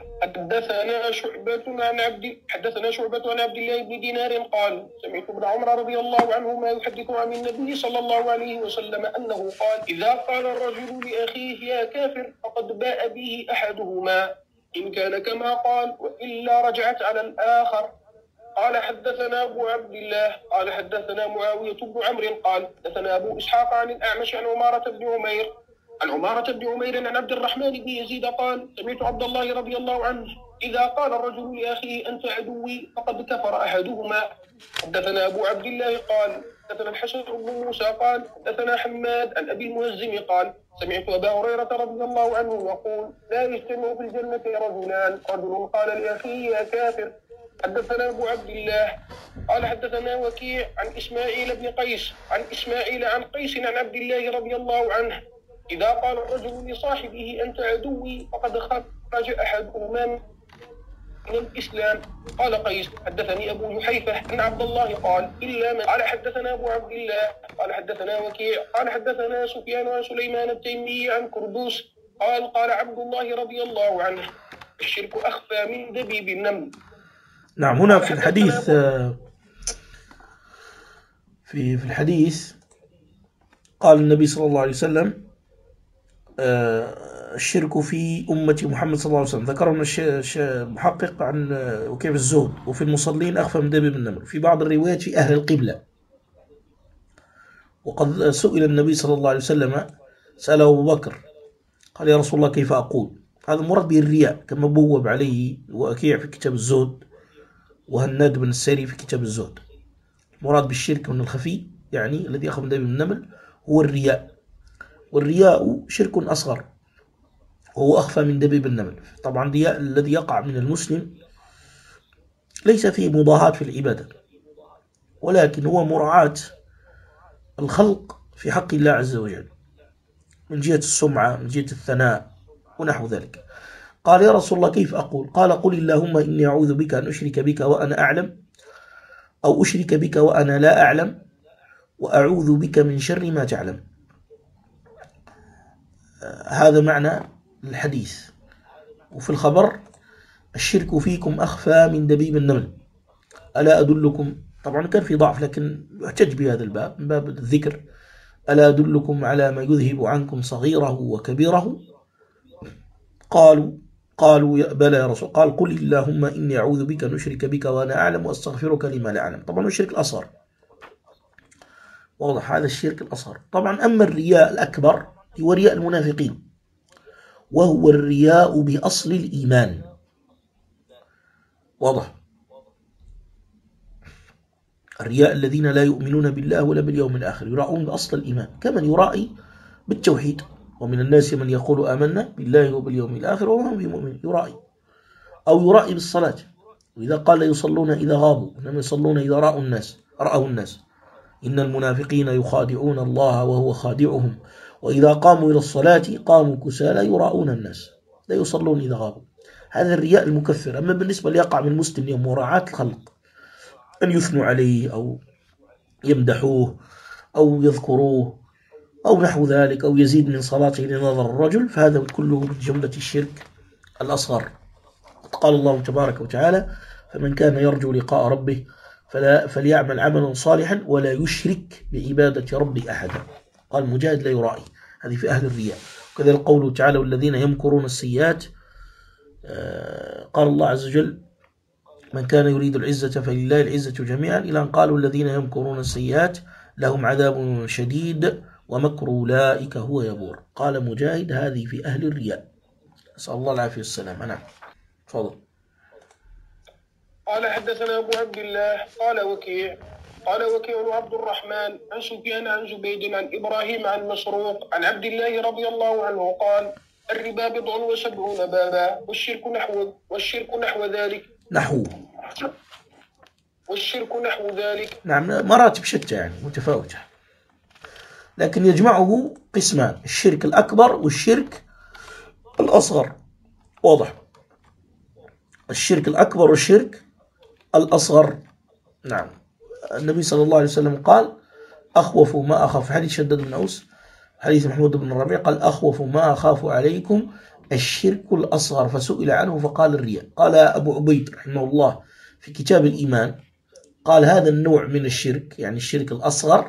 حدثنا شعبة عن عبد حدثنا شعبة عن عبد الله بن دينار قال سمعت ابن عمر رضي الله عنهما يحدث عن النبي صلى الله عليه وسلم أنه قال إذا قال الرجل لأخيه يا كافر فقد باء به أحدهما إن كان كما قال وإلا رجعت على الآخر. قال حدثنا أبو عبد الله قال حدثنا معاوية بن عمرو قال حدثنا أبو إسحاق عن الأعمش عن عمارة بن عمير عن عمارة بن عمير عن عبد الرحمن بن يزيد قال سمعت عبد الله رضي الله عنه إذا قال الرجل لأخيه أنت عدوي فقد كفر أحدهما. حدثنا أبو عبد الله قال حدثنا الحسن بن موسى قال حدثنا حماد عن أبي المهزم قال سمعت أبا هريرة رضي الله عنه يقول لا يجتمع في الجنة رجلان رجل قال لأخيه يا كافر. حدثنا أبو عبد الله قال حدثنا وكيع عن إسماعيل بن قيس عن إسماعيل عن قيس عن عبد الله رضي الله عنه إذا قال الرجل لصاحبه أنت عدوي فقد خرج أحدهما من الإسلام. قال قيس حدثني أبو جحيفة أن عبد الله قال إلا من. قال حدثنا أبو عبد الله قال حدثنا وكيع قال حدثنا سفيان عن سليمان التيمي عن كردوس قال قال عبد الله رضي الله عنه الشرك أخفى من دبيب النمل. نعم. هنا في الحديث في في الحديث قال النبي صلى الله عليه وسلم الشرك في أمة محمد صلى الله عليه وسلم ذكر المحقق عن وكيف الزهد وفي المصلين أخفى من دبيب النمل. في بعض الروايات في أهل القبلة. وقد سئل النبي صلى الله عليه وسلم سأله أبو بكر قال يا رسول الله كيف أقول. هذا مراد به الرياء كما بوب عليه وأكيع في كتاب الزهد وهناد بن الساري في كتاب الزهد. مراد بالشرك من الخفي يعني الذي أخذ من دبيب النمل هو الرياء، والرياء شرك أصغر وهو أخفى من دبيب النمل. طبعا الرياء الذي يقع من المسلم ليس فيه مضاهاة في العبادة، ولكن هو مراعاة الخلق في حق الله عز وجل من جهة السمعة، من جهة الثناء ونحو ذلك. قال يا رسول الله كيف أقول؟ قال قل اللهم إني أعوذ بك أن أشرك بك وأنا أعلم، أو أشرك بك وأنا لا أعلم، وأعوذ بك من شر ما تعلم. هذا معنى الحديث. وفي الخبر الشرك فيكم أخفى من دبيب النمل، ألا أدلكم، طبعا كان في ضعف لكن يحتج بهذا الباب من باب الذكر، ألا أدلكم على ما يذهب عنكم صغيره وكبيره؟ قالوا قالوا بلى يا رسول. قال قل اللهم إني أعوذ بك أن أشرك بك وأنا أعلم وأستغفرك لما لا أعلم. طبعا الشرك الأصغر واضح، هذا الشرك الأصغر. طبعا أما الرياء الأكبر هو رياء المنافقين، وهو الرياء بأصل الإيمان. واضح، الرياء الذين لا يؤمنون بالله ولا باليوم الآخر يراؤون بأصل الإيمان، كمن يرائي بالتوحيد. ومن الناس من يقول آمنا بالله وباليوم الآخر وما هم بمؤمن، يرائي. أو يرائي بالصلاة، وإذا قال يصلون إذا غابوا، إنما يصلون إذا رأوا الناس رأوا الناس إن المنافقين يخادعون الله وهو خادعهم، وإذا قاموا إلى الصلاة قاموا كسالى يراؤون الناس، لا يصلون إذا غابوا. هذا الرياء المكفر. أما بالنسبة ليقع من المسلم اليوم مراعاة الخلق، أن يثنوا عليه أو يمدحوه أو يذكروه أو نحو ذلك، أو يزيد من صلاته لنظر الرجل، فهذا كله من جملة الشرك الأصغر. قال الله تبارك وتعالى فمن كان يرجو لقاء ربه فلا فليعمل عملا صالحا ولا يشرك بعبادة ربه أحدا. قال مجاهد لا يرائي، هذه في أهل الرياء. وكذلك قوله تعالى والذين يمكرون السيئات، قال الله عز وجل من كان يريد العزة فلله العزة جميعا، إلى أن قالوا الذين يمكرون السيئات لهم عذاب شديد ومكر أولئك هو يبور. قال مجاهد هذه في أهل الرياء، نسأل الله العافية والسلام. أنا تفضل. قال حدثنا أبو عبد الله قال وكيع قال وكيع وعبد الرحمن عن سفيان عن زبيد عن إبراهيم عن مسروق عن عبد الله رضي الله عنه قال الربا بضع وسبعون بابا والشرك نحو والشرك نحو ذلك نحو والشرك نحو ذلك نعم، مراتب شتى يعني متفاوتة، لكن يجمعه قسمان: الشرك الأكبر والشرك الأصغر. واضح، الشرك الأكبر والشرك الأصغر. نعم، النبي صلى الله عليه وسلم قال أخوف ما أخاف، حديث شداد بن أوس، حديث محمود بن الربيع، قال أخوف ما أخاف عليكم الشرك الأصغر، فسئل عنه فقال الرياء. قال أبو عبيد رحمه الله في كتاب الإيمان، قال هذا النوع من الشرك يعني الشرك الأصغر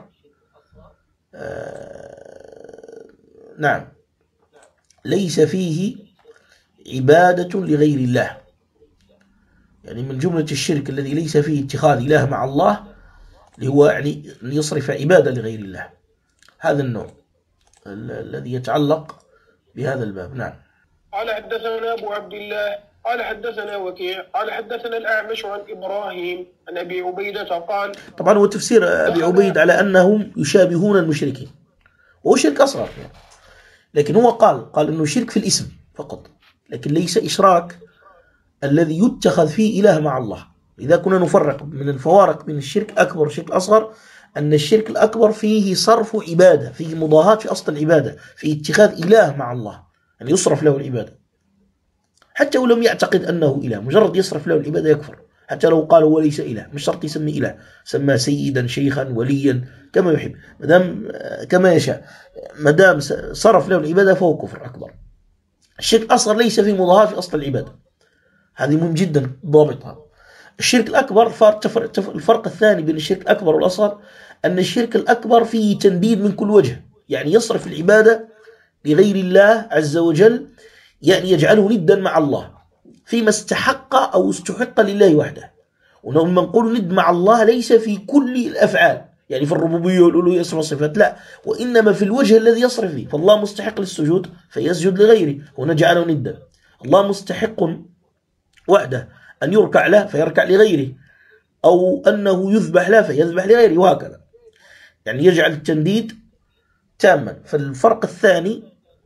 آه نعم ليس فيه عبادة لغير الله، يعني من جملة الشرك الذي ليس فيه اتخاذ إله مع الله، اللي هو يعني أن يصرف عبادة لغير الله. هذا النوع الذي يتعلق بهذا الباب. نعم. قال حدثنا أبو عبد الله قال حدثنا وكيع قال حدثنا الأعمش عن إبراهيم عن أبي عبيدة قال. طبعا هو تفسير أبي عبيد على أنهم يشابهون المشركين، وهو شرك أصغر يعني. لكن هو قال قال أنه شرك في الاسم فقط، لكن ليس إشراك الذي يتخذ فيه إله مع الله. إذا كنا نفرق من الفوارق بين الشرك الأكبر والشرك الأصغر، أن الشرك الأكبر فيه صرف عبادة، فيه مضاهاة في أصل العبادة، فيه اتخاذ إله مع الله، يعني يصرف له العبادة حتى ولم يعتقد أنه إله، مجرد يصرف له العبادة يكفر، حتى لو قال هو ليس إله، مش شرط يسمي إله، سمى سيدا شيخا وليا كما يحب، مدام كما يشاء، مدام صرف له العبادة فهو كفر أكبر. الشرك الأصغر ليس فيه مضاهاة في أصل العبادة، هذه مهم جدا ضابطها. الشرك الأكبر، الفرق الثاني بين الشرك الأكبر والأصغر أن الشرك الأكبر فيه تنديد من كل وجه، يعني يصرف العبادة لغير الله عز وجل، يعني يجعله ندا مع الله فيما استحق أو استحق لله وحده. ولما نقول ند مع الله ليس في كل الأفعال، يعني في الربوبية والألوهية والصفات، لا، وإنما في الوجه الذي يصرف فيه. فالله مستحق للسجود فيسجد لغيره، هنا جعله ندا. الله مستحق وحده أن يركع له فيركع لغيره، أو أنه يذبح له فيذبح لغيره، وهكذا، يعني يجعل التنديد تاما. فالفرق الثاني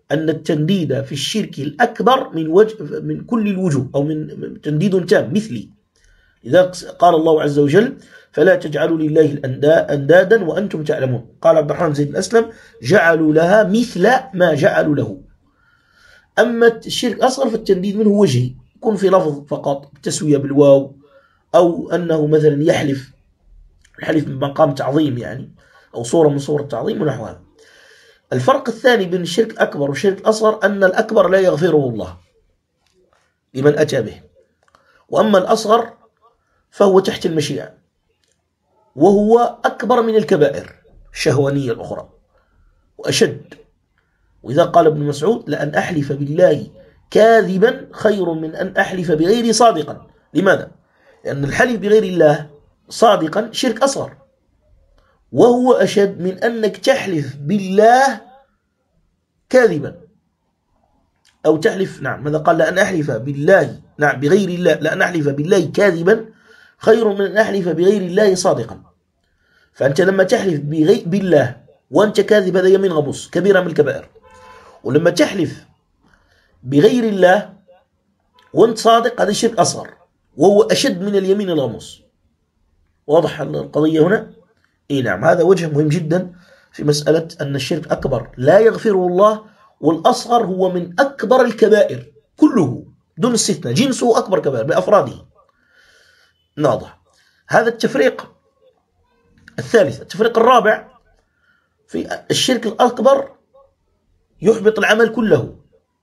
أن التنديد في الشرك الأكبر من وجه من كل الوجوه، أو من تنديد تام مثلي. إذا قال الله عز وجل: فلا تجعلوا لله أندادا وأنتم تعلمون. قال عبد الرحمن زيد الأسلم: جعلوا لها مثل ما جعلوا له. أما الشرك الأصغر فالتنديد منه وجهي، يكون في لفظ فقط التسوية بالواو، أو أنه مثلا يحلف الحلف من مقام تعظيم يعني، أو صورة من صور التعظيم ونحو هذا. الفرق الثاني بين الشرك الأكبر والشرك الأصغر أن الأكبر لا يغفره الله لمن أتى به، وأما الأصغر فهو تحت المشيئة، وهو أكبر من الكبائر الشهوانية الأخرى وأشد. وإذا قال ابن مسعود: لأن أحلف بالله كاذبا خير من أن أحلف بغيره صادقا. لماذا؟ لأن الحلف بغير الله صادقا شرك أصغر، وهو أشد من أنك تحلف بالله كاذبا، أو تحلف نعم ماذا قال؟ لأن أحلف بالله نعم بغير الله لأن أحلف بالله كاذبا خير من أن أحلف بغير الله صادقا. فأنت لما تحلف بغير بالله وأنت كاذب هذا يمين غموس كبيرة من الكبائر، ولما تحلف بغير الله وأنت صادق هذا شرك أصغر، وهو أشد من اليمين الغموس. واضح القضية هنا؟ إيه نعم، هذا وجه مهم جدا في مسألة أن الشرك أكبر لا يغفره الله، والأصغر هو من أكبر الكبائر كله دون استثناء، جنسه أكبر كبائر بأفراده. واضح. هذا التفريق الثالث. التفريق الرابع في الشرك الأكبر يحبط العمل كله.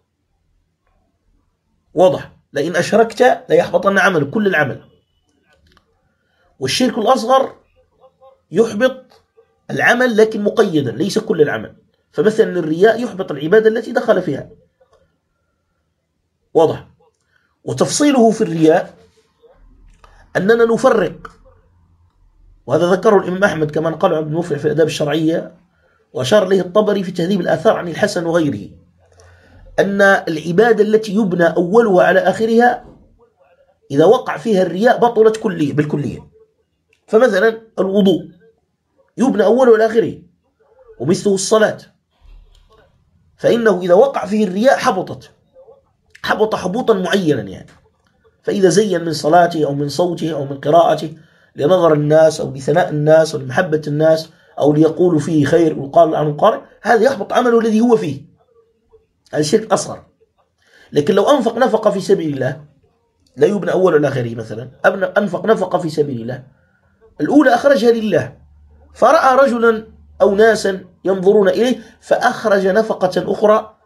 واضح. لئن أشركت ليحبطن عملك كل العمل. والشرك الأصغر يحبط العمل لكن مقيدا ليس كل العمل، فمثلا الرياء يحبط العبادة التي دخل فيها. واضح. وتفصيله في الرياء أننا نفرق، وهذا ذكره الإمام أحمد كما قال عبد المفلح في الآداب الشرعية، وأشار إليه الطبري في تهذيب الآثار عن الحسن وغيره، أن العبادة التي يبنى أولها على آخرها إذا وقع فيها الرياء بطلت كلية بالكلية. فمثلا الوضوء يبنى أوله على آخره، ومثله الصلاة، فإنه إذا وقع فيه الرياء حبطت حبط حبوطا معينا يعني. فإذا زين من صلاته أو من صوته أو من قراءته لنظر الناس أو لثناء الناس أو لمحبة الناس أو ليقولوا فيه خير ويقال عنه قارئ، هذا يحبط عمله الذي هو فيه. هذا شرك أصغر. لكن لو أنفق نفقة في سبيل الله لا يبنى أول على آخره. مثلا أنفق نفقة في سبيل الله، الأولى أخرجها لله، فرأى رجلا أو ناسا ينظرون إليه فأخرج نفقة أخرى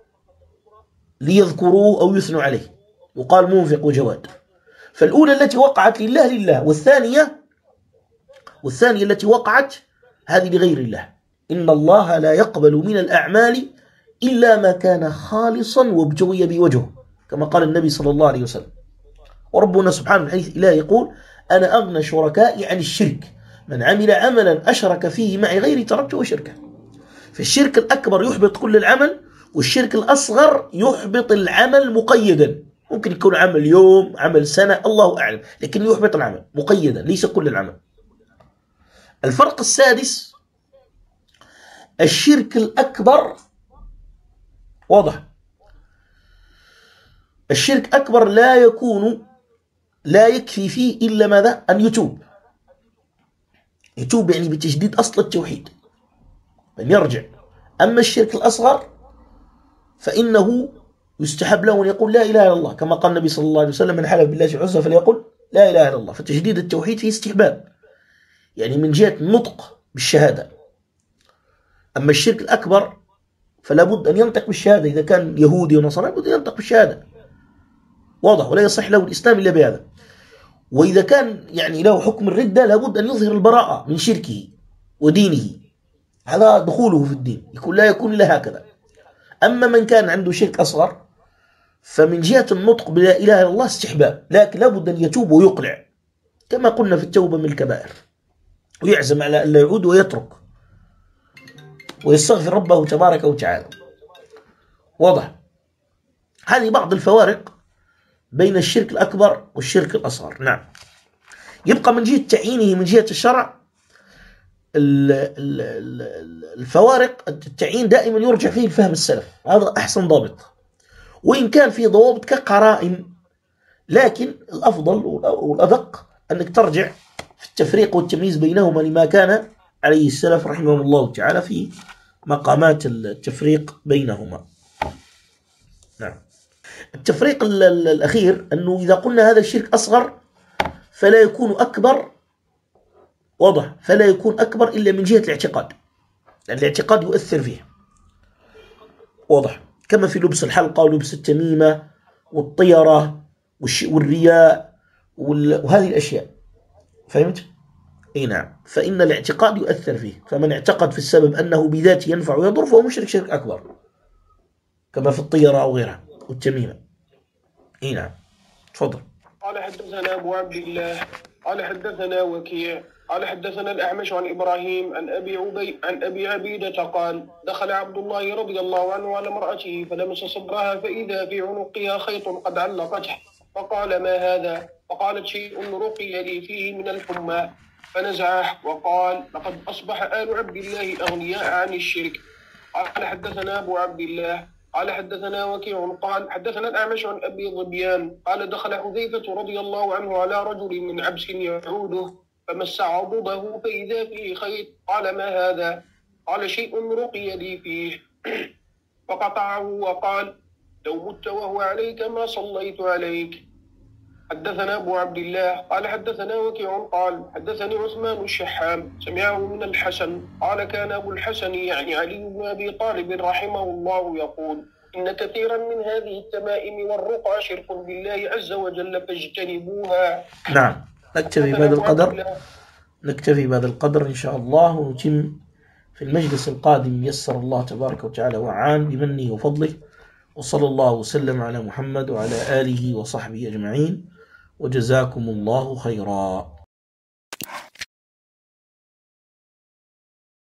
ليذكروه أو يثنوا عليه، يقال منفق وجواد. فالأولى التي وقعت لله لله، والثانية والثانية التي وقعت هذه لغير الله. إن الله لا يقبل من الأعمال إلا ما كان خالصا وابتغي بوجهه، كما قال النبي صلى الله عليه وسلم. وربنا سبحانه الحديث إله يقول: أنا أغنى شركائي عن الشرك، من عمل عملا أشرك فيه معي غيري تركته شركه. فالشرك الأكبر يحبط كل العمل، والشرك الأصغر يحبط العمل مقيدا. ممكن يكون عمل يوم، عمل سنة، الله أعلم، لكن يحبط العمل مقيدا ليس كل العمل. الفرق السادس: الشرك الأكبر واضح. الشرك أكبر لا يكون لا يكفي فيه إلا ماذا؟ أن يتوب. يتوب يعني بتجديد أصل التوحيد، أن يرجع. أما الشرك الأصغر فإنه يستحب له أن يقول لا إله إلا الله، كما قال النبي صلى الله عليه وسلم: من حلف بالله العزى فليقل لا إله إلا الله. فتجديد التوحيد فيه استحباب، يعني من جهة النطق بالشهادة. أما الشرك الأكبر فلا بد أن ينطق بالشهادة، إذا كان يهودي ونصراني بد أن ينطق بالشهادة. واضح. ولا يصح له الإسلام إلا بهذا. وإذا كان يعني له حكم الردة لابد أن يظهر البراءة من شركه ودينه، هذا دخوله في الدين، يكون لا يكون إلا هكذا. أما من كان عنده شرك أصغر فمن جهة النطق بلا إله إلا الله استحباب، لكن لابد أن يتوب ويقلع، كما قلنا في التوبة من الكبائر، ويعزم على أن لا يعود ويترك ويستغفر ربه تبارك وتعالى. واضح. هذه بعض الفوارق بين الشرك الأكبر والشرك الأصغر. نعم. يبقى من جهة تعيينه من جهة الشرع الفوارق التعيين دائما يرجع فيه لفهم السلف، هذا أحسن ضابط، وإن كان في ضوابط كقرائن، لكن الأفضل والأدق أنك ترجع في التفريق والتمييز بينهما لما كان عليه السلف رحمه الله تعالى في مقامات التفريق بينهما. نعم. التفريق الأخير أنه إذا قلنا هذا الشرك أصغر فلا يكون أكبر، واضح، فلا يكون أكبر إلا من جهة الاعتقاد، لأن الاعتقاد يؤثر فيه، واضح، كما في لبس الحلقة ولبس التميمة والطيرة والرياء وهذه الأشياء، فهمت؟ اي نعم. فإن الاعتقاد يؤثر فيه، فمن اعتقد في السبب أنه بذاته ينفع ويضر فهو مشرك شرك أكبر، كما في الطيرة أو غيرها والتميمة. اي نعم. تفضل. قال حدثنا أبو عبد الله قال حدثنا وكيع قال حدثنا الأعمش عن إبراهيم عن أبي عبي عن أبي عبيدة قال دخل عبد الله رضي الله عنه على امرأته فلمس صدرها فإذا في عنقها خيط قد علقته، فقال ما هذا؟ فقالت شيء رقي لي فيه من الحمى، فنزعه وقال لقد أصبح آل عبد الله أغنياء عن الشرك. قال حدثنا أبو عبد الله قال حدثنا وكيع قال حدثنا الأعمش عن أبي ظبيان قال دخل حذيفة رضي الله عنه على رجل من عبس يعوده فمس عضده فإذا فيه خيط، قال ما هذا؟ قال شيء رقي لي فيه، فقطعه وقال لو مت وهو عليك ما صليت عليك. حدثنا أبو عبد الله قال حدثنا وكيع قال حدثني عثمان الشحام سمعه من الحسن قال كان أبو الحسن يعني علي بن أبي طالب رحمه الله يقول إن كثيرا من هذه التمائم والرقى شرك بالله عز وجل فاجتنبوها. نعم. نكتفي بهذا القدر نكتفي بهذا القدر إن شاء الله، ونتم في المجلس القادم يسر الله تبارك وتعالى وعان بمنه وفضله، وصلى الله وسلم على محمد وعلى آله وصحبه أجمعين، وجزاكم الله خيرا.